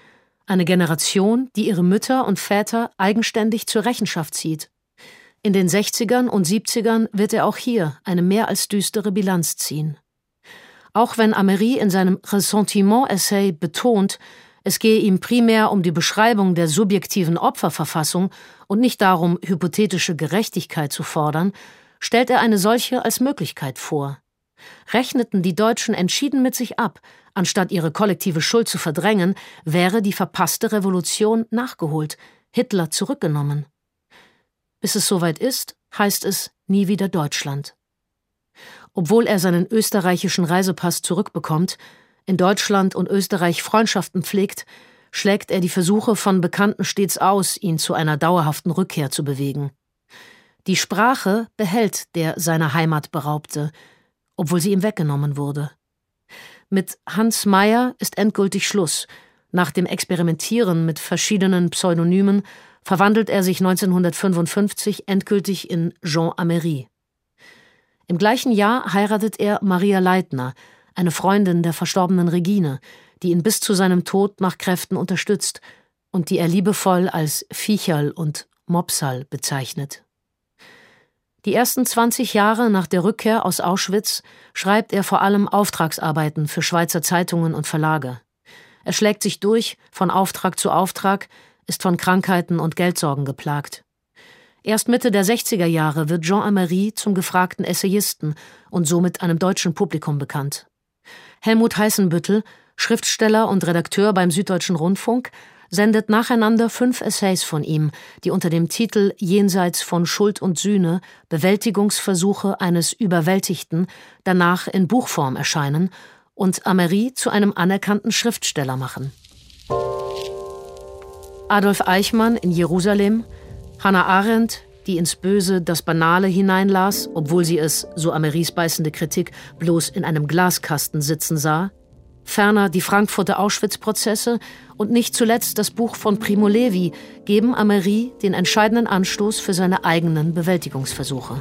Eine Generation, die ihre Mütter und Väter eigenständig zur Rechenschaft zieht. In den 60ern und 70ern wird er auch hier eine mehr als düstere Bilanz ziehen. Auch wenn Améry in seinem Ressentiment-Essay betont, es gehe ihm primär um die Beschreibung der subjektiven Opferverfassung und nicht darum, hypothetische Gerechtigkeit zu fordern, stellt er eine solche als Möglichkeit vor. Rechneten die Deutschen entschieden mit sich ab, anstatt ihre kollektive Schuld zu verdrängen, wäre die verpasste Revolution nachgeholt, Hitler zurückgenommen. Bis es soweit ist, heißt es nie wieder Deutschland. Obwohl er seinen österreichischen Reisepass zurückbekommt, in Deutschland und Österreich Freundschaften pflegt, schlägt er die Versuche von Bekannten stets aus, ihn zu einer dauerhaften Rückkehr zu bewegen. Die Sprache behält der seiner Heimat Beraubte, obwohl sie ihm weggenommen wurde. Mit Hans Meyer ist endgültig Schluss. Nach dem Experimentieren mit verschiedenen Pseudonymen verwandelt er sich 1955 endgültig in Jean Améry. Im gleichen Jahr heiratet er Maria Leitner, eine Freundin der verstorbenen Regine, die ihn bis zu seinem Tod nach Kräften unterstützt und die er liebevoll als Viecherl und Mopsal bezeichnet. Die ersten 20 Jahre nach der Rückkehr aus Auschwitz schreibt er vor allem Auftragsarbeiten für Schweizer Zeitungen und Verlage. Er schlägt sich durch, von Auftrag zu Auftrag, ist von Krankheiten und Geldsorgen geplagt. Erst Mitte der 60er Jahre wird Jean Améry zum gefragten Essayisten und somit einem deutschen Publikum bekannt. Helmut Heißenbüttel, Schriftsteller und Redakteur beim Süddeutschen Rundfunk, sendet nacheinander 5 Essays von ihm, die unter dem Titel »Jenseits von Schuld und Sühne – Bewältigungsversuche eines Überwältigten« danach in Buchform erscheinen und Améry zu einem anerkannten Schriftsteller machen. Adolf Eichmann in Jerusalem, Hannah Arendt, die ins Böse, das Banale hineinlas, obwohl sie es, so Amérys beißende Kritik, bloß in einem Glaskasten sitzen sah, ferner die Frankfurter Auschwitz-Prozesse und nicht zuletzt das Buch von Primo Levi geben Améry den entscheidenden Anstoß für seine eigenen Bewältigungsversuche.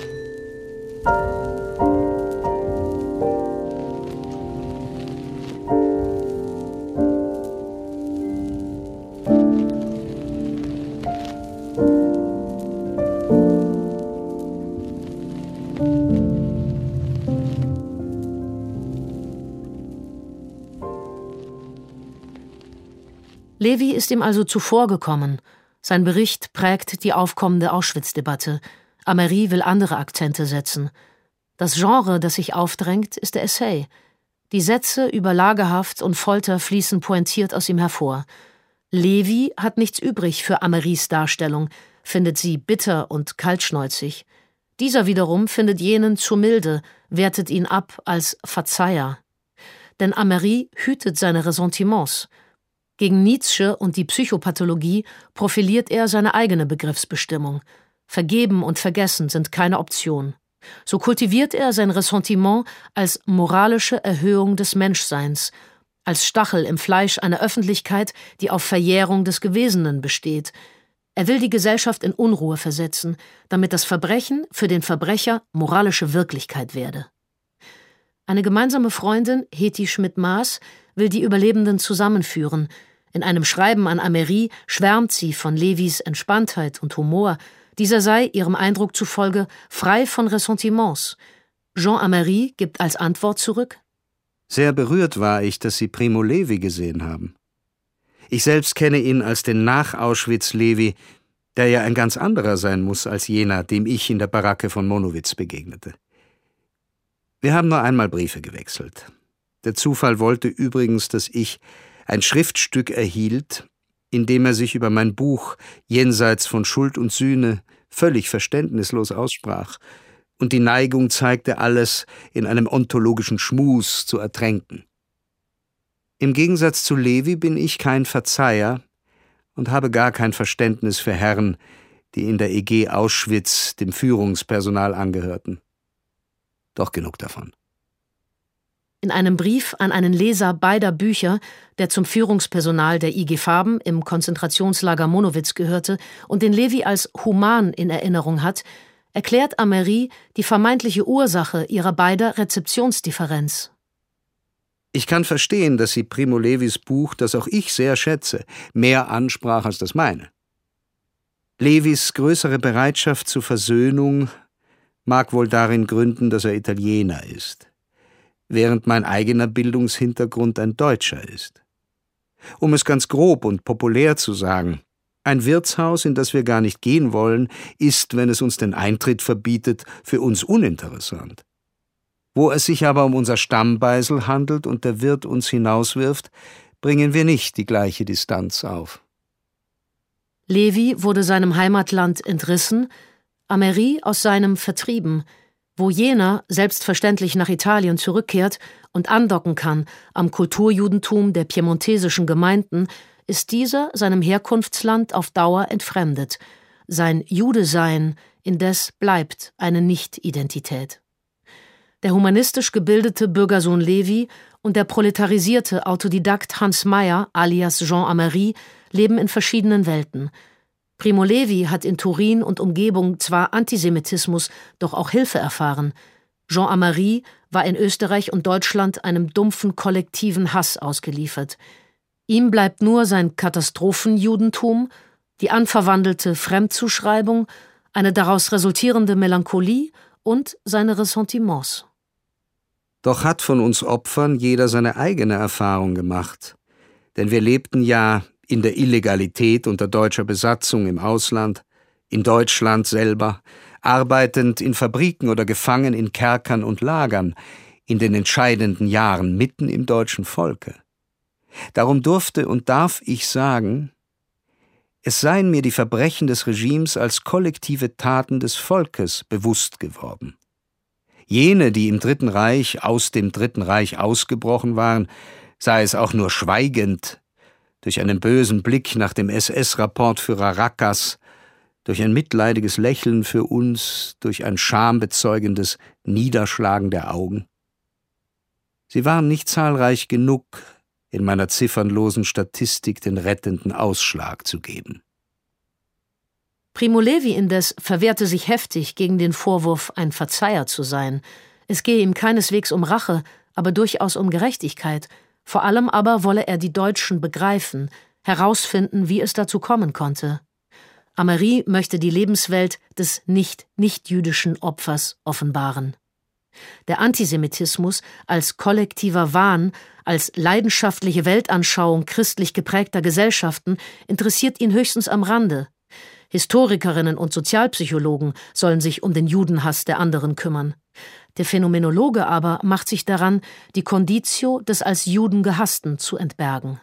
Levi ist ihm also zuvorgekommen. Sein Bericht prägt die aufkommende Auschwitz-Debatte. Améry will andere Akzente setzen. Das Genre, das sich aufdrängt, ist der Essay. Die Sätze über Lagerhaft und Folter fließen pointiert aus ihm hervor. Levi hat nichts übrig für Amérys Darstellung, findet sie bitter und kaltschnäuzig. Dieser wiederum findet jenen zu milde, wertet ihn ab als Verzeiher. Denn Améry hütet seine Ressentiments. Gegen Nietzsche und die Psychopathologie profiliert er seine eigene Begriffsbestimmung. Vergeben und vergessen sind keine Option. So kultiviert er sein Ressentiment als moralische Erhöhung des Menschseins, als Stachel im Fleisch einer Öffentlichkeit, die auf Verjährung des Gewesenen besteht. Er will die Gesellschaft in Unruhe versetzen, damit das Verbrechen für den Verbrecher moralische Wirklichkeit werde. Eine gemeinsame Freundin, Heti Schmidt-Maas, will die Überlebenden zusammenführen. In einem Schreiben an Améry schwärmt sie von Levis Entspanntheit und Humor. Dieser sei, ihrem Eindruck zufolge, frei von Ressentiments. Jean Améry gibt als Antwort zurück: Sehr berührt war ich, dass Sie Primo Levi gesehen haben. Ich selbst kenne ihn als den Nach-Auschwitz-Levi, der ja ein ganz anderer sein muss als jener, dem ich in der Baracke von Monowitz begegnete. Wir haben nur einmal Briefe gewechselt. Der Zufall wollte übrigens, dass ich ein Schriftstück erhielt, in dem er sich über mein Buch »Jenseits von Schuld und Sühne« völlig verständnislos aussprach und die Neigung zeigte, alles in einem ontologischen Schmus zu ertränken. Im Gegensatz zu Levi bin ich kein Verzeiher und habe gar kein Verständnis für Herren, die in der EG Auschwitz dem Führungspersonal angehörten. Doch genug davon. In einem Brief an einen Leser beider Bücher, der zum Führungspersonal der IG Farben im Konzentrationslager Monowitz gehörte und den Levi als human in Erinnerung hat, erklärt Améry die vermeintliche Ursache ihrer beider Rezeptionsdifferenz. Ich kann verstehen, dass sie Primo Levis Buch, das auch ich sehr schätze, mehr ansprach als das meine. Levis größere Bereitschaft zur Versöhnung mag wohl darin gründen, dass er Italiener ist, während mein eigener Bildungshintergrund ein Deutscher ist. Um es ganz grob und populär zu sagen, ein Wirtshaus, in das wir gar nicht gehen wollen, ist, wenn es uns den Eintritt verbietet, für uns uninteressant. Wo es sich aber um unser Stammbeisel handelt und der Wirt uns hinauswirft, bringen wir nicht die gleiche Distanz auf. Levi wurde seinem Heimatland entrissen, Ameri aus seinem vertrieben, wo jener selbstverständlich nach Italien zurückkehrt und andocken kann am Kulturjudentum der piemontesischen Gemeinden, ist dieser seinem Herkunftsland auf Dauer entfremdet. Sein Jude-Sein indes bleibt eine Nicht-Identität. Der humanistisch gebildete Bürgersohn Levi und der proletarisierte Autodidakt Hans Meyer alias Jean Ameri leben in verschiedenen Welten. Primo Levi hat in Turin und Umgebung zwar Antisemitismus, doch auch Hilfe erfahren. Jean Ameri war in Österreich und Deutschland einem dumpfen kollektiven Hass ausgeliefert. Ihm bleibt nur sein Katastrophenjudentum, die anverwandelte Fremdzuschreibung, eine daraus resultierende Melancholie und seine Ressentiments. Doch hat von uns Opfern jeder seine eigene Erfahrung gemacht. Denn wir lebten ja in der Illegalität unter deutscher Besatzung im Ausland, in Deutschland selber, arbeitend in Fabriken oder gefangen in Kerkern und Lagern, in den entscheidenden Jahren mitten im deutschen Volke. Darum durfte und darf ich sagen, es seien mir die Verbrechen des Regimes als kollektive Taten des Volkes bewusst geworden. Jene, die im Dritten Reich aus dem Dritten Reich ausgebrochen waren, sei es auch nur schweigend, durch einen bösen Blick nach dem SS-Rapportführer Rackers, durch ein mitleidiges Lächeln für uns, durch ein schambezeugendes Niederschlagen der Augen. Sie waren nicht zahlreich genug, in meiner ziffernlosen Statistik den rettenden Ausschlag zu geben. Primo Levi indes verwehrte sich heftig gegen den Vorwurf, ein Verzeiher zu sein. Es gehe ihm keineswegs um Rache, aber durchaus um Gerechtigkeit. Vor allem aber wolle er die Deutschen begreifen, herausfinden, wie es dazu kommen konnte. Ameri möchte die Lebenswelt des nicht-jüdischen Opfers offenbaren. Der Antisemitismus als kollektiver Wahn, als leidenschaftliche Weltanschauung christlich geprägter Gesellschaften interessiert ihn höchstens am Rande. Historikerinnen und Sozialpsychologen sollen sich um den Judenhass der anderen kümmern. Der Phänomenologe aber macht sich daran, die Conditio des als Juden Gehassten zu entbergen.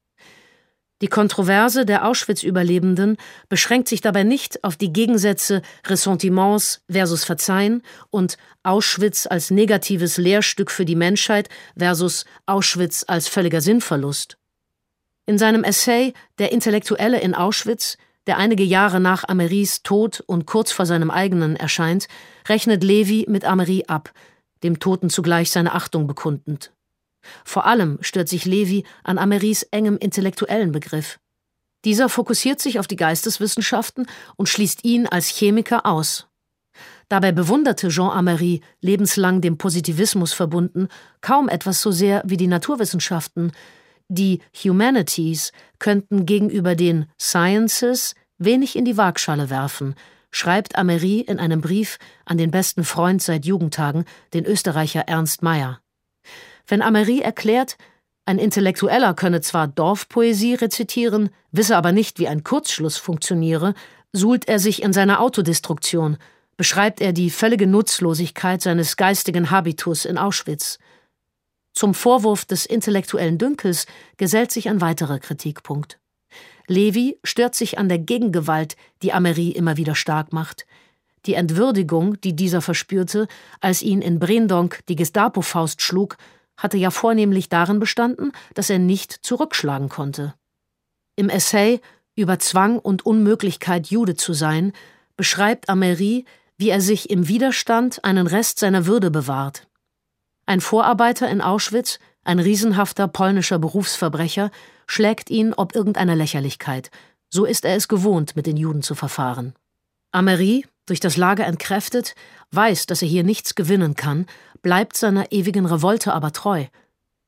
Die Kontroverse der Auschwitz-Überlebenden beschränkt sich dabei nicht auf die Gegensätze Ressentiments versus Verzeihen und Auschwitz als negatives Lehrstück für die Menschheit versus Auschwitz als völliger Sinnverlust. In seinem Essay »Der Intellektuelle in Auschwitz«, der einige Jahre nach Ameris Tod und kurz vor seinem eigenen erscheint, rechnet Levi mit Ameri ab, dem Toten zugleich seine Achtung bekundend. Vor allem stört sich Levi an Ameris engem intellektuellen Begriff. Dieser fokussiert sich auf die Geisteswissenschaften und schließt ihn als Chemiker aus. Dabei bewunderte Jean Ameri, lebenslang dem Positivismus verbunden, kaum etwas so sehr wie die Naturwissenschaften. Die Humanities könnten gegenüber den Sciences wenig in die Waagschale werfen, schreibt Ameri in einem Brief an den besten Freund seit Jugendtagen, den Österreicher Ernst Mayr. Wenn Ameri erklärt, ein Intellektueller könne zwar Dorfpoesie rezitieren, wisse aber nicht, wie ein Kurzschluss funktioniere, suhlt er sich in seiner Autodestruktion, beschreibt er die völlige Nutzlosigkeit seines geistigen Habitus in Auschwitz. Zum Vorwurf des intellektuellen Dünkels gesellt sich ein weiterer Kritikpunkt. Levi stört sich an der Gegengewalt, die Ameri immer wieder stark macht. Die Entwürdigung, die dieser verspürte, als ihn in Breendonk die Gestapo-Faust schlug, hatte ja vornehmlich darin bestanden, dass er nicht zurückschlagen konnte. Im Essay über Zwang und Unmöglichkeit, Jude zu sein, beschreibt Ameri, wie er sich im Widerstand einen Rest seiner Würde bewahrt. Ein Vorarbeiter in Auschwitz, ein riesenhafter polnischer Berufsverbrecher, schlägt ihn ob irgendeiner Lächerlichkeit. So ist er es gewohnt, mit den Juden zu verfahren. Ameri, durch das Lager entkräftet, weiß, dass er hier nichts gewinnen kann, bleibt seiner ewigen Revolte aber treu.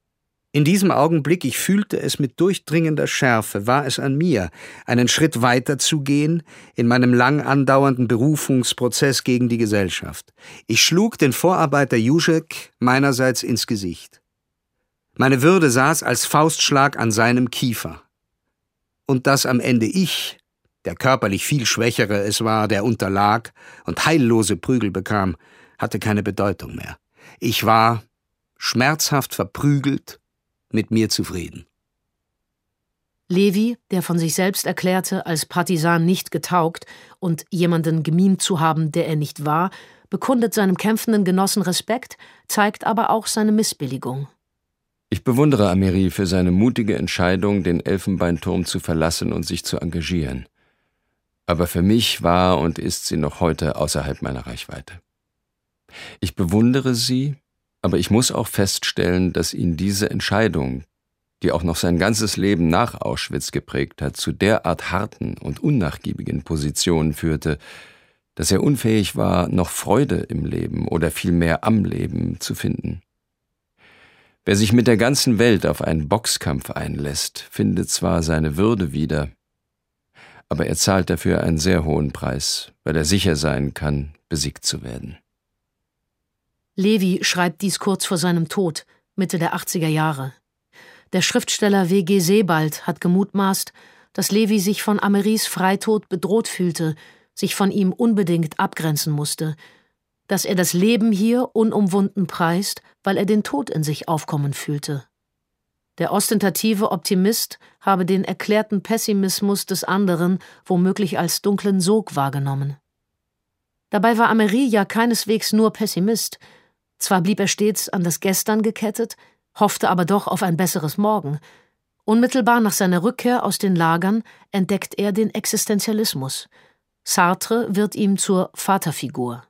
In diesem Augenblick, ich fühlte es mit durchdringender Schärfe, war es an mir, einen Schritt weiter zu gehen in meinem lang andauernden Berufungsprozess gegen die Gesellschaft. Ich schlug den Vorarbeiter Juschek meinerseits ins Gesicht. Meine Würde saß als Faustschlag an seinem Kiefer. Und dass am Ende ich, der körperlich viel Schwächere es war, der unterlag und heillose Prügel bekam, hatte keine Bedeutung mehr. Ich war, schmerzhaft verprügelt, mit mir zufrieden. Levi, der von sich selbst erklärte, als Partisan nicht getaugt und jemanden gemimt zu haben, der er nicht war, bekundet seinem kämpfenden Genossen Respekt, zeigt aber auch seine Missbilligung. Ich bewundere Ameri für seine mutige Entscheidung, den Elfenbeinturm zu verlassen und sich zu engagieren. Aber für mich war und ist sie noch heute außerhalb meiner Reichweite. Ich bewundere sie, aber ich muss auch feststellen, dass ihn diese Entscheidung, die auch noch sein ganzes Leben nach Auschwitz geprägt hat, zu derart harten und unnachgiebigen Positionen führte, dass er unfähig war, noch Freude im Leben oder vielmehr am Leben zu finden. Wer sich mit der ganzen Welt auf einen Boxkampf einlässt, findet zwar seine Würde wieder, aber er zahlt dafür einen sehr hohen Preis, weil er sicher sein kann, besiegt zu werden. Levi schreibt dies kurz vor seinem Tod, Mitte der 80er Jahre. Der Schriftsteller W.G. Sebald hat gemutmaßt, dass Levi sich von Ameris Freitod bedroht fühlte, sich von ihm unbedingt abgrenzen musste, dass er das Leben hier unumwunden preist, weil er den Tod in sich aufkommen fühlte. Der ostentative Optimist habe den erklärten Pessimismus des anderen womöglich als dunklen Sog wahrgenommen. Dabei war Ameri ja keineswegs nur Pessimist. Zwar blieb er stets an das Gestern gekettet, hoffte aber doch auf ein besseres Morgen. Unmittelbar nach seiner Rückkehr aus den Lagern entdeckt er den Existenzialismus. Sartre wird ihm zur Vaterfigur.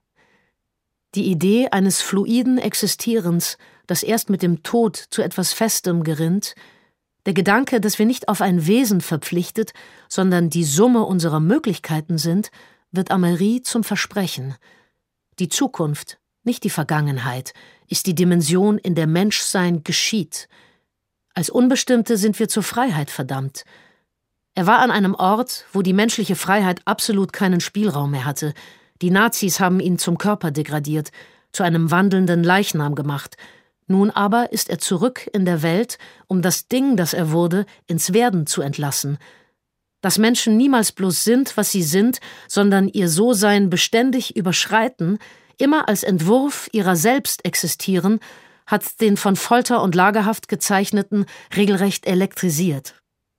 Die Idee eines fluiden Existierens, das erst mit dem Tod zu etwas Festem gerinnt, der Gedanke, dass wir nicht auf ein Wesen verpflichtet, sondern die Summe unserer Möglichkeiten sind, wird Ameri zum Versprechen. Die Zukunft, nicht die Vergangenheit, ist die Dimension, in der Menschsein geschieht. Als Unbestimmte sind wir zur Freiheit verdammt. Er war an einem Ort, wo die menschliche Freiheit absolut keinen Spielraum mehr hatte. Die Nazis haben ihn zum Körper degradiert, zu einem wandelnden Leichnam gemacht. Nun aber ist er zurück in der Welt, um das Ding, das er wurde, ins Werden zu entlassen. Dass Menschen niemals bloß sind, was sie sind, sondern ihr So-Sein beständig überschreiten, immer als Entwurf ihrer selbst existieren, hat den von Folter und Lagerhaft gezeichneten regelrecht elektrisiert.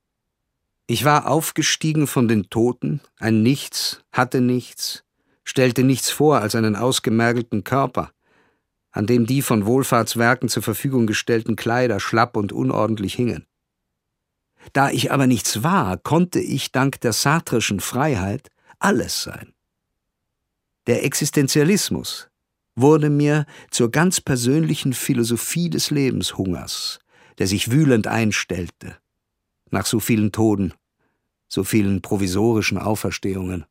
Ich war aufgestiegen von den Toten, ein Nichts, hatte nichts, stellte nichts vor als einen ausgemergelten Körper, an dem die von Wohlfahrtswerken zur Verfügung gestellten Kleider schlapp und unordentlich hingen. Da ich aber nichts war, konnte ich dank der sartreschen Freiheit alles sein. Der Existenzialismus wurde mir zur ganz persönlichen Philosophie des Lebenshungers, der sich wühlend einstellte, nach so vielen Toden, so vielen provisorischen Auferstehungen.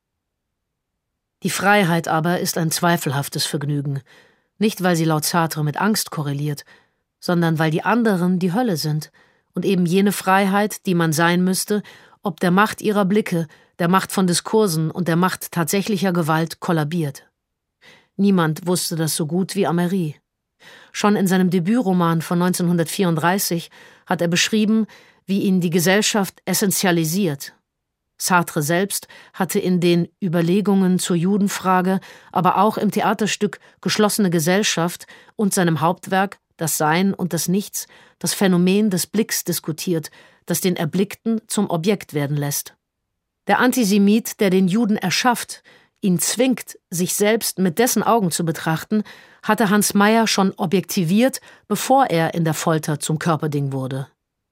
Die Freiheit aber ist ein zweifelhaftes Vergnügen, nicht weil sie laut Sartre mit Angst korreliert, sondern weil die anderen die Hölle sind und eben jene Freiheit, die man sein müsste, ob der Macht ihrer Blicke, der Macht von Diskursen und der Macht tatsächlicher Gewalt kollabiert. Niemand wusste das so gut wie Ameri. Schon in seinem Debütroman von 1934 hat er beschrieben, wie ihn die Gesellschaft essentialisiert. Sartre selbst hatte in den Überlegungen zur Judenfrage, aber auch im Theaterstück Geschlossene Gesellschaft und seinem Hauptwerk Das Sein und das Nichts das Phänomen des Blicks diskutiert, das den Erblickten zum Objekt werden lässt. Der Antisemit, der den Juden erschafft, ihn zwingt, sich selbst mit dessen Augen zu betrachten, hatte Hans Meyer schon objektiviert, bevor er in der Folter zum Körperding wurde.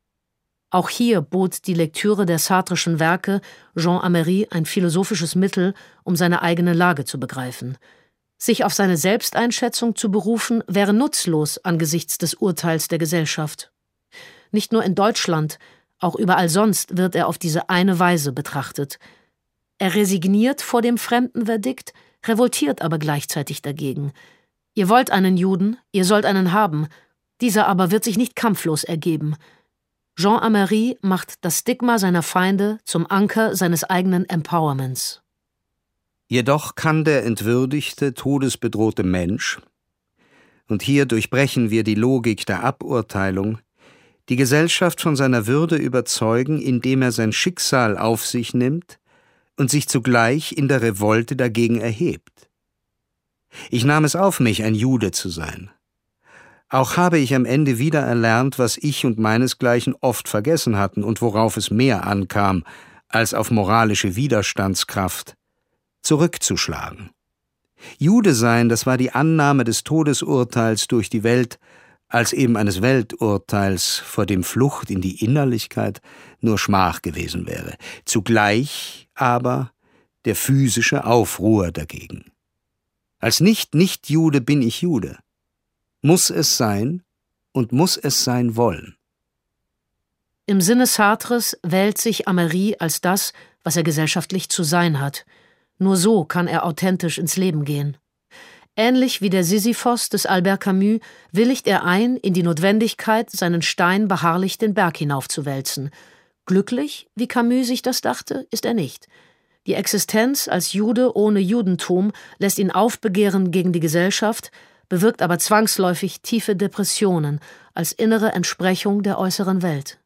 Auch hier bot die Lektüre der sartreschen Werke Jean Ameri ein philosophisches Mittel, um seine eigene Lage zu begreifen. Sich auf seine Selbsteinschätzung zu berufen, wäre nutzlos angesichts des Urteils der Gesellschaft. Nicht nur in Deutschland, auch überall sonst wird er auf diese eine Weise betrachtet. Er resigniert vor dem fremden Verdikt, revoltiert aber gleichzeitig dagegen. Ihr wollt einen Juden, ihr sollt einen haben. Dieser aber wird sich nicht kampflos ergeben. Jean Amery macht das Stigma seiner Feinde zum Anker seines eigenen Empowerments. Jedoch kann der entwürdigte, todesbedrohte Mensch, und hier durchbrechen wir die Logik der Aburteilung, die Gesellschaft von seiner Würde überzeugen, indem er sein Schicksal auf sich nimmt und sich zugleich in der Revolte dagegen erhebt. Ich nahm es auf mich, ein Jude zu sein. Auch habe ich am Ende wieder erlernt, was ich und meinesgleichen oft vergessen hatten und worauf es mehr ankam, als auf moralische Widerstandskraft, zurückzuschlagen. Jude sein, das war die Annahme des Todesurteils durch die Welt, als eben eines Welturteils, vor dem Flucht in die Innerlichkeit nur Schmach gewesen wäre. Zugleich aber der physische Aufruhr dagegen. Als Nicht-Jude bin ich Jude. Muss es sein und muss es sein wollen. Im Sinne Sartres wählt sich Amery als das, was er gesellschaftlich zu sein hat. Nur so kann er authentisch ins Leben gehen. Ähnlich wie der Sisyphos des Albert Camus willigt er ein in die Notwendigkeit, seinen Stein beharrlich den Berg hinaufzuwälzen. Glücklich, wie Camus sich das dachte, ist er nicht. Die Existenz als Jude ohne Judentum lässt ihn aufbegehren gegen die Gesellschaft, bewirkt aber zwangsläufig tiefe Depressionen als innere Entsprechung der äußeren Welt.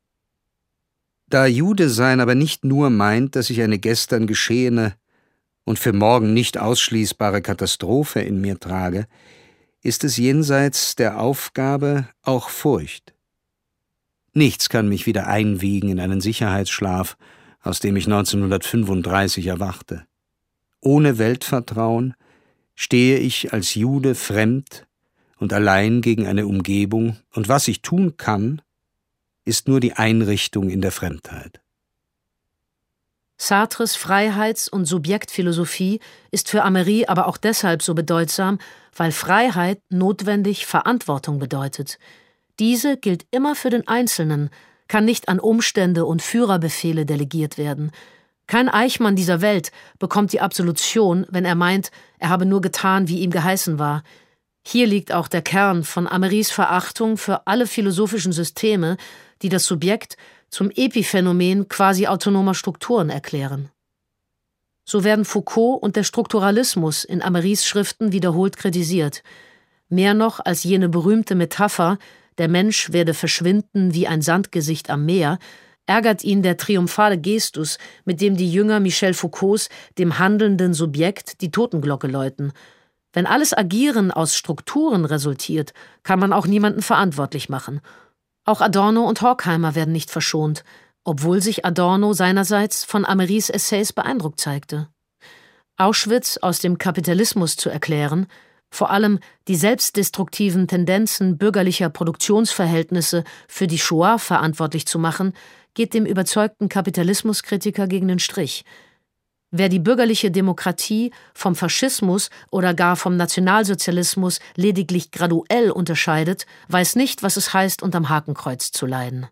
Da Jude sein aber nicht nur meint, dass ich eine gestern geschehene und für morgen nicht ausschließbare Katastrophe in mir trage, ist es jenseits der Aufgabe auch Furcht. Nichts kann mich wieder einwiegen in einen Sicherheitsschlaf, aus dem ich 1935 erwachte. Ohne Weltvertrauen stehe ich als Jude fremd und allein gegen eine Umgebung, und was ich tun kann, ist nur die Einrichtung in der Fremdheit. Sartres Freiheits- und Subjektphilosophie ist für Amery aber auch deshalb so bedeutsam, weil Freiheit notwendig Verantwortung bedeutet. Diese gilt immer für den Einzelnen, kann nicht an Umstände und Führerbefehle delegiert werden. Kein Eichmann dieser Welt bekommt die Absolution, wenn er meint, er habe nur getan, wie ihm geheißen war. Hier liegt auch der Kern von Amerys Verachtung für alle philosophischen Systeme, die das Subjekt zum Epiphänomen quasi autonomer Strukturen erklären. So werden Foucault und der Strukturalismus in Amerys Schriften wiederholt kritisiert. Mehr noch als jene berühmte Metapher, der Mensch werde verschwinden wie ein Sandgesicht am Meer, ärgert ihn der triumphale Gestus, mit dem die Jünger Michel Foucaults dem handelnden Subjekt die Totenglocke läuten. Wenn alles Agieren aus Strukturen resultiert, kann man auch niemanden verantwortlich machen. Auch Adorno und Horkheimer werden nicht verschont, obwohl sich Adorno seinerseits von Amerys Essays beeindruckt zeigte. Auschwitz aus dem Kapitalismus zu erklären, vor allem die selbstdestruktiven Tendenzen bürgerlicher Produktionsverhältnisse für die Shoah verantwortlich zu machen, geht dem überzeugten Kapitalismuskritiker gegen den Strich. Wer die bürgerliche Demokratie vom Faschismus oder gar vom Nationalsozialismus lediglich graduell unterscheidet, weiß nicht, was es heißt, unterm Hakenkreuz zu leiden.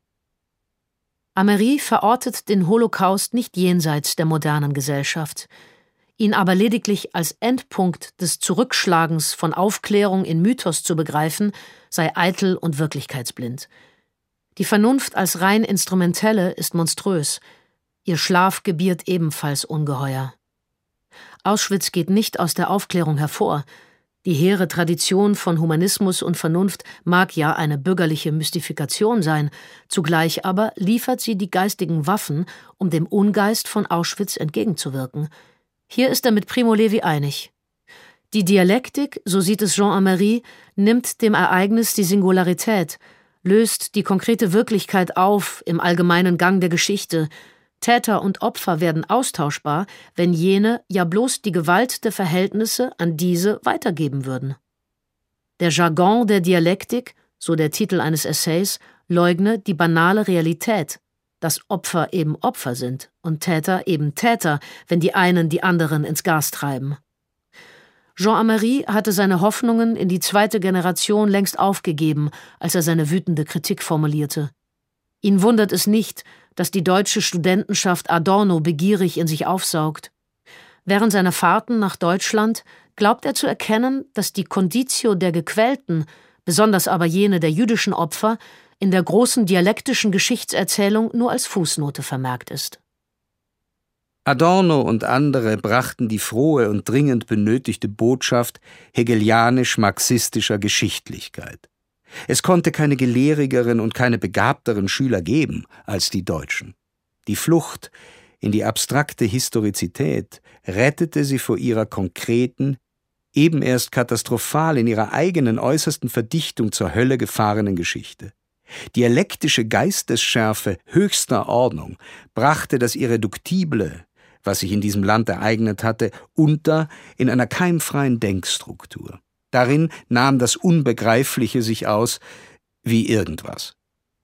Amery verortet den Holocaust nicht jenseits der modernen Gesellschaft. Ihn aber lediglich als Endpunkt des Zurückschlagens von Aufklärung in Mythos zu begreifen, sei eitel und wirklichkeitsblind. Die Vernunft als rein instrumentelle ist monströs. Ihr Schlaf gebiert ebenfalls ungeheuer. Auschwitz geht nicht aus der Aufklärung hervor. Die hehre Tradition von Humanismus und Vernunft mag ja eine bürgerliche Mystifikation sein, zugleich aber liefert sie die geistigen Waffen, um dem Ungeist von Auschwitz entgegenzuwirken. Hier ist er mit Primo Levi einig. Die Dialektik, so sieht es Jean Amery, nimmt dem Ereignis die Singularität, löst die konkrete Wirklichkeit auf im allgemeinen Gang der Geschichte. Täter und Opfer werden austauschbar, wenn jene ja bloß die Gewalt der Verhältnisse an diese weitergeben würden. Der Jargon der Dialektik, so der Titel eines Essays, leugne die banale Realität, dass Opfer eben Opfer sind und Täter eben Täter, wenn die einen die anderen ins Gas treiben. Jean Amery hatte seine Hoffnungen in die zweite Generation längst aufgegeben, als er seine wütende Kritik formulierte. Ihn wundert es nicht, dass die deutsche Studentenschaft Adorno begierig in sich aufsaugt. Während seiner Fahrten nach Deutschland glaubt er zu erkennen, dass die Conditio der Gequälten besonders aber jene der jüdischen Opfer, in der großen dialektischen Geschichtserzählung nur als Fußnote vermerkt ist. Adorno und andere brachten die frohe und dringend benötigte Botschaft hegelianisch-marxistischer Geschichtlichkeit. Es konnte keine gelehrigeren und keine begabteren Schüler geben als die Deutschen. Die Flucht in die abstrakte Historizität rettete sie vor ihrer konkreten, eben erst katastrophal in ihrer eigenen äußersten Verdichtung zur Hölle gefahrenen Geschichte. Dialektische Geistesschärfe höchster Ordnung brachte das Irreduktible, was sich in diesem Land ereignet hatte, unter in einer keimfreien Denkstruktur. Darin nahm das Unbegreifliche sich aus wie irgendwas.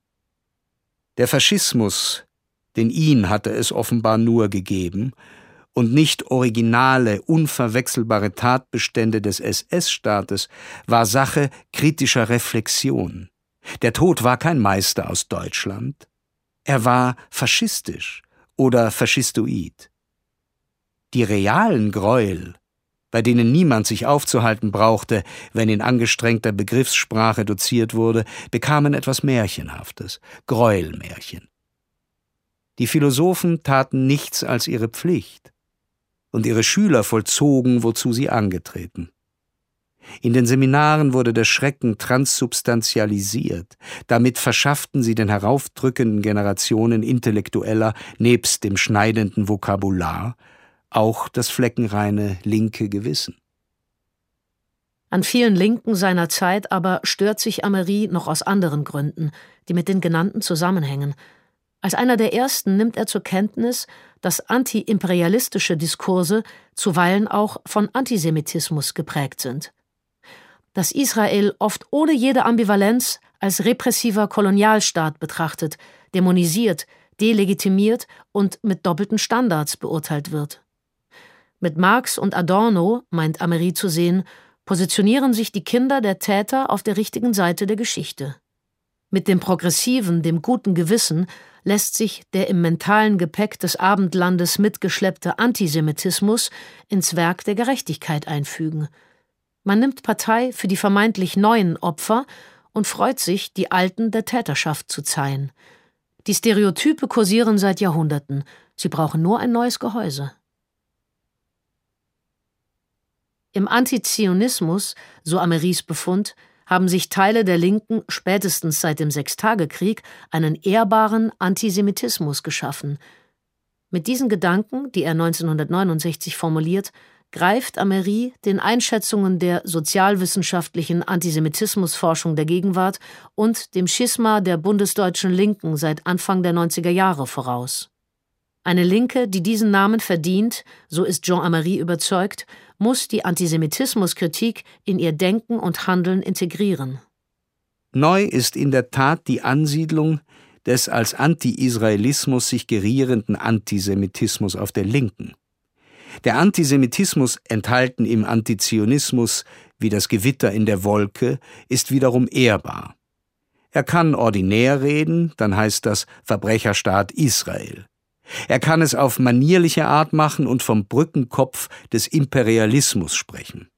Der Faschismus, denn ihn hatte es offenbar nur gegeben, und nicht originale, unverwechselbare Tatbestände des SS-Staates, war Sache kritischer Reflexion. Der Tod war kein Meister aus Deutschland. Er war faschistisch oder faschistoid. Die realen Gräuel, bei denen niemand sich aufzuhalten brauchte, wenn in angestrengter Begriffssprache doziert wurde, bekamen etwas Märchenhaftes, Gräuelmärchen. Die Philosophen taten nichts als ihre Pflicht, und ihre Schüler vollzogen, wozu sie angetreten. In den Seminaren wurde der Schrecken transsubstantialisiert. Damit verschafften sie den heraufdrückenden Generationen Intellektueller nebst dem schneidenden Vokabular auch das fleckenreine linke Gewissen. An vielen Linken seiner Zeit aber stört sich Ameri noch aus anderen Gründen, die mit den genannten zusammenhängen. Als einer der ersten nimmt er zur Kenntnis, dass antiimperialistische Diskurse zuweilen auch von Antisemitismus geprägt sind. Dass Israel oft ohne jede Ambivalenz als repressiver Kolonialstaat betrachtet, dämonisiert, delegitimiert und mit doppelten Standards beurteilt wird. Mit Marx und Adorno, meint Ameri zu sehen, positionieren sich die Kinder der Täter auf der richtigen Seite der Geschichte. Mit dem progressiven, dem guten Gewissen lässt sich der im mentalen Gepäck des Abendlandes mitgeschleppte Antisemitismus ins Werk der Gerechtigkeit einfügen. Man nimmt Partei für die vermeintlich neuen Opfer und freut sich, die Alten der Täterschaft zu zeihen. Die Stereotype kursieren seit Jahrhunderten. Sie brauchen nur ein neues Gehäuse. Im Antizionismus, so Ameris Befund, haben sich Teile der Linken spätestens seit dem Sechstagekrieg einen ehrbaren Antisemitismus geschaffen. Mit diesen Gedanken, die er 1969 formuliert, greift Ameri den Einschätzungen der sozialwissenschaftlichen Antisemitismusforschung der Gegenwart und dem Schisma der bundesdeutschen Linken seit Anfang der 90er Jahre voraus. Eine Linke, die diesen Namen verdient, so ist Jean Ameri überzeugt, muss die Antisemitismuskritik in ihr Denken und Handeln integrieren. Neu ist in der Tat die Ansiedlung des als Anti-Israelismus sich gerierenden Antisemitismus auf der Linken. Der Antisemitismus, enthalten im Antizionismus wie das Gewitter in der Wolke, ist wiederum ehrbar. Er kann ordinär reden, dann heißt das Verbrecherstaat Israel. Er kann es auf manierliche Art machen und vom Brückenkopf des Imperialismus sprechen.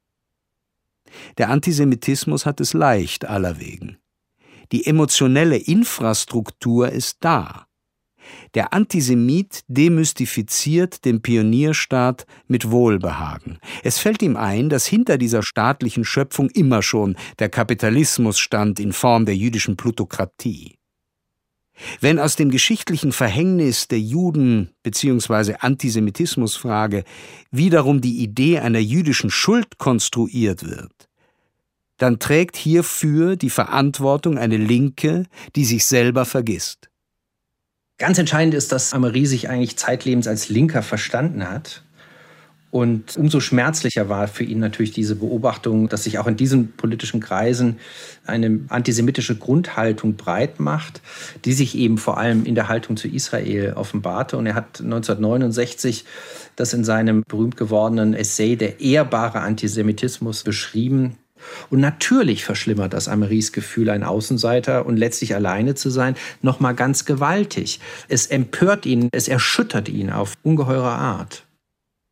Der Antisemitismus hat es leicht allerwegen. Die emotionelle Infrastruktur ist da. Der Antisemit demystifiziert den Pionierstaat mit Wohlbehagen. Es fällt ihm ein, dass hinter dieser staatlichen Schöpfung immer schon der Kapitalismus stand in Form der jüdischen Plutokratie. Wenn aus dem geschichtlichen Verhängnis der Juden- bzw. Antisemitismusfrage wiederum die Idee einer jüdischen Schuld konstruiert wird, dann trägt hierfür die Verantwortung eine Linke, die sich selber vergisst. Ganz entscheidend ist, dass Ameri sich eigentlich zeitlebens als Linker verstanden hat. Und umso schmerzlicher war für ihn natürlich diese Beobachtung, dass sich auch in diesen politischen Kreisen eine antisemitische Grundhaltung breit macht, die sich eben vor allem in der Haltung zu Israel offenbarte. Und er hat 1969 das in seinem berühmt gewordenen Essay Der ehrbare Antisemitismus beschrieben. Und natürlich verschlimmert das Ameris Gefühl, ein Außenseiter und letztlich alleine zu sein, nochmal ganz gewaltig. Es empört ihn, es erschüttert ihn auf ungeheure Art.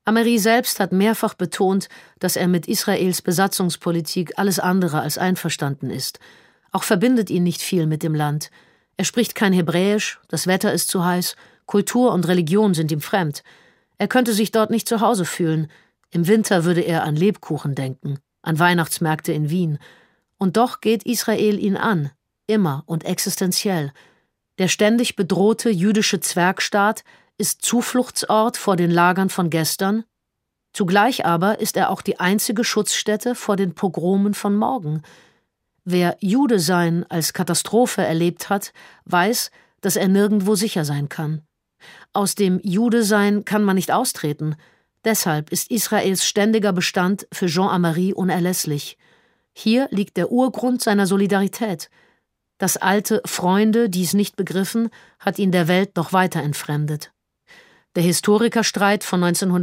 Amery selbst hat mehrfach betont, dass er mit Israels Besatzungspolitik alles andere als einverstanden ist. Auch verbindet ihn nicht viel mit dem Land. Er spricht kein Hebräisch, das Wetter ist zu heiß, Kultur und Religion sind ihm fremd. Er könnte sich dort nicht zu Hause fühlen. Im Winter würde er an Lebkuchen denken, an Weihnachtsmärkte in Wien. Und doch geht Israel ihn an, immer und existenziell. Der ständig bedrohte jüdische Zwergstaat ist Zufluchtsort vor den Lagern von gestern. Zugleich aber ist er auch die einzige Schutzstätte vor den Pogromen von morgen. Wer Jude sein als Katastrophe erlebt hat, weiß, dass er nirgendwo sicher sein kann. Aus dem Jude-Sein kann man nicht austreten. Deshalb ist Israels ständiger Bestand für Jean Amery unerlässlich. Hier liegt der Urgrund seiner Solidarität. Das alte Freunde dies nicht begriffen, hat ihn der Welt noch weiter entfremdet. Der Historikerstreit von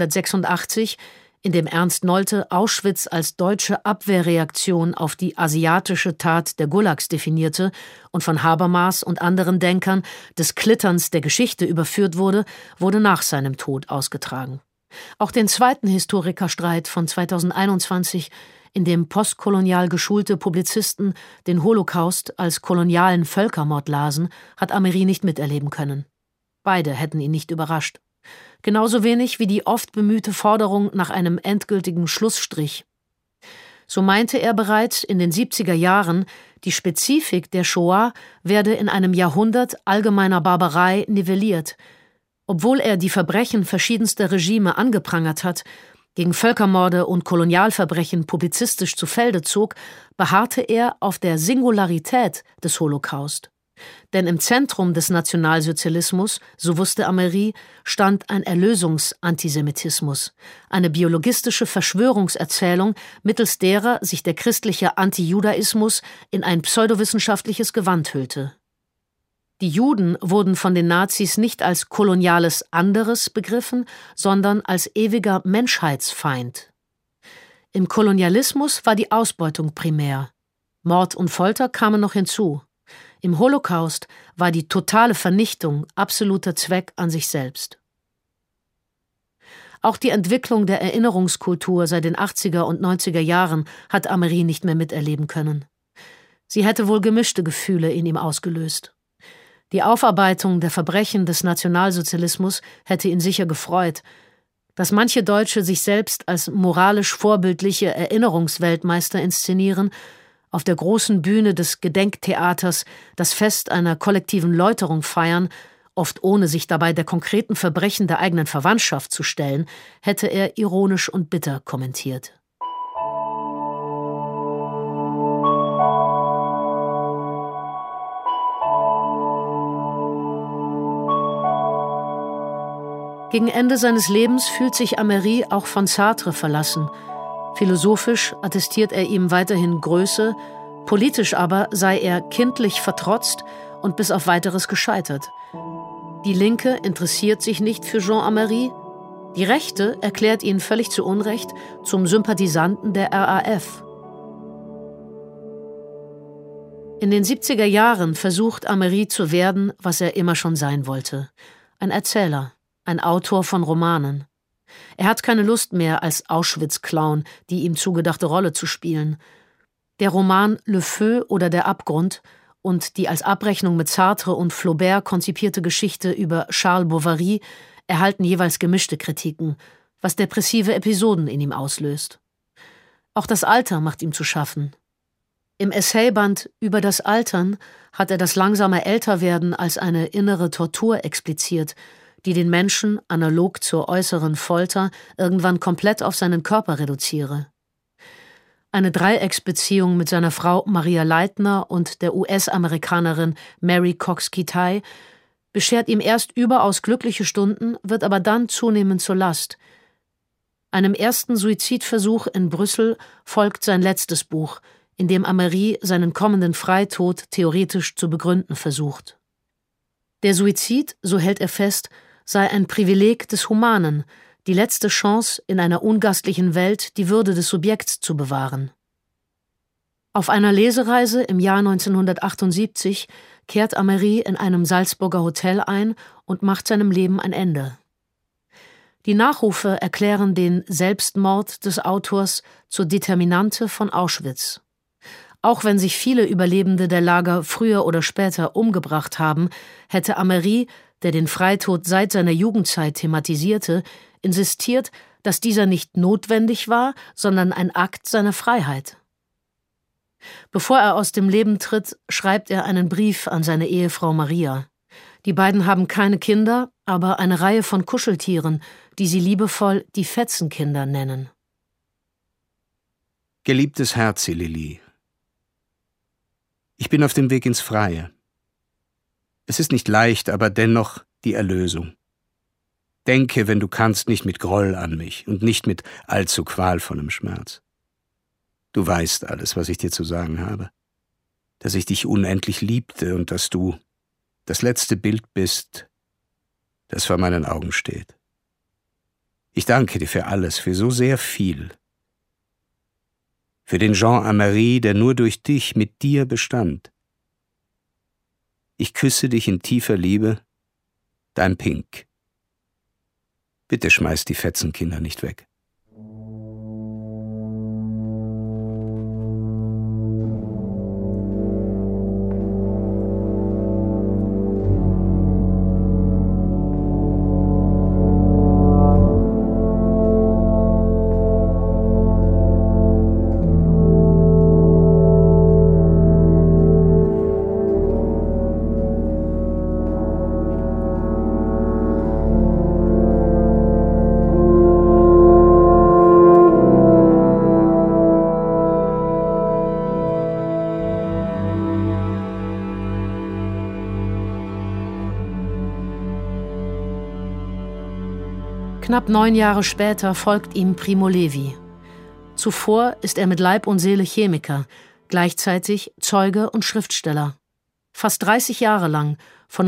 1986, in dem Ernst Nolte Auschwitz als deutsche Abwehrreaktion auf die asiatische Tat der Gulags definierte und von Habermas und anderen Denkern des Klitterns der Geschichte überführt wurde, wurde nach seinem Tod ausgetragen. Auch den zweiten Historikerstreit von 2021, in dem postkolonial geschulte Publizisten den Holocaust als kolonialen Völkermord lasen, hat Amery nicht miterleben können. Beide hätten ihn nicht überrascht. Genauso wenig wie die oft bemühte Forderung nach einem endgültigen Schlussstrich. So meinte er bereits in den 70er Jahren, die Spezifik der Shoah werde in einem Jahrhundert allgemeiner Barbarei nivelliert. Obwohl er die Verbrechen verschiedenster Regime angeprangert hat, gegen Völkermorde und Kolonialverbrechen publizistisch zu Felde zog, beharrte er auf der Singularität des Holocaust. Denn im Zentrum des Nationalsozialismus, so wusste Amery, stand ein Erlösungsantisemitismus, eine biologistische Verschwörungserzählung, mittels derer sich der christliche Antijudaismus in ein pseudowissenschaftliches Gewand hüllte. Die Juden wurden von den Nazis nicht als koloniales Anderes begriffen, sondern als ewiger Menschheitsfeind. Im Kolonialismus war die Ausbeutung primär. Mord und Folter kamen noch hinzu. Im Holocaust war die totale Vernichtung absoluter Zweck an sich selbst. Auch die Entwicklung der Erinnerungskultur seit den 80er und 90er Jahren hat Amery nicht mehr miterleben können. Sie hätte wohl gemischte Gefühle in ihm ausgelöst. Die Aufarbeitung der Verbrechen des Nationalsozialismus hätte ihn sicher gefreut. Dass manche Deutsche sich selbst als moralisch vorbildliche Erinnerungsweltmeister inszenieren, auf der großen Bühne des Gedenktheaters das Fest einer kollektiven Läuterung feiern, oft ohne sich dabei der konkreten Verbrechen der eigenen Verwandtschaft zu stellen, hätte er ironisch und bitter kommentiert. Gegen Ende seines Lebens fühlt sich Amery auch von Sartre verlassen. Philosophisch attestiert er ihm weiterhin Größe, politisch aber sei er kindlich vertrotzt und bis auf Weiteres gescheitert. Die Linke interessiert sich nicht für Jean Amery, die Rechte erklärt ihn völlig zu Unrecht zum Sympathisanten der RAF. In den 70er Jahren versucht Amery zu werden, was er immer schon sein wollte: ein Erzähler, ein Autor von Romanen. Er hat keine Lust mehr, als Auschwitz-Clown die ihm zugedachte Rolle zu spielen. Der Roman Le Feu oder Der Abgrund und die als Abrechnung mit Sartre und Flaubert konzipierte Geschichte über Charles Bovary erhalten jeweils gemischte Kritiken, was depressive Episoden in ihm auslöst. Auch das Alter macht ihm zu schaffen. Im Essayband Über das Altern hat er das langsame Älterwerden als eine innere Tortur expliziert, die den Menschen, analog zur äußeren Folter, irgendwann komplett auf seinen Körper reduziere. Eine Dreiecksbeziehung mit seiner Frau Maria Leitner und der US-Amerikanerin Mary Cox Kitaj beschert ihm erst überaus glückliche Stunden, wird aber dann zunehmend zur Last. Einem ersten Suizidversuch in Brüssel folgt sein letztes Buch, in dem Amery seinen kommenden Freitod theoretisch zu begründen versucht. Der Suizid, so hält er fest, sei ein Privileg des Humanen, die letzte Chance, in einer ungastlichen Welt die Würde des Subjekts zu bewahren. Auf einer Lesereise im Jahr 1978 kehrt Amery in einem Salzburger Hotel ein und macht seinem Leben ein Ende. Die Nachrufe erklären den Selbstmord des Autors zur Determinante von Auschwitz. Auch wenn sich viele Überlebende der Lager früher oder später umgebracht haben, hätte Amery, der den Freitod seit seiner Jugendzeit thematisierte, insistiert, dass dieser nicht notwendig war, sondern ein Akt seiner Freiheit. Bevor er aus dem Leben tritt, schreibt er einen Brief an seine Ehefrau Maria. Die beiden haben keine Kinder, aber eine Reihe von Kuscheltieren, die sie liebevoll die Fetzenkinder nennen. Geliebtes Herzi, Lili. Ich bin auf dem Weg ins Freie. Es ist nicht leicht, aber dennoch die Erlösung. Denke, wenn du kannst, nicht mit Groll an mich und nicht mit allzu qualvollem Schmerz. Du weißt alles, was ich dir zu sagen habe. Dass ich dich unendlich liebte und dass du das letzte Bild bist, das vor meinen Augen steht. Ich danke dir für alles, für so sehr viel. Für den Jean Amery, der nur durch dich mit dir bestand. Ich küsse dich in tiefer Liebe, dein Pink. Bitte schmeiß die Fetzenkinder nicht weg. Knapp 9 Jahre später folgt ihm Primo Levi. Zuvor ist er mit Leib und Seele Chemiker, gleichzeitig Zeuge und Schriftsteller. Fast 30 Jahre lang, von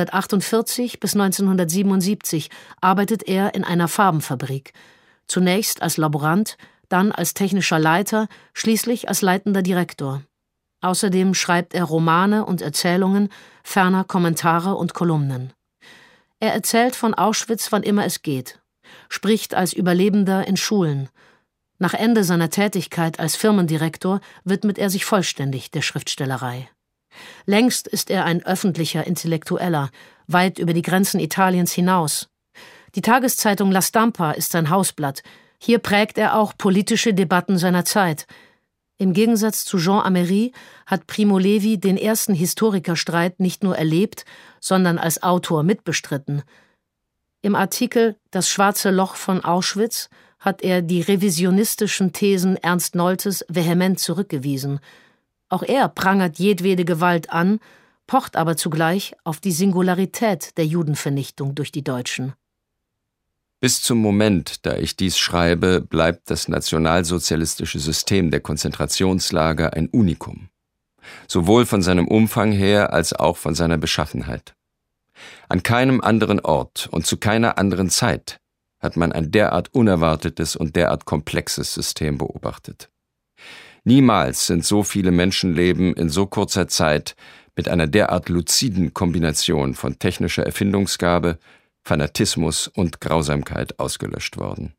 1948 bis 1977, arbeitet er in einer Farbenfabrik. Zunächst als Laborant, dann als technischer Leiter, schließlich als leitender Direktor. Außerdem schreibt er Romane und Erzählungen, ferner Kommentare und Kolumnen. Er erzählt von Auschwitz, wann immer es geht, spricht als Überlebender in Schulen. Nach Ende seiner Tätigkeit als Firmendirektor widmet er sich vollständig der Schriftstellerei. Längst ist er ein öffentlicher Intellektueller, weit über die Grenzen Italiens hinaus. Die Tageszeitung La Stampa ist sein Hausblatt. Hier prägt er auch politische Debatten seiner Zeit. Im Gegensatz zu Jean Amery hat Primo Levi den ersten Historikerstreit nicht nur erlebt, sondern als Autor mitbestritten. Im Artikel »Das schwarze Loch von Auschwitz« hat er die revisionistischen Thesen Ernst Noltes vehement zurückgewiesen. Auch er prangert jedwede Gewalt an, pocht aber zugleich auf die Singularität der Judenvernichtung durch die Deutschen. Bis zum Moment, da ich dies schreibe, bleibt das nationalsozialistische System der Konzentrationslager ein Unikum. Sowohl von seinem Umfang her als auch von seiner Beschaffenheit. An keinem anderen Ort und zu keiner anderen Zeit hat man ein derart unerwartetes und derart komplexes System beobachtet. Niemals sind so viele Menschenleben in so kurzer Zeit mit einer derart luziden Kombination von technischer Erfindungsgabe, Fanatismus und Grausamkeit ausgelöscht worden.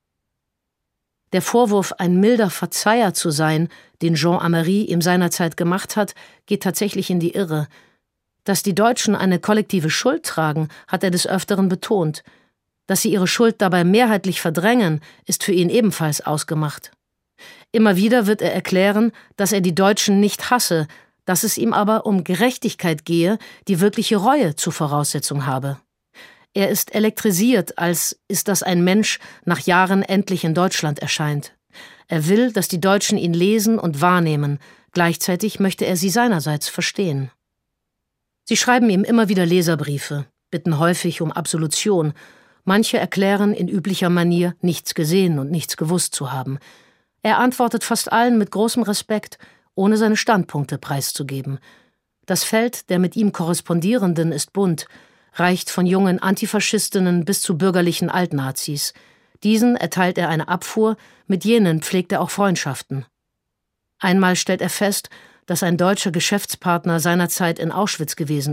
Der Vorwurf, ein milder Verzeiher zu sein, den Jean Amery ihm seinerzeit gemacht hat, geht tatsächlich in die Irre. Dass die Deutschen eine kollektive Schuld tragen, hat er des Öfteren betont. Dass sie ihre Schuld dabei mehrheitlich verdrängen, ist für ihn ebenfalls ausgemacht. Immer wieder wird er erklären, dass er die Deutschen nicht hasse, dass es ihm aber um Gerechtigkeit gehe, die wirkliche Reue zur Voraussetzung habe. Er ist elektrisiert, als ist das ein Mensch nach Jahren endlich in Deutschland erscheint. Er will, dass die Deutschen ihn lesen und wahrnehmen, gleichzeitig möchte er sie seinerseits verstehen. Sie schreiben ihm immer wieder Leserbriefe, bitten häufig um Absolution. Manche erklären in üblicher Manier, nichts gesehen und nichts gewusst zu haben. Er antwortet fast allen mit großem Respekt, ohne seine Standpunkte preiszugeben. Das Feld der mit ihm Korrespondierenden ist bunt, reicht von jungen Antifaschistinnen bis zu bürgerlichen Altnazis. Diesen erteilt er eine Abfuhr, mit jenen pflegt er auch Freundschaften. Einmal stellt er fest, dass ein deutscher Geschäftspartner seinerzeit in Auschwitz gewesen ist.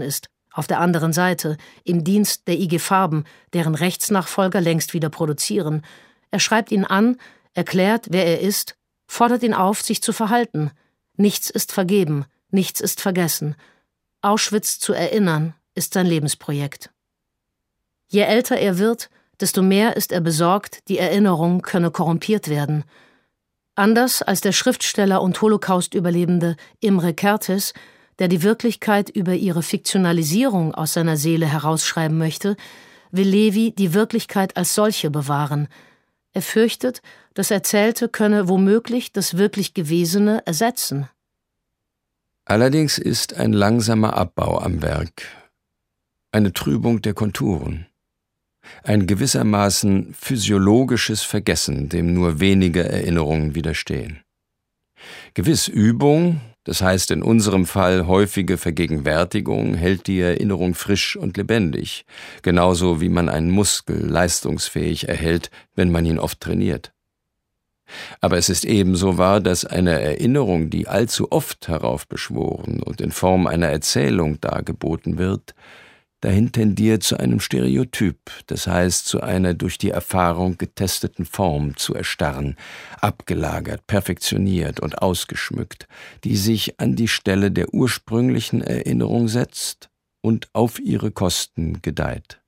Auf der anderen Seite, im Dienst der IG Farben, deren Rechtsnachfolger längst wieder produzieren. Er schreibt ihn an, erklärt, wer er ist, fordert ihn auf, sich zu verhalten. Nichts ist vergeben, nichts ist vergessen. Auschwitz zu erinnern, ist sein Lebensprojekt. Je älter er wird, desto mehr ist er besorgt, die Erinnerung könne korrumpiert werden. Anders als der Schriftsteller und Holocaust-Überlebende Imre Kertész, der die Wirklichkeit über ihre Fiktionalisierung aus seiner Seele herausschreiben möchte, will Levi die Wirklichkeit als solche bewahren. Er fürchtet, das Erzählte könne womöglich das wirklich Gewesene ersetzen. Allerdings ist ein langsamer Abbau am Werk, eine Trübung der Konturen, ein gewissermaßen physiologisches Vergessen, dem nur wenige Erinnerungen widerstehen. Gewiss Übung, das heißt in unserem Fall häufige Vergegenwärtigung, hält die Erinnerung frisch und lebendig, genauso wie man einen Muskel leistungsfähig erhält, wenn man ihn oft trainiert. Aber es ist ebenso wahr, dass eine Erinnerung, die allzu oft heraufbeschworen und in Form einer Erzählung dargeboten wird, dahin tendiert zu einem Stereotyp, das heißt zu einer durch die Erfahrung getesteten Form zu erstarren, abgelagert, perfektioniert und ausgeschmückt, die sich an die Stelle der ursprünglichen Erinnerung setzt und auf ihre Kosten gedeiht.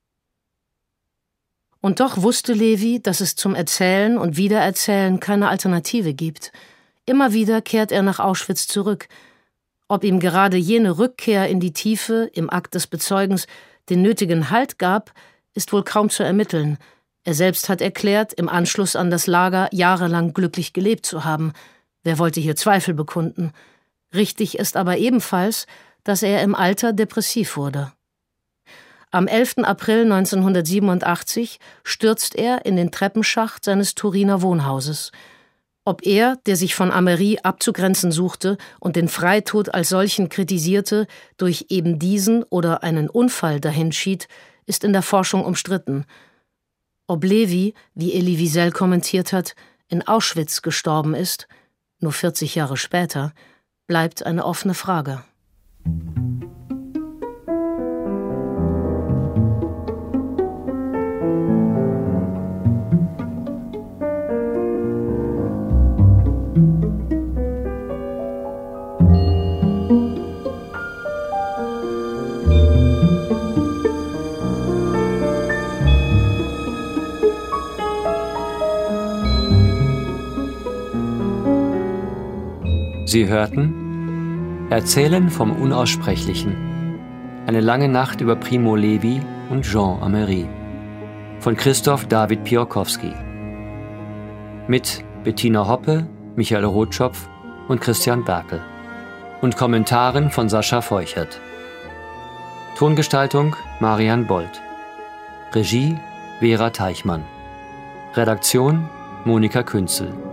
Und doch wusste Levi, dass es zum Erzählen und Wiedererzählen keine Alternative gibt. Immer wieder kehrt er nach Auschwitz zurück. Ob ihm gerade jene Rückkehr in die Tiefe im Akt des Bezeugens den nötigen Halt gab, ist wohl kaum zu ermitteln. Er selbst hat erklärt, im Anschluss an das Lager jahrelang glücklich gelebt zu haben. Wer wollte hier Zweifel bekunden? Richtig ist aber ebenfalls, dass er im Alter depressiv wurde. Am 11. April 1987 stürzt er in den Treppenschacht seines Turiner Wohnhauses. Ob er, der sich von Ameri abzugrenzen suchte und den Freitod als solchen kritisierte, durch eben diesen oder einen Unfall dahinschied, ist in der Forschung umstritten. Ob Levi, wie Elie Wiesel kommentiert hat, in Auschwitz gestorben ist, nur 40 Jahre später, bleibt eine offene Frage. Sie hörten Erzählen vom Unaussprechlichen. Eine lange Nacht über Primo Levi und Jean Ameri von Christoph David Piorkowski. Mit Bettina Hoppe, Michael Rotschopf und Christian Berkel. Und Kommentaren von Sascha Feuchert. Tongestaltung Marian Bold. Regie Vera Teichmann. Redaktion Monika Künzel.